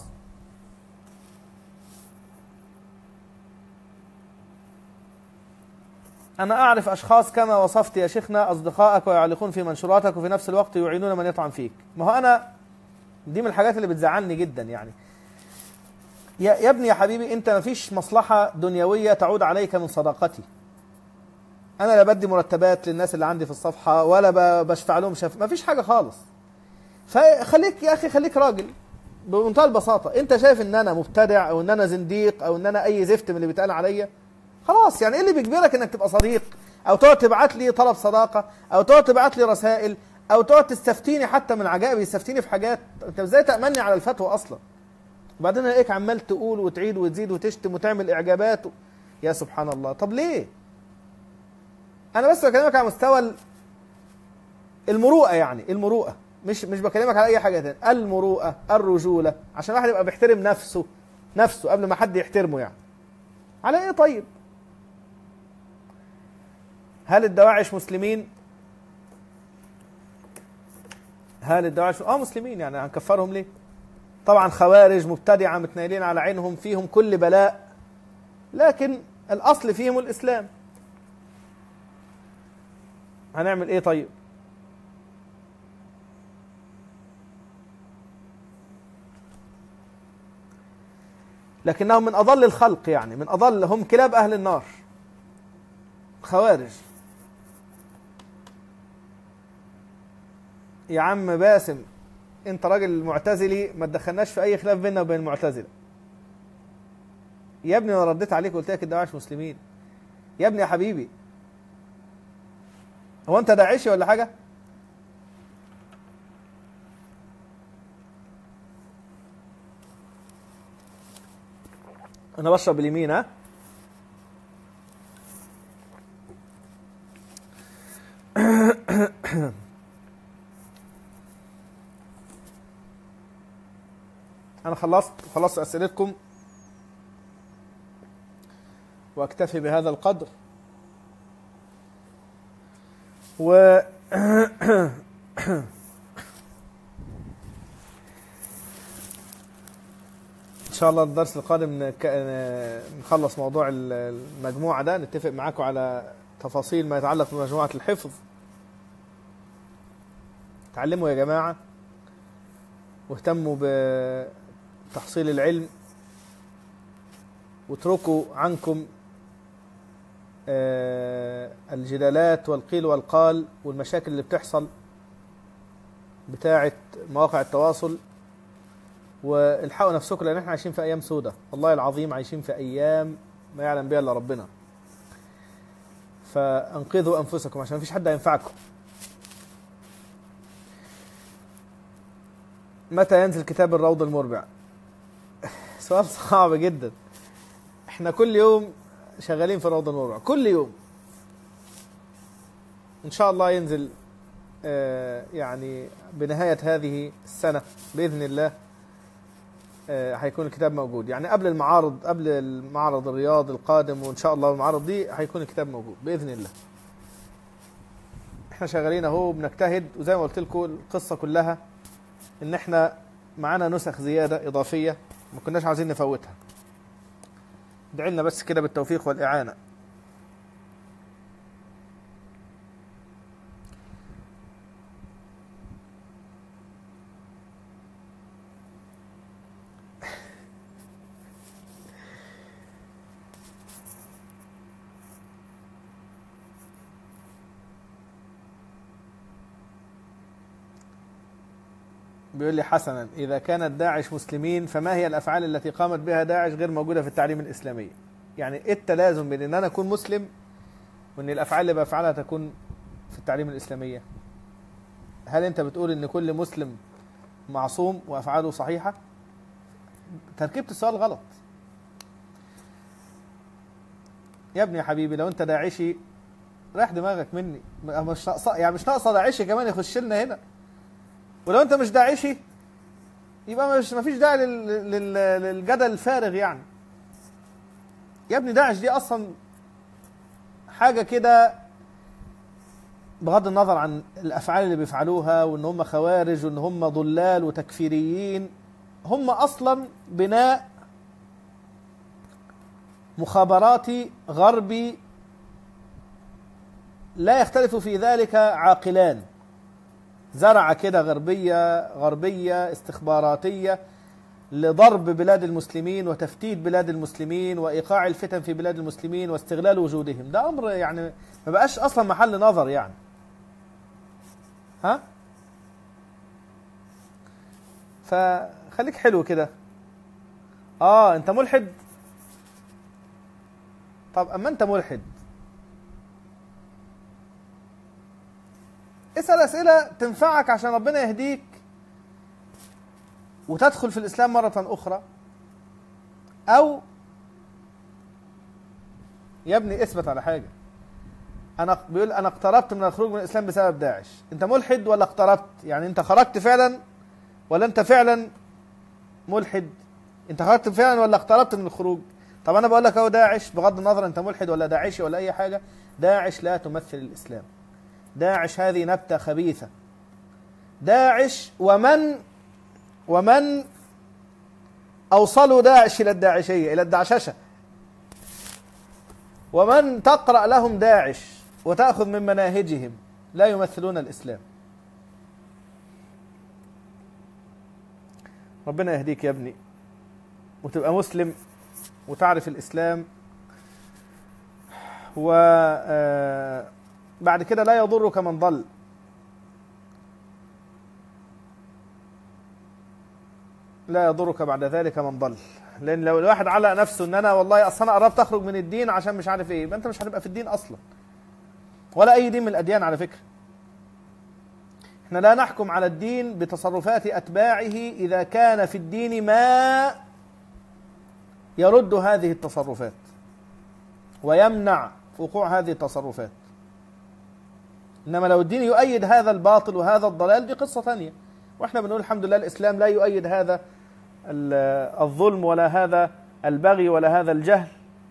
أنا أعرف أشخاص كما وصفت يا شيخنا أصدقائك ويعلقون في منشوراتك وفي نفس الوقت يعينون من يطعن فيك. ما هو أنا دي من الحاجات اللي بتزعلني جدا. يعني يا, يا ابني يا حبيبي، أنت ما فيش مصلحة دنيوية تعود عليك من صداقتي. أنا لا بدي مرتبات للناس اللي عندي في الصفحة ولا بشفع لهم شف، ما فيش حاجة خالص. فخليك يا أخي، خليك راجل بمنتهى البساطة. أنت شايف إن أنا مبتدع أو إن أنا زنديق أو إن أنا أي زفت من اللي بيتقال عليا، خلاص. يعني ايه اللي بيجبرك انك تبقى صديق او تقعد تبعت لي طلب صداقه او تقعد تبعت لي رسائل او تقعد تستفتيني حتى من عجائب، يستفتيني في حاجات انت ازاي تأمني على الفتوى اصلا؟ وبعدين الاقيك عمال تقول وتعيد وتزيد وتشتم وتعمل اعجابات و... يا سبحان الله. طب ليه؟ انا بس بكلمك على مستوى المروءه، يعني المروءه، مش مش بكلمك على اي حاجه تانية. المروءه، الرجوله، عشان الواحد يبقى بيحترم نفسه نفسه قبل ما حد يحترمه. يعني على ايه طيب؟ هل الدواعش مسلمين؟ هل الدواعش اه مسلمين؟ يعني هنكفرهم ليه؟ طبعا خوارج مبتدعه متنيلين على عينهم، فيهم كل بلاء، لكن الاصل فيهم الاسلام. هنعمل ايه طيب؟ لكنهم من اضل الخلق، يعني من اضل، هم كلاب اهل النار، خوارج. يا عم باسم انت راجل معتزلي، ما تدخلناش في اي خلاف بيننا وبين المعتزله. يا ابني انا رديت عليك وقلت لك الدواعش مسلمين. يا ابني يا حبيبي، هو انت داعشي ولا حاجه؟ انا بشرب اليمين. ها انا خلصت خلصت اسئلتكم واكتفي بهذا القدر. و ان شاء الله الدرس القادم نخلص موضوع المجموعة ده، نتفق معاكم على تفاصيل ما يتعلق بمجموعة الحفظ. تعلموا يا جماعة واهتموا بتحصيل العلم، واتركوا عنكم الجدالات والقيل والقال والمشاكل اللي بتحصل بتاعة مواقع التواصل، والحقوا نفسكم، لان احنا عايشين في ايام سودة، والله العظيم عايشين في ايام ما يعلم بها الا ربنا. فانقذوا انفسكم عشان مفيش حد هينفعكم. متى ينزل كتاب الروض المربع؟ سؤال صعب جدا. احنا كل يوم شغالين في الروض المربع، كل يوم. ان شاء الله ينزل آه يعني بنهاية هذه السنة بإذن الله. هيكون الكتاب موجود، يعني قبل المعارض، قبل المعرض الرياض القادم، وان شاء الله المعارض دي هيكون الكتاب موجود باذن الله. احنا شغالين اهو بنجتهد، وزي ما قلت لكم القصه كلها ان احنا معانا نسخ زياده اضافيه ما كناش عايزين نفوتها. ادعي لنا بس كده بالتوفيق والاعانه. بيقول لي حسنا، إذا كانت داعش مسلمين فما هي الأفعال التي قامت بها داعش غير موجودة في التعليم الإسلامي؟ يعني إيه التلازم بين إن أنا أكون مسلم وإن الأفعال اللي بفعلها تكون في التعليم الإسلامية؟ هل أنت بتقول إن كل مسلم معصوم وأفعاله صحيحة؟ تركيبة السؤال غلط يا ابني يا حبيبي. لو أنت داعشي رايح دماغك مني، مش ناقصة، يعني مش ناقصة داعشي كمان يخش لنا هنا. ولو انت مش داعشي يبقى مش مفيش داعي للجدل الفارغ. يعني يا ابني داعش دي اصلا حاجه كده، بغض النظر عن الافعال اللي بيفعلوها وان هم خوارج وان هم ضلال وتكفيريين، هم اصلا بناء مخابراتي غربي لا يختلف في ذلك عاقلان. زرعة كده غربية غربية استخباراتية لضرب بلاد المسلمين وتفتيت بلاد المسلمين وإيقاع الفتن في بلاد المسلمين واستغلال وجودهم. ده أمر يعني ما بقاش أصلا محل نظر. يعني ها فخليك حلو كده. آه أنت ملحد؟ طب أما أنت ملحد اسأل أسئلة تنفعك عشان ربنا يهديك وتدخل في الإسلام مرة أخرى. أو يا ابني اثبت على حاجة. أنا بيقول أنا اقتربت من الخروج من الإسلام بسبب داعش. أنت ملحد ولا اقتربت؟ يعني أنت خرجت فعلا ولا أنت فعلا ملحد؟ أنت خرجت فعلا ولا اقتربت من الخروج؟ طب أنا بقول لك أهو داعش، بغض النظر أنت ملحد ولا داعشي ولا أي حاجة، داعش لا تمثل الإسلام. داعش هذه نبتة خبيثة. داعش ومن ومن أوصلوا داعش إلى الداعشية، إلى الدعششة، ومن تقرأ لهم داعش وتأخذ من مناهجهم لا يمثلون الإسلام. ربنا يهديك يا ابني وتبقى مسلم وتعرف الإسلام، وبعد كده لا يضرك من ضل. لا يضرك بعد ذلك من ضل. لأن لو الواحد علق نفسه ان انا والله اصلا انا قربت اخرج من الدين عشان مش عارف ايه، يبقى انت مش هتبقى في الدين اصلا، ولا اي دين من الاديان على فكرة. احنا لا نحكم على الدين بتصرفات اتباعه اذا كان في الدين ما يرد هذه التصرفات ويمنع وقوع هذه التصرفات. انما لو الدين يؤيد هذا الباطل وهذا الضلال دي قصة ثانية، واحنا بنقول الحمد لله الاسلام لا يؤيد هذا الظلم ولا هذا البغي ولا هذا الجهل.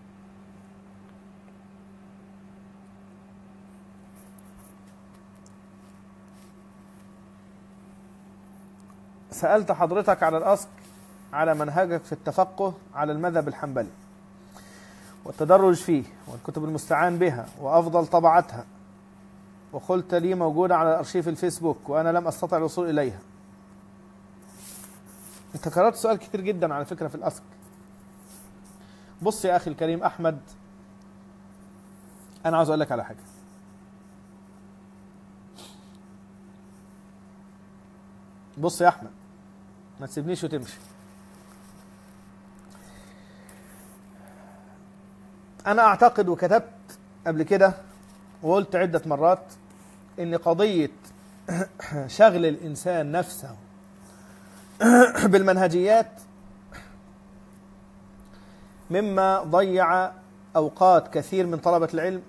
سألت حضرتك على الأصل على منهجك في التفقه على المذهب الحنبلي والتدرج فيه والكتب المستعان بها وأفضل طبعتها، وقلت لي موجودة على الأرشيف الفيسبوك وأنا لم أستطع الوصول إليها. انت كررت سؤال كتير جدا على فكرة في الأسك. بص يا أخي الكريم أحمد، أنا عاوز أقول لك على حاجة. بص يا أحمد، ما تسيبنيش وتمشي. أنا أعتقد وكتبت قبل كده وقلت عدة مرات إن قضية شغل الإنسان نفسه بالمنهجيات مما ضيع أوقات كثير من طلبة العلم،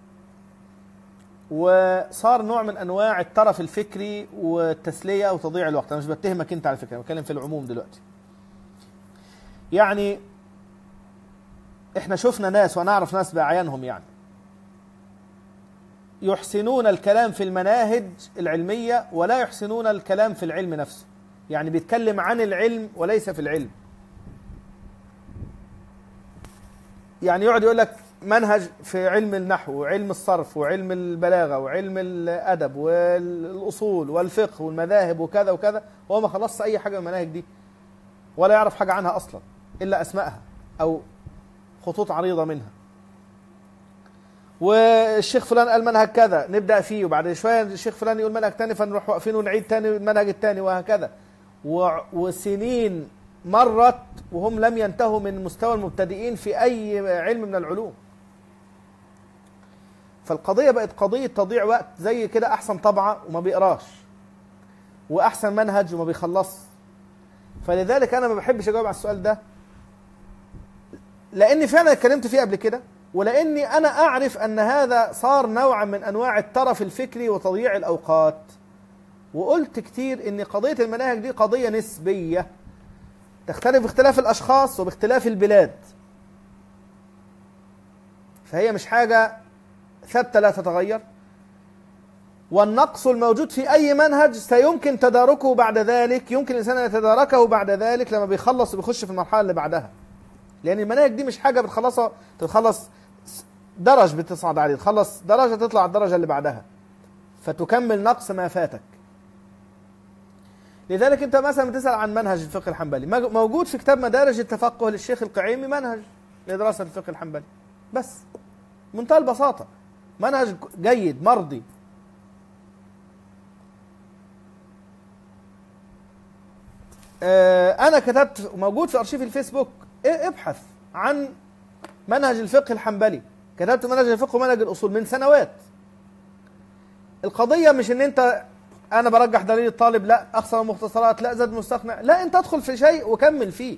وصار نوع من أنواع الترف الفكري والتسلية وتضييع الوقت. أنا مش بتهمك أنت على فكرة، بتكلم في العموم دلوقتي. يعني إحنا شفنا ناس ونعرف ناس بأعيانهم يعني يحسنون الكلام في المناهج العلمية ولا يحسنون الكلام في العلم نفسه، يعني بيتكلم عن العلم وليس في العلم. يعني يقعد يقول لك منهج في علم النحو وعلم الصرف وعلم البلاغة وعلم الأدب والأصول والفقه والمذاهب وكذا وكذا، وهو ما خلصش أي حاجة من المناهج دي ولا يعرف حاجة عنها أصلا إلا أسمائها أو خطوط عريضة منها. والشيخ فلان قال منهج كذا نبدأ فيه، وبعد شوية الشيخ فلان يقول منهج تاني فنروح واقفين ونعيد تاني المنهج التاني، وهكذا. وسنين مرت وهم لم ينتهوا من مستوى المبتدئين في أي علم من العلوم. فالقضية بقت قضية تضيع وقت زي كده. أحسن طبعة وما بيقراش، وأحسن منهج وما بيخلص. فلذلك أنا ما بحبش أجاوب على السؤال ده، لأني فعلا اتكلمت فيه قبل كده، ولأني أنا أعرف أن هذا صار نوعا من أنواع الترف الفكري وتضييع الأوقات. وقلت كتير أن قضية المناهج دي قضية نسبية تختلف باختلاف الأشخاص وباختلاف البلاد، فهي مش حاجة ثابتة لا تتغير. والنقص الموجود في أي منهج سيمكن تداركه بعد ذلك، يمكن الإنسان أن يتداركه بعد ذلك لما بيخلص وبيخش في المرحلة اللي بعدها. لأن المناهج دي مش حاجة بتخلصها، تخلص درج بتصعد عليه، تخلص درجة تطلع الدرجة اللي بعدها فتكمل نقص ما فاتك. لذلك أنت مثلا بتسأل عن منهج الفقه الحنبلي، موجود في كتاب مدارج التفقه للشيخ القعيمي منهج لدراسة الفقه الحنبلي، بس منتهى البساطة، منهج جيد مرضي. أنا كتبت موجود في أرشيف الفيسبوك، ابحث عن منهج الفقه الحنبلي، كتبت منهج الفقه ومنهج الأصول من سنوات. القضية مش ان انت انا برجح دليل الطالب لا، اخسر المختصرات لا، زاد مستقنع لا، انت ادخل في شيء وكمل فيه.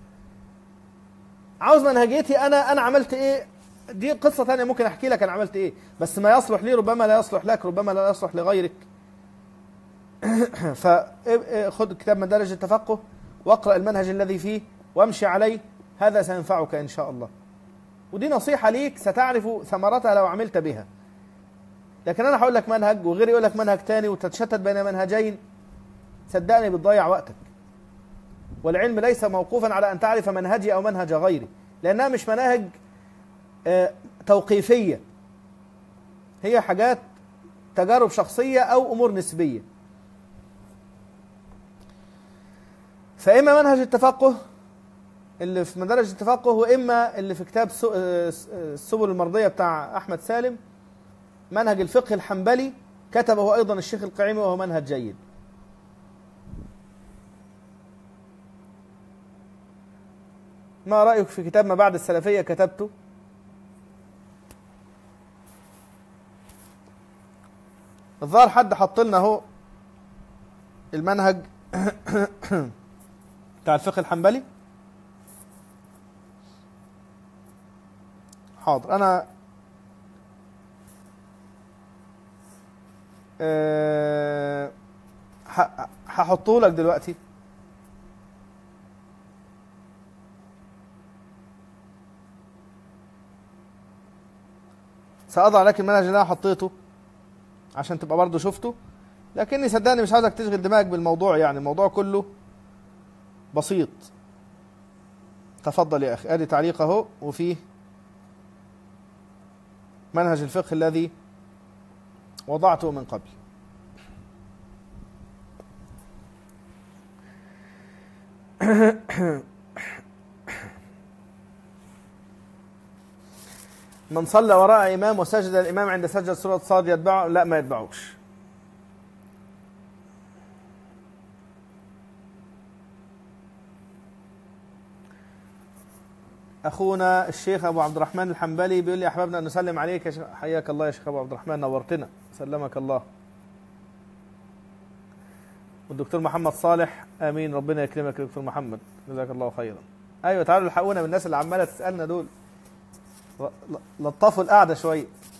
عاوز منهجيتي انا انا عملت ايه، دي قصة تانية ممكن احكي لك انا عملت ايه، بس ما يصلح لي ربما لا يصلح لك، ربما لا يصلح لغيرك. فخذ كتاب مدارج التفقه واقرأ المنهج الذي فيه وامشي عليه، هذا سينفعك ان شاء الله. ودي نصيحة ليك ستعرف ثمرتها لو عملت بها. لكن انا هقول لك منهج وغيري يقول لك منهج تاني وتتشتت بين منهجين، صدقني بتضيع وقتك. والعلم ليس موقوفا على ان تعرف منهجي او منهج غيري، لانها مش مناهج توقيفية، هي حاجات تجارب شخصية او امور نسبية. فاما منهج التفقه اللي في مدارج التفقه، واما اللي في كتاب السبل المرضية بتاع احمد سالم، منهج الفقه الحنبلي كتبه ايضا الشيخ القعيمي وهو منهج جيد. ما رأيك في كتاب ما بعد السلفية كتبته؟ الظاهر حد حط لنا اهو المنهج بتاع الفقه الحنبلي. حاضر، انا أه هحطه لك دلوقتي. سأضع لك المنهج اللي انا حطيته عشان تبقى برضو شفته، لكني صدقني مش عايزك تشغل دماغك بالموضوع، يعني الموضوع كله بسيط. تفضل يا اخي، ادي تعليق اهو، وفيه منهج الفقه الذي وضعته من قبل. من صلى وراء إمام وسجد الإمام عند سجد سورة صاد يتبعه؟ لا، ما يتبعوش. أخونا الشيخ أبو عبد الرحمن الحنبلي بيقول لي أحببنا أن نسلم عليك يا شيخ. حياك الله يا شيخ أبو عبد الرحمن، نورتنا، سلمك الله. والدكتور محمد صالح، آمين، ربنا يكرمك يا دكتور محمد، جزاك الله خيرا. أيوة، تعالوا الحقونا من الناس اللي عمالة تسألنا دول، لطفوا القعدة شوية.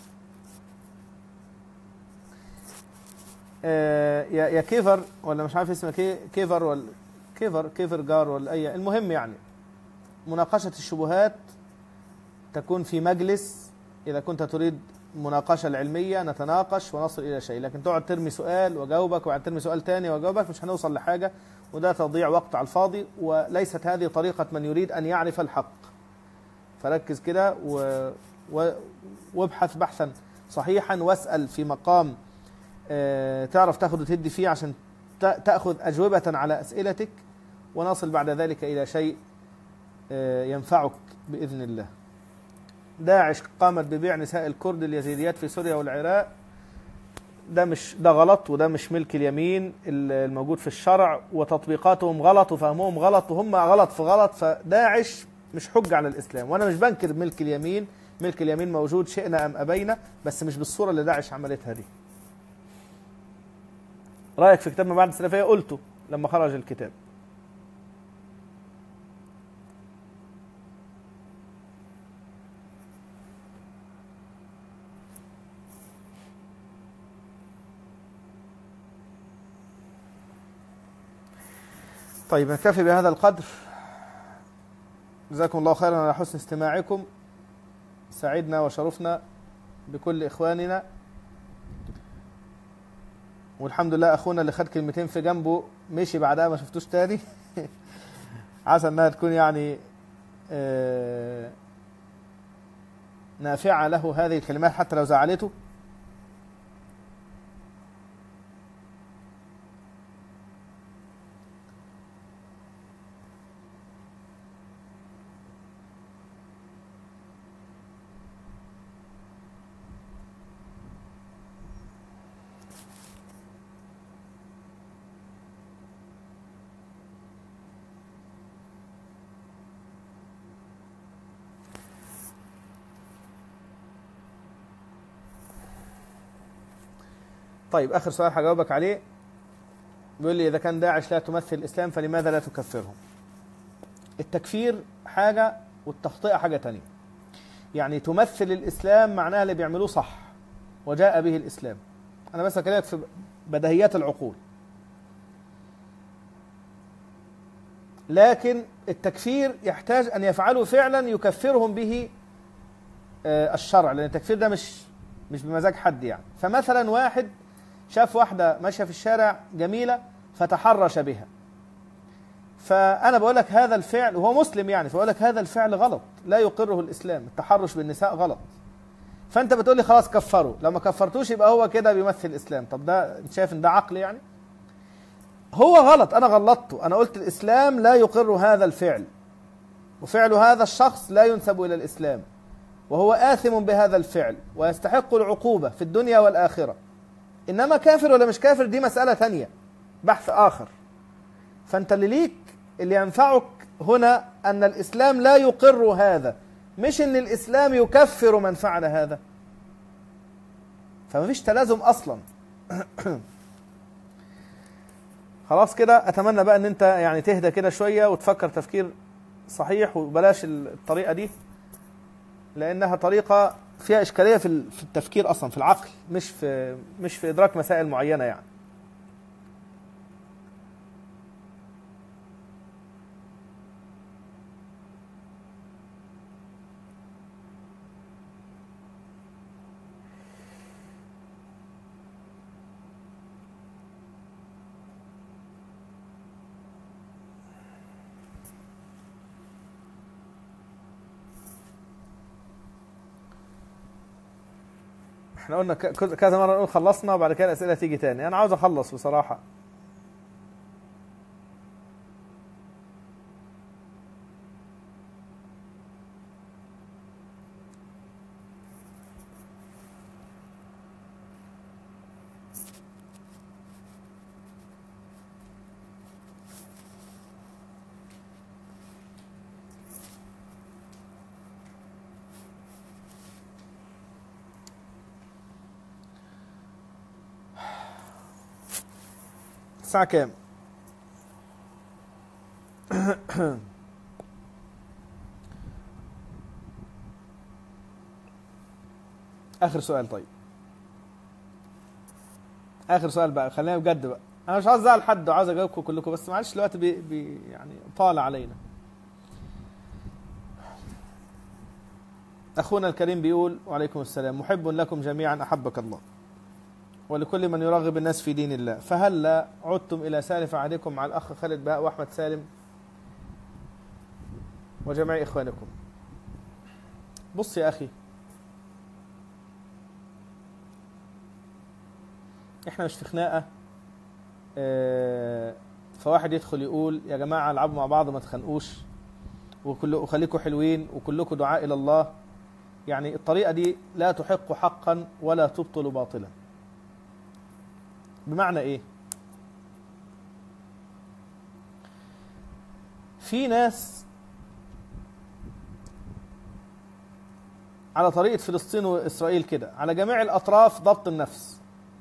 آه يا يا كيفر، ولا مش عارف اسمه كي كيفر ولا كيفر كيفر جار ولا أي، المهم يعني مناقشة الشبهات تكون في مجلس. إذا كنت تريد مناقشة العلمية نتناقش ونصل إلى شيء، لكن تقعد ترمي سؤال وجاوبك وبعد ترمي سؤال تاني وجاوبك، مش هنوصل لحاجة، وده تضييع وقت على الفاضي، وليست هذه طريقة من يريد أن يعرف الحق. فركز كده و... و... وابحث بحثا صحيحا، واسأل في مقام اه تعرف تاخد وتدي فيه عشان تأخذ أجوبة على أسئلتك، ونصل بعد ذلك إلى شيء اه ينفعك بإذن الله. داعش قامت ببيع نساء الكرد اليزيديات في سوريا والعراق، ده مش ده غلط، وده مش ملك اليمين الموجود في الشرع، وتطبيقاتهم غلط وفهمهم غلط وهم غلط في غلط. فداعش مش حجة على الإسلام، وأنا مش بنكر ملك اليمين، ملك اليمين موجود شئنا أم أبينا، بس مش بالصورة اللي داعش عملتها دي. رأيك في كتاب ما بعد السلفية قلته لما خرج الكتاب. طيب، نكتفي بهذا القدر. جزاكم الله خيرا على حسن استماعكم، سعدنا وشرفنا بكل إخواننا، والحمد لله أخونا اللي خد كلمتين في جنبه مشي بعدها ما شفتوش تاني. عسى أنها تكون يعني نافعة له هذه الكلمات حتى لو زعلته. طيب آخر سؤال هجاوبك عليه، بيقول لي إذا كان داعش لا تمثل الإسلام فلماذا لا تكفرهم؟ التكفير حاجة والتخطئة حاجة تانية. يعني تمثل الإسلام معناها اللي بيعملوه صح وجاء به الإسلام. أنا بس أكلمك في بديهيات العقول. لكن التكفير يحتاج أن يفعلوا فعلا يكفرهم به الشرع، لأن التكفير ده مش مش بمزاج حد يعني. فمثلا واحد شاف واحدة ماشية في الشارع جميلة فتحرش بها، فأنا بقول لك هذا الفعل وهو مسلم يعني، فبقول لك هذا الفعل غلط لا يقره الإسلام، التحرش بالنساء غلط. فأنت بتقول لي خلاص كفره، لو ما كفرتوش يبقى هو كده بيمثل الإسلام. طب ده أنت شايف إن ده عقل يعني؟ هو غلط، أنا غلطته، أنا قلت الإسلام لا يقر هذا الفعل، وفعل هذا الشخص لا ينسب إلى الإسلام، وهو آثم بهذا الفعل ويستحق العقوبة في الدنيا والآخرة. إنما كافر ولا مش كافر دي مسألة تانية، بحث آخر. فأنت اللي ليك اللي ينفعك هنا أن الإسلام لا يقر هذا، مش أن الإسلام يكفر من فعل هذا. فما فيش تلازم أصلا. خلاص كده، أتمنى بقى أن أنت يعني تهدى كده شوية وتفكر تفكير صحيح، وبلاش الطريقة دي لأنها طريقة فيها إشكالية في التفكير أصلا، في العقل، مش في مش في إدراك مسائل معينة يعني. احنا قلنا كذا مرة نقول خلصنا وبعد كده الأسئلة تيجي تاني. أنا عاوز أخلص بصراحة. الساعة كام؟ آخر سؤال. طيب آخر سؤال بقى، خلينا بجد بقى. أنا مش عاوز أزعل حد وعاوز أجاوبكم كلكم، بس معلش الوقت بي بي يعني طال علينا. أخونا الكريم بيقول وعليكم السلام: محب لكم جميعا أحبك الله ولكل من يرغب الناس في دين الله، فهلا عدتم إلى سالف عهدكم مع الأخ خالد بهاء وأحمد سالم وجميع إخوانكم. بص يا أخي، إحنا مش في خناقة فواحد يدخل يقول يا جماعة العبوا مع بعض ما تخنقوش وخليكم حلوين وكلكم دعاء إلى الله. يعني الطريقة دي لا تحق حقا ولا تبطل باطلا. بمعنى إيه؟ في ناس على طريقة فلسطين وإسرائيل كده على جميع الأطراف ضبط النفس،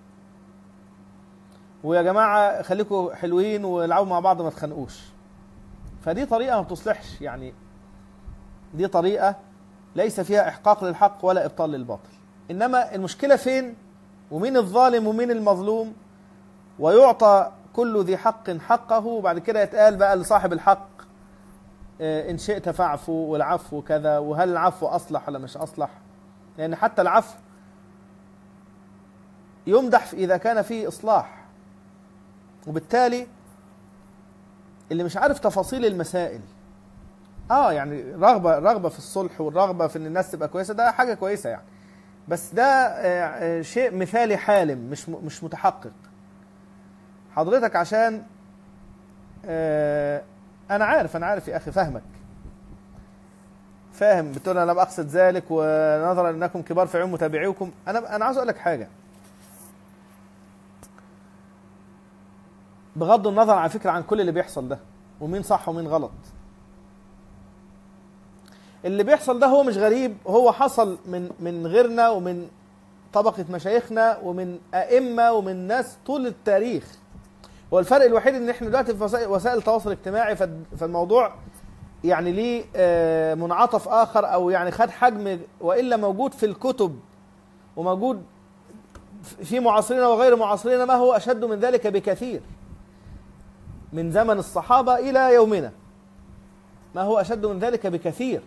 ويا جماعة خليكم حلوين والعبوا مع بعض ما تخنقوش. فدي طريقة ما بتصلحش، يعني دي طريقة ليس فيها إحقاق للحق ولا إبطال للباطل. إنما المشكلة فين؟ ومين الظالم ومين المظلوم؟ ويعطى كل ذي حق حقه، وبعد كده يتقال بقى لصاحب الحق إن شئت فاعفو والعفو كذا، وهل العفو أصلح ولا مش أصلح؟ لأن حتى العفو يمدح إذا كان فيه إصلاح. وبالتالي اللي مش عارف تفاصيل المسائل اه يعني رغبة رغبة في الصلح والرغبة في ان الناس تبقى كويسة، ده حاجة كويسة يعني، بس ده آه شيء مثالي حالم مش مش متحقق. حضرتك عشان آه انا عارف انا عارف يا اخي، فاهمك فاهم، بتقول انا لم اقصد ذلك ونظرا انكم كبار في عيون متابعيكم. انا انا عاوز اقول لك حاجة بغض النظر على فكرة عن كل اللي بيحصل ده ومين صح ومين غلط. اللي بيحصل ده هو مش غريب، هو حصل من من غيرنا ومن طبقة مشايخنا ومن أئمة ومن ناس طول التاريخ. هو الفرق الوحيد ان احنا دلوقتي في وسائل التواصل الاجتماعي، فالموضوع يعني ليه منعطف آخر، أو يعني خد حجم، وإلا موجود في الكتب وموجود في معاصرين وغير معاصرين ما هو أشد من ذلك بكثير، من زمن الصحابة إلى يومنا ما هو أشد من ذلك بكثير.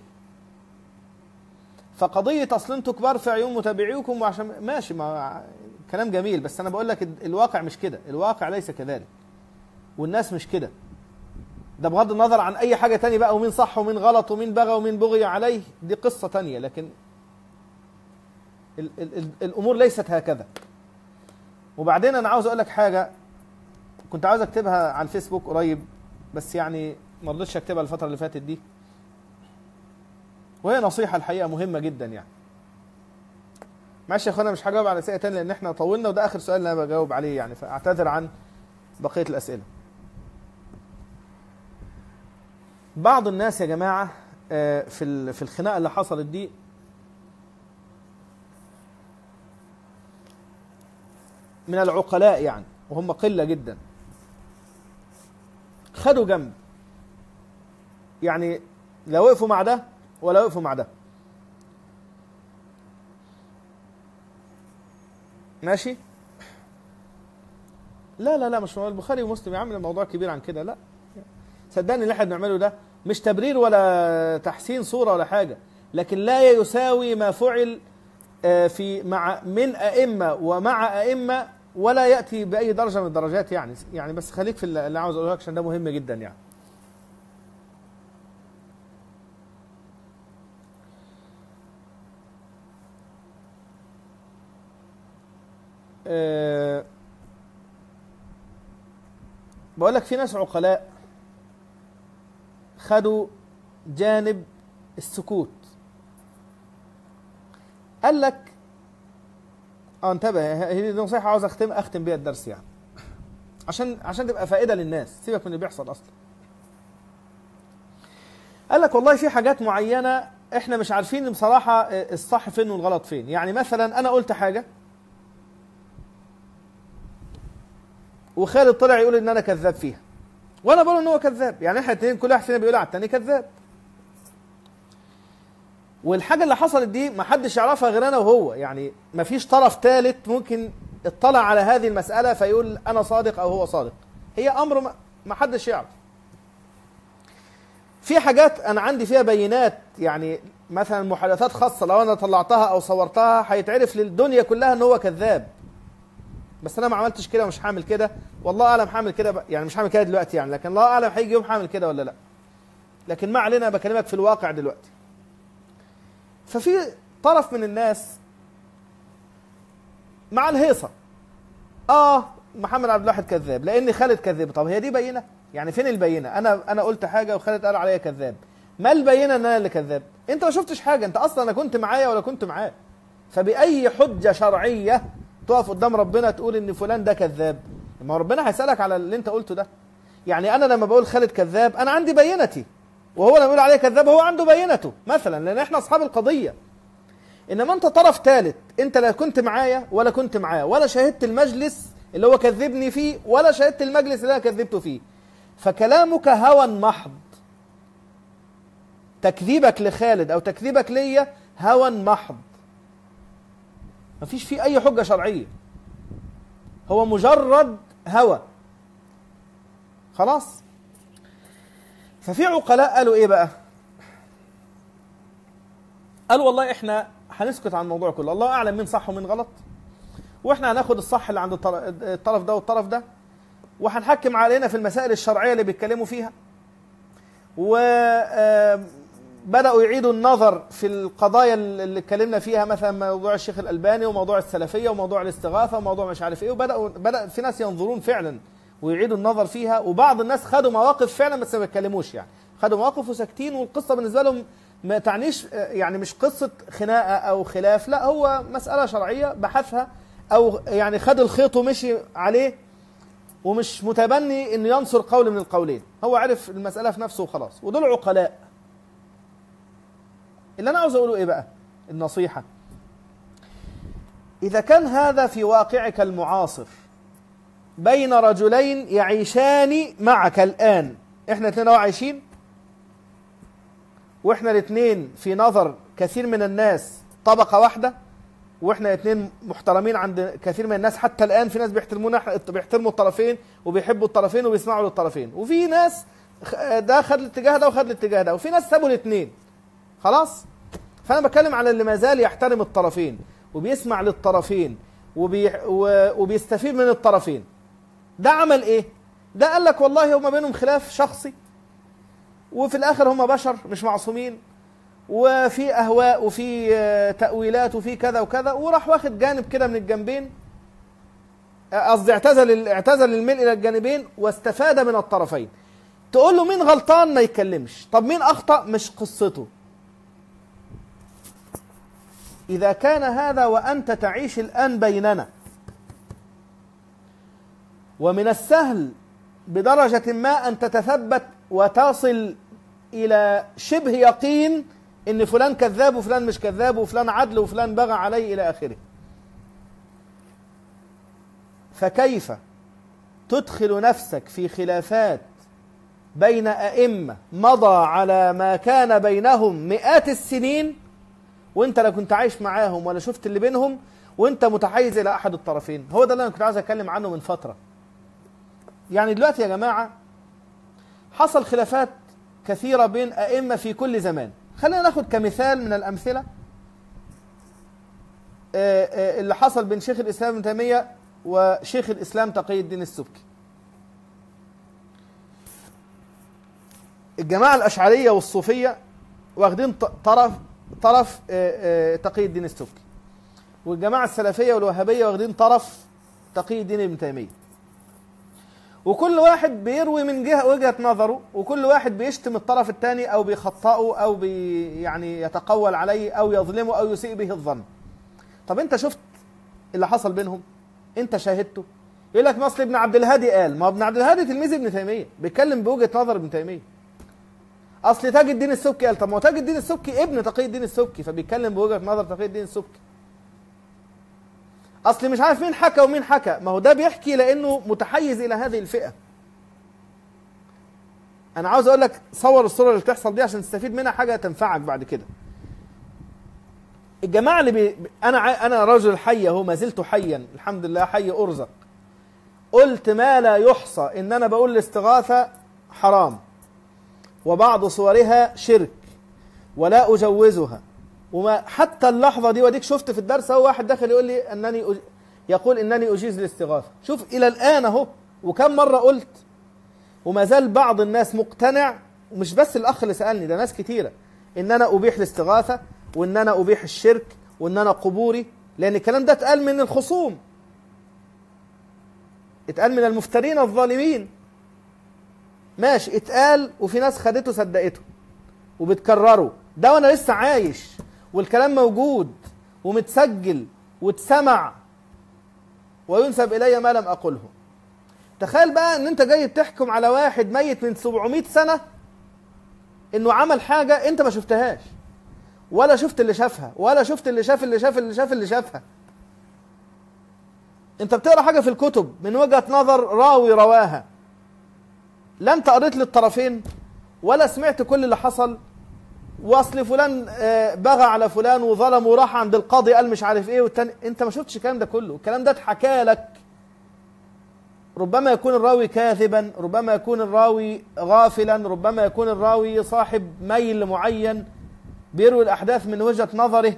فقضية أصل انتوا كبار في عيون متابعيكم وعشان ماشي، ما كلام جميل، بس أنا بقول لك الواقع مش كده، الواقع ليس كذلك، والناس مش كده. ده بغض النظر عن أي حاجة تانية بقى، ومين صح ومين غلط ومين بغى ومين بغي عليه، دي قصة تانية، لكن ال ال ال الأمور ليست هكذا. وبعدين أنا عاوز أقول لك حاجة كنت عاوز أكتبها على الفيسبوك قريب، بس يعني ما رضيتش أكتبها الفترة اللي فاتت دي، وهي نصيحة الحقيقة مهمة جدا يعني. معلش يا اخوانا مش هجاوب على أسئلة تانية لأن احنا طولنا، وده آخر سؤال أنا بجاوب عليه يعني، فأعتذر عن بقية الأسئلة. بعض الناس يا جماعة في في الخناقة اللي حصلت دي من العقلاء يعني، وهم قلة جدا، خدوا جنب، يعني لا وقفوا مع ده ولا وقفوا مع ده، ماشي؟ لا لا لا مش البخاري ومسلم يا عم، الموضوع كبير عن كده، لا صدقني اللي احنا بنعمله ده مش تبرير ولا تحسين صورة ولا حاجة، لكن لا يساوي ما فعل في مع من أئمة ومع أئمة، ولا يأتي بأي درجة من الدرجات يعني. يعني بس خليك في اللي عاوز أقوله لك عشان ده مهم جدا يعني. أه بقول لك في ناس عقلاء خدوا جانب السكوت، قال لك اه انتبه، هي دي نصيحة عاوز اختم اختم بيها الدرس يعني، عشان عشان تبقى فائدة للناس، سيبك من اللي بيحصل اصلا. قال لك والله في حاجات معينة احنا مش عارفين بصراحة الصح فين والغلط فين. يعني مثلا انا قلت حاجة وخالد طلع يقول ان انا كذاب فيها، وانا بقول ان هو كذاب، يعني احنا الاثنين كل واحد فينا بيقول على الثاني كذاب، والحاجة اللي حصلت دي ما حدش يعرفها غير انا وهو، يعني ما فيش طرف ثالث ممكن اطلع على هذه المسألة فيقول انا صادق او هو صادق، هي امر ما حدش يعرف. في حاجات انا عندي فيها بينات، يعني مثلا محادثات خاصة لو انا طلعتها او صورتها هيتعرف للدنيا كلها ان هو كذاب، بس انا ما عملتش كده ومش هعمل كده، والله اعلم هعمل كده، يعني مش هعمل كده دلوقتي يعني، لكن الله اعلم هيجي يوم هعمل كده ولا لا، لكن ما علينا، بكلمك في الواقع دلوقتي. ففي طرف من الناس مع الهيصة، اه محمد عبد الواحد كذاب لان خالد كذاب. طب هي دي بينة؟ يعني فين البينة؟ انا انا قلت حاجة وخالد قال عليا كذاب، ما البينة ان انا اللي كذاب؟ انت ما شفتش حاجة، انت اصلا انا كنت معايا ولا كنت معاه، فبأي حجة شرعية تقف قدام ربنا تقول ان فلان ده كذاب؟ ما ربنا هيسألك على اللي انت قلته ده. يعني انا لما بقول خالد كذاب انا عندي بينتي، وهو لما يقول عليه كذاب هو عنده بينته مثلا، لان احنا اصحاب القضية. انما انت طرف ثالث، انت لا كنت معايا ولا كنت معاه، ولا شاهدت المجلس اللي هو كذبني فيه ولا شاهدت المجلس اللي انا كذبته فيه، فكلامك هوى محض. تكذيبك لخالد او تكذيبك ليا هوى محض، مفيش فيه اي حجة شرعية، هو مجرد هوى خلاص. ففي عقلاء قالوا ايه بقى؟ قالوا والله احنا هنسكت عن الموضوع كله، الله اعلم مين صح ومين غلط، واحنا هناخد الصح اللي عند الطرف ده والطرف ده، وهنحكم علينا في المسائل الشرعية اللي بيتكلموا فيها، وبدأوا يعيدوا النظر في القضايا اللي اتكلمنا فيها، مثلا موضوع الشيخ الألباني وموضوع السلفية وموضوع الاستغاثة وموضوع مش عارف ايه، وبدأوا بدأ في ناس ينظرون فعلا ويعيدوا النظر فيها، وبعض الناس خدوا مواقف فعلا بس ما بيتكلموش، يعني خدوا مواقف وساكتين، والقصة بالنسبة لهم ما تعنيش، يعني مش قصة خناقة أو خلاف، لا هو مسألة شرعية بحثها، أو يعني خد الخيط ومشي عليه، ومش متبني إنه ينصر قول من القولين، هو عرف المسألة في نفسه وخلاص، ودول عقلاء. اللي أنا عاوز أقوله إيه بقى؟ النصيحة، إذا كان هذا في واقعك المعاصر بين رجلين يعيشان معك الآن، احنا الاثنين عايشين، واحنا الاثنين في نظر كثير من الناس طبقة واحدة، واحنا الاثنين محترمين عند كثير من الناس، حتى الآن في ناس بيحترمونا، بيحترموا الطرفين وبيحبوا الطرفين وبيسمعوا للطرفين، وفي ناس ده خد الاتجاه ده وخد الاتجاه ده، وفي ناس سابوا الاثنين خلاص. فأنا بتكلم على اللي ما زال يحترم الطرفين وبيسمع للطرفين وبي... وبيستفيد من الطرفين. ده عمل ايه؟ ده قال لك والله هما بينهم خلاف شخصي، وفي الاخر هما بشر مش معصومين، وفي اهواء وفي تأويلات وفي كذا وكذا، وراح واخد جانب كده من الجنبين، قصدي اعتزل اعتزل الميل الى الجانبين واستفاد من الطرفين. تقول له مين غلطان؟ ما يتكلمش. طب مين اخطأ؟ مش قصته. إذا كان هذا وأنت تعيش الآن بيننا، ومن السهل بدرجة ما أن تتثبت وتصل إلى شبه يقين إن فلان كذاب وفلان مش كذاب وفلان عدل وفلان بغى عليه إلى آخره، فكيف تدخل نفسك في خلافات بين أئمة مضى على ما كان بينهم مئات السنين، وانت لا كنت عايش معاهم ولا شفت اللي بينهم، وانت متحيز الى احد الطرفين؟ هو ده اللي انا كنت عايز اتكلم عنه من فتره. يعني دلوقتي يا جماعه حصل خلافات كثيره بين ائمه في كل زمان. خلينا ناخد كمثال من الامثله اللي حصل بين شيخ الاسلام ابن تيميه وشيخ الاسلام تقي الدين السبكي. الجماعه الاشعريه والصوفيه واخدين طرف طرف تقي الدين السبكي، والجماعة السلفية والوهابية واخدين طرف تقي الدين ابن تيمية، وكل واحد بيروي من جهة وجهة نظره، وكل واحد بيشتم الطرف الثاني أو بيخطئه أو بي يعني يتقول عليه أو يظلمه أو يسيء به الظن. طب أنت شفت اللي حصل بينهم؟ أنت شاهدته؟ يقول لك مصر ابن عبد الهادي قال، ما ابن عبد الهادي تلميذ ابن تيمية بيتكلم بوجهة نظر ابن تيمية. اصل تاج الدين السبكي قال، طب ما هو تاج الدين السبكي ابن تقي الدين السبكي فبيتكلم بوجهة نظر تقي الدين السبكي. اصل مش عارف مين حكى ومين حكى، ما هو ده بيحكي لانه متحيز الى هذه الفئة. انا عاوز اقول لك صور الصورة اللي بتحصل دي عشان تستفيد منها حاجة تنفعك بعد كده. الجماعة اللي بي... انا ع... انا رجل حي اهو، ما زلت حيا الحمد لله، حي ارزق. قلت ما لا يحصى ان انا بقول الاستغاثة حرام وبعض صورها شرك ولا أجوزها، وما حتى اللحظة دي. وديك شفت في الدرس اهو واحد داخل يقول لي أنني أج... يقول إنني أجيز الاستغاثة. شوف إلى الآن اهو، وكم مرة قلت، وما زال بعض الناس مقتنع، ومش بس الأخ اللي سألني، ده ناس كتيرة، إن أنا أبيح الاستغاثة وإن أنا أبيح الشرك وإن أنا قبوري، لأن الكلام ده اتقال من الخصوم، اتقال من المفترين الظالمين. ماشي اتقال، وفي ناس خدته صدقته وبتكرره ده، وانا لسه عايش والكلام موجود ومتسجل واتسمع وينسب الي ما لم اقله. تخيل بقى ان انت جاي تحكم على واحد ميت من سبعمائة سنة انه عمل حاجة انت ما شفتهاش ولا شفت اللي شافها ولا شفت اللي شاف اللي شاف اللي شاف اللي شافها. انت بتقرا حاجة في الكتب من وجهة نظر راوي رواها، لا انت قريت للطرفين ولا سمعت كل اللي حصل، واصل فلان بغى على فلان وظلم وراح عند القاضي قال مش عارف ايه والتاني، انت ما شفتش الكلام ده كله. الكلام ده اتحكى لك. ربما يكون الراوي كاذبا، ربما يكون الراوي غافلا، ربما يكون الراوي صاحب ميل معين بيروي الاحداث من وجهة نظره.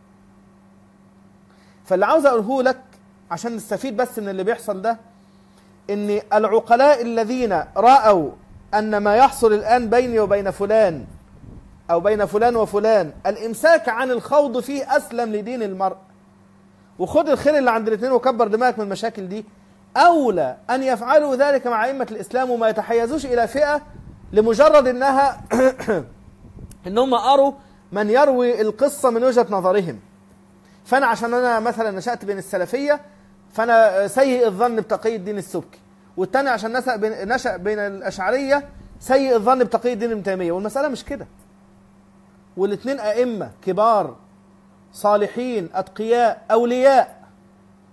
فاللي عاوز اقوله لك عشان نستفيد بس من اللي بيحصل ده، ان العقلاء الذين رأوا ان ما يحصل الآن بيني وبين فلان او بين فلان وفلان الامساك عن الخوض فيه اسلم لدين المرء، وخد الخير اللي عند الاثنين وكبر دماغك من المشاكل دي، اولى ان يفعلوا ذلك مع ائمة الاسلام وما يتحيزوش الى فئة لمجرد انها انهم قروا من يروي القصة من وجهة نظرهم. فانا عشان انا مثلا نشأت بين السلفية فانا سيء الظن بتقي الدين السبكي، والتاني عشان نشأ بين الاشعرية سيء الظن بتقي الدين ابن تيمية، والمسألة مش كده. والاثنين ائمة كبار صالحين اتقياء اولياء،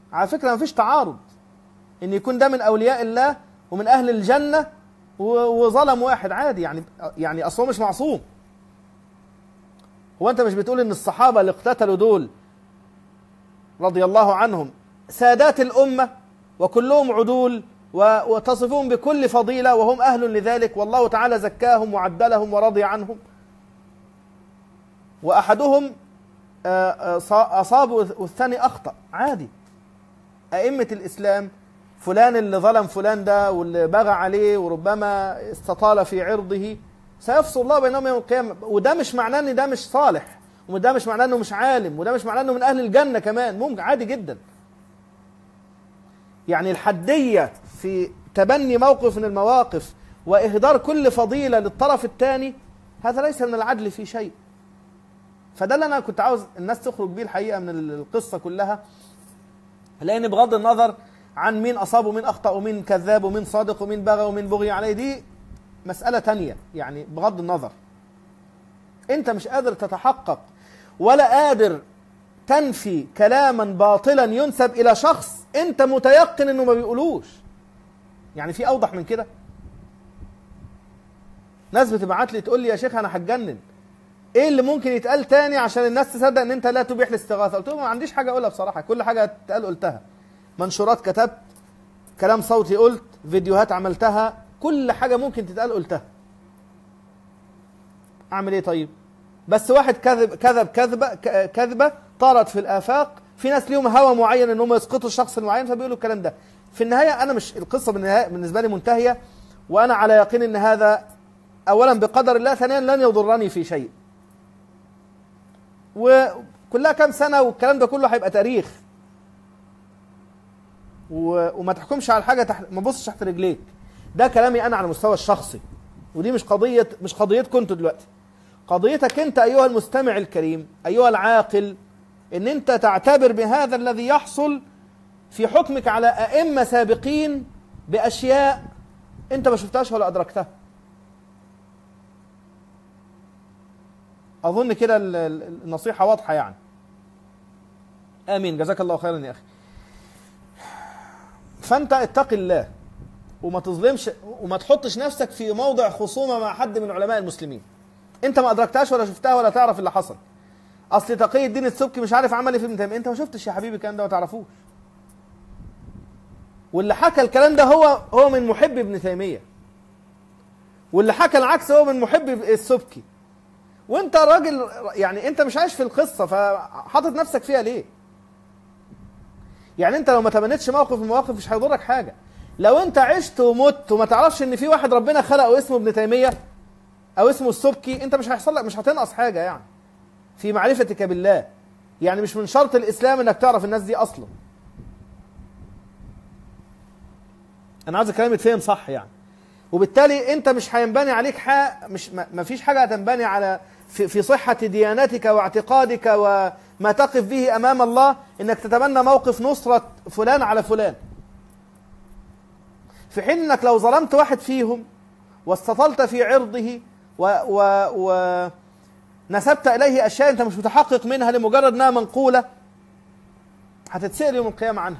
على فكرة ما فيش تعارض ان يكون ده من اولياء الله ومن اهل الجنة وظلم واحد عادي، يعني يعني اصله مش معصوم. هو انت مش بتقول ان الصحابة اللي اقتتلوا دول رضي الله عنهم سادات الامة وكلهم عدول وتصفهم بكل فضيلة وهم اهل لذلك، والله تعالى زكاهم وعدلهم ورضي عنهم، واحدهم اصاب والثاني اخطأ عادي. ائمة الاسلام فلان اللي ظلم فلان ده واللي بغى عليه وربما استطال في عرضه سيفصل الله بينهم يوم القيامة، وده مش معناه ان ده مش صالح، وده مش معناه انه مش عالم، وده مش معناه انه من اهل الجنة كمان، ممكن عادي جدا. يعني الحدية في تبني موقف من المواقف واهدار كل فضيلة للطرف الثاني هذا ليس من العدل في شيء. فده اللي انا كنت عاوز الناس تخرج بيه الحقيقة من القصة كلها، لان بغض النظر عن مين أصاب ومين أخطأ ومين كذاب ومين صادق ومين بغى ومين بغي عليه، دي مسألة تانية. يعني بغض النظر أنت مش قادر تتحقق ولا قادر تنفي كلاما باطلا ينسب إلى شخص أنت متيقن أنه ما بيقولوش. يعني في أوضح من كده؟ ناس بتبعت لي تقول لي يا شيخ أنا هتجنن، إيه اللي ممكن يتقال تاني عشان الناس تصدق أن أنت لا تبيح الاستغاثة؟ قلت لهم ما عنديش حاجة أقولها بصراحة، كل حاجة تتقال قلتها، منشورات كتبت، كلام صوتي قلت، فيديوهات عملتها، كل حاجة ممكن تتقال قلتها. أعمل إيه طيب؟ بس واحد كذب كذب كذبة كذبة طارت في الآفاق، في ناس ليهم هوى معين إنهم يسقطوا الشخص المعين فبيقولوا الكلام ده. في النهاية أنا مش القصة بالنسبة لي منتهية، وأنا على يقين إن هذا أولا بقدر الله، ثانيا لن يضرني في شيء، وكلها كام سنة والكلام ده كله هيبقى تاريخ. وما تحكمش على الحاجة تحت، ما تبصش تحت رجليك. ده كلامي أنا على المستوى الشخصي، ودي مش قضية مش قضيتكم انتوا دلوقتي، قضيتك أنت أيها المستمع الكريم، أيها العاقل، إن أنت تعتبر بهذا الذي يحصل في حكمك على أئمة سابقين بأشياء أنت ما شفتهاش ولا أدركتها. أظن كده النصيحة واضحة يعني. آمين، جزاك الله خيرا يا أخي. فأنت اتق الله وما تظلمش وما تحطش نفسك في موضع خصومة مع حد من علماء المسلمين انت ما ادركتهاش ولا شفتها ولا تعرف اللي حصل. اصل تقي الدين السبكي مش عارف عمل ايه في ابن تيميه، انت ما شفتش يا حبيبي الكلام ده ما تعرفوش. واللي حكى الكلام ده هو هو من محب ابن تيميه، واللي حكى العكس هو من محب السبكي، وانت راجل يعني انت مش عايش في القصه فحاطط نفسك فيها ليه؟ يعني انت لو ما تمنيتش موقف من المواقف مش هيضرك حاجه. لو انت عشت ومت وما تعرفش ان في واحد ربنا خلقه اسمه ابن تيميه او اسمه السبكي، انت مش هيحصل لك، مش هتنقص حاجه يعني في معرفتك بالله. يعني مش من شرط الاسلام انك تعرف الناس دي اصلا. انا عاوز الكلام يتفهم صح يعني. وبالتالي انت مش هينبني عليك حق، مش ما فيش حاجه هتنبني على في, في صحه ديانتك واعتقادك وما تقف به امام الله انك تتبنى موقف نصره فلان على فلان، في حين انك لو ظلمت واحد فيهم واستطلت في عرضه و, و, و نسبت اليه اشياء انت مش متحقق منها لمجرد انها منقوله، هتتسأل يوم القيامه عنها.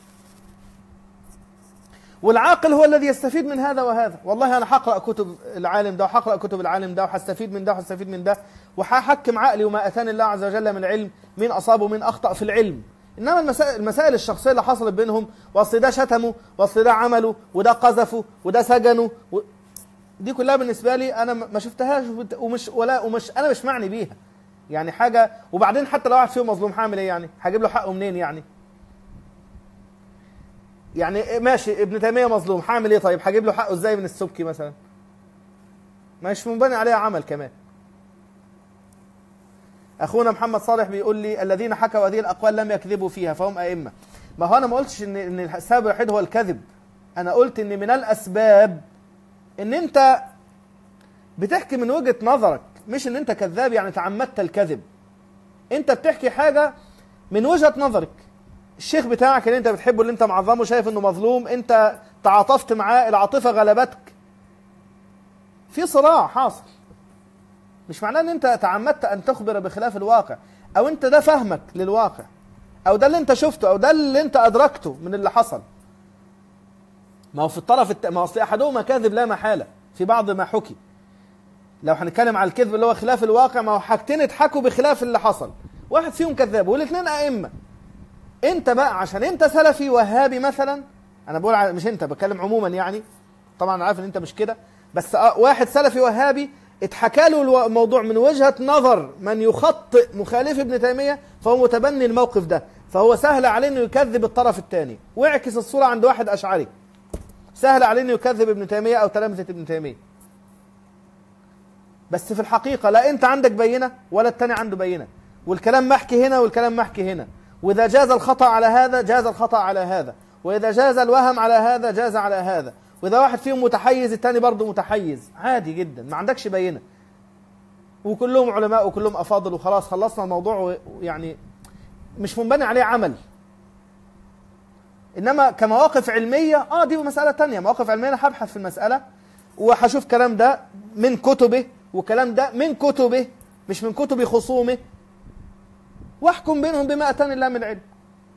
والعاقل هو الذي يستفيد من هذا وهذا. والله انا هقرا كتب العالم ده وهقرا كتب العالم ده وهستفيد من ده وهستفيد من ده، وهحكم عقلي وما اتاني الله عز وجل من علم مين اصاب ومين اخطا في العلم. انما المسائل, المسائل الشخصيه اللي حصلت بينهم، واصل ده شتمه واصل ده عمله وده قذفه وده سجنه و... دي كلها بالنسبه لي انا ما شفتهاش ومش ولا ومش انا مش معني بيها يعني حاجه. وبعدين حتى لو واحد فيهم مظلوم هعمل ايه يعني؟ هجيب له حقه منين يعني؟ يعني ماشي ابن تيميه مظلوم هعمل ايه طيب؟ هجيب له حقه ازاي من السبكي مثلا؟ مش منبني عليها عمل كمان. اخونا محمد صالح بيقول لي الذين حكوا هذه الاقوال لم يكذبوا فيها فهم ائمه. ما هو انا ما قلتش ان ان السبب الوحيد هو الكذب، انا قلت ان من الاسباب ان انت بتحكي من وجهه نظرك، مش ان انت كذاب يعني تعمدت الكذب. انت بتحكي حاجه من وجهه نظرك. الشيخ بتاعك اللي انت بتحبه اللي انت معظمه شايف انه مظلوم، انت تعاطفت معاه، العاطفه غلبتك، في صراع حاصل. مش معناه ان انت تعمدت ان تخبر بخلاف الواقع او انت ده فهمك للواقع. او ده اللي انت شفته، او ده اللي انت ادركته من اللي حصل. ما هو في الطرف الت... ما اصل احدهما كاذب لا محاله في بعض ما حكي. لو هنتكلم على الكذب اللي هو خلاف الواقع، ما هو حاجتين اتحكوا بخلاف اللي حصل، واحد فيهم كذاب والاثنين ائمه. انت بقى عشان انت سلفي وهابي مثلا، انا بقول مش انت، بتكلم عموما يعني، طبعا عارف ان انت مش كده، بس واحد سلفي وهابي اتحكى له الموضوع من وجهة نظر من يخطئ مخالف ابن تيمية، فهو متبني الموقف ده، فهو سهل عليه انه يكذب الطرف الثاني، واعكس الصورة عند واحد اشعري سهل عليه انه يكذب ابن تيمية او تلامذة ابن تيمية. بس في الحقيقة لا انت عندك بينة ولا الثاني عنده بينة، والكلام محكي هنا والكلام محكي هنا، واذا جاز الخطأ على هذا جاز الخطأ على هذا، واذا جاز الوهم على هذا جاز على هذا، واذا واحد فيهم متحيز الثاني برضه متحيز، عادي جدا، ما عندكش بينة، وكلهم علماء وكلهم افاضل وخلاص خلصنا الموضوع، يعني مش منبني عليه عمل. انما كمواقف علميه اه دي مساله ثانيه، مواقف علميه انا هبحث في المساله وهشوف كلام ده من كتبه وكلام ده من كتبه مش من كتب خصومه، واحكم بينهم بما اتاني الله من علم،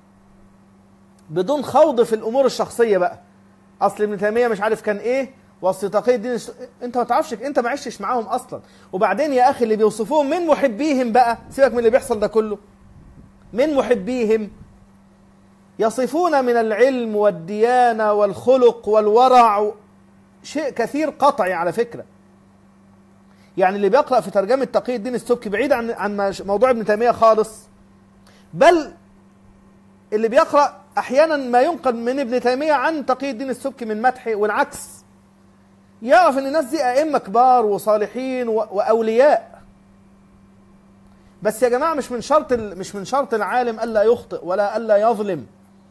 بدون خوض في الامور الشخصيه بقى. اصل ابن تيميه مش عارف كان ايه، واصل تقي الدين الش... انت ما تعرفش، انت ما عشتش معاهم اصلا. وبعدين يا اخي اللي بيوصفوهم من محبيهم بقى، سيبك من اللي بيحصل ده كله، من محبيهم يصفون من العلم والديانه والخلق والورع شيء كثير قطعي على فكره. يعني اللي بيقرأ في ترجمة تقي الدين السبكي بعيد عن عن موضوع ابن تيمية خالص، بل اللي بيقرأ أحيانا ما ينقل من ابن تيمية عن تقي الدين السبكي من مدحه والعكس، يعرف ان الناس دي أئمة كبار وصالحين وأولياء. بس يا جماعة مش من شرط مش من شرط العالم ألا يخطئ ولا ألا يظلم،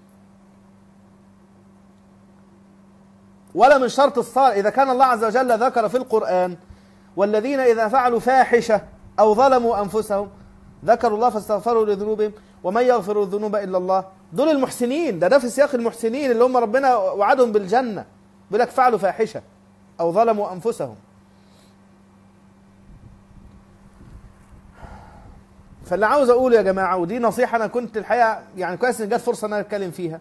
ولا من شرط الصالح. إذا كان الله عز وجل ذكر في القرآن والذين إذا فعلوا فاحشة أو ظلموا أنفسهم ذكروا الله فاستغفروا لذنوبهم ومن يغفر الذنوب إلا الله، دول المحسنين، ده ده في سياق المحسنين اللي هم ربنا وعدهم بالجنة، بيقول لك فعلوا فاحشة أو ظلموا أنفسهم. فاللي عاوز أقوله يا جماعة، ودي نصيحة أنا كنت الحقيقة يعني كويس إن جت فرصة أن أنا أتكلم فيها،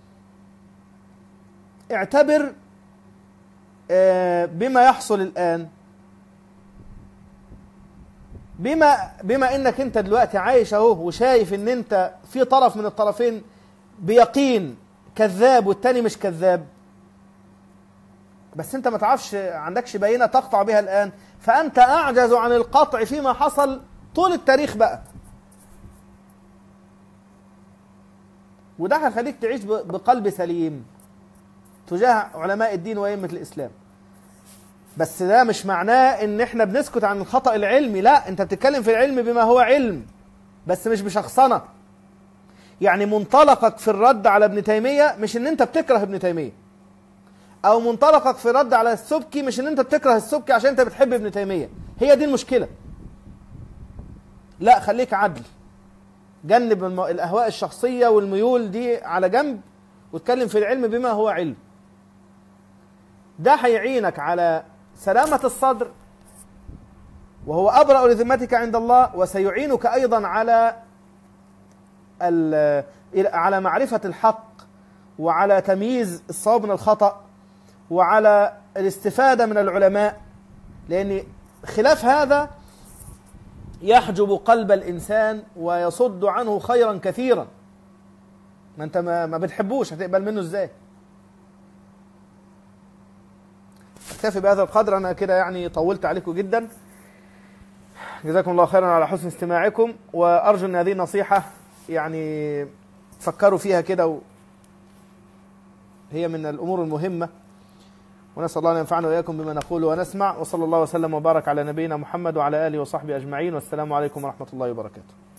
اعتبر بما يحصل الآن، بما بما انك انت دلوقتي عايش اهو وشايف ان انت في طرف من الطرفين بيقين كذاب والتاني مش كذاب، بس انت ما تعرفش، عندكش بينة تقطع بها الآن، فأنت أعجز عن القطع فيما حصل طول التاريخ بقى. وده هيخليك تعيش بقلب سليم تجاه علماء الدين وأئمة الإسلام. بس ده مش معناه ان احنا بنسكت عن الخطأ العلمي، لا، انت بتتكلم في العلم بما هو علم بس مش بشخصنة. يعني منطلقك في الرد على ابن تيمية مش ان انت بتكره ابن تيمية، او منطلقك في الرد على السبكي مش ان انت بتكره السبكي عشان انت بتحب ابن تيمية، هي دي المشكلة. لا، خليك عدل، جنب الاهواء الشخصية والميول دي على جنب، واتكلم في العلم بما هو علم. ده هيعينك على سلامة الصدر، وهو أبرأ لذمتك عند الله، وسيعينك أيضا على على معرفة الحق، وعلى تمييز الصواب من الخطأ، وعلى الاستفادة من العلماء، لأن خلاف هذا يحجب قلب الإنسان ويصد عنه خيرا كثيرا. ما أنت ما بتحبوش هتقبل منه إزاي؟ اكتفي بهذا القدر، أنا كده يعني طولت عليكم جدا. جزاكم الله خيرا على حسن استماعكم، وأرجو أن هذه النصيحة يعني تفكروا فيها كده، و... هي من الأمور المهمة، ونسأل الله أن ينفعنا وإياكم بما نقول ونسمع، وصلى الله وسلم وبارك على نبينا محمد وعلى آله وصحبه أجمعين، والسلام عليكم ورحمة الله وبركاته.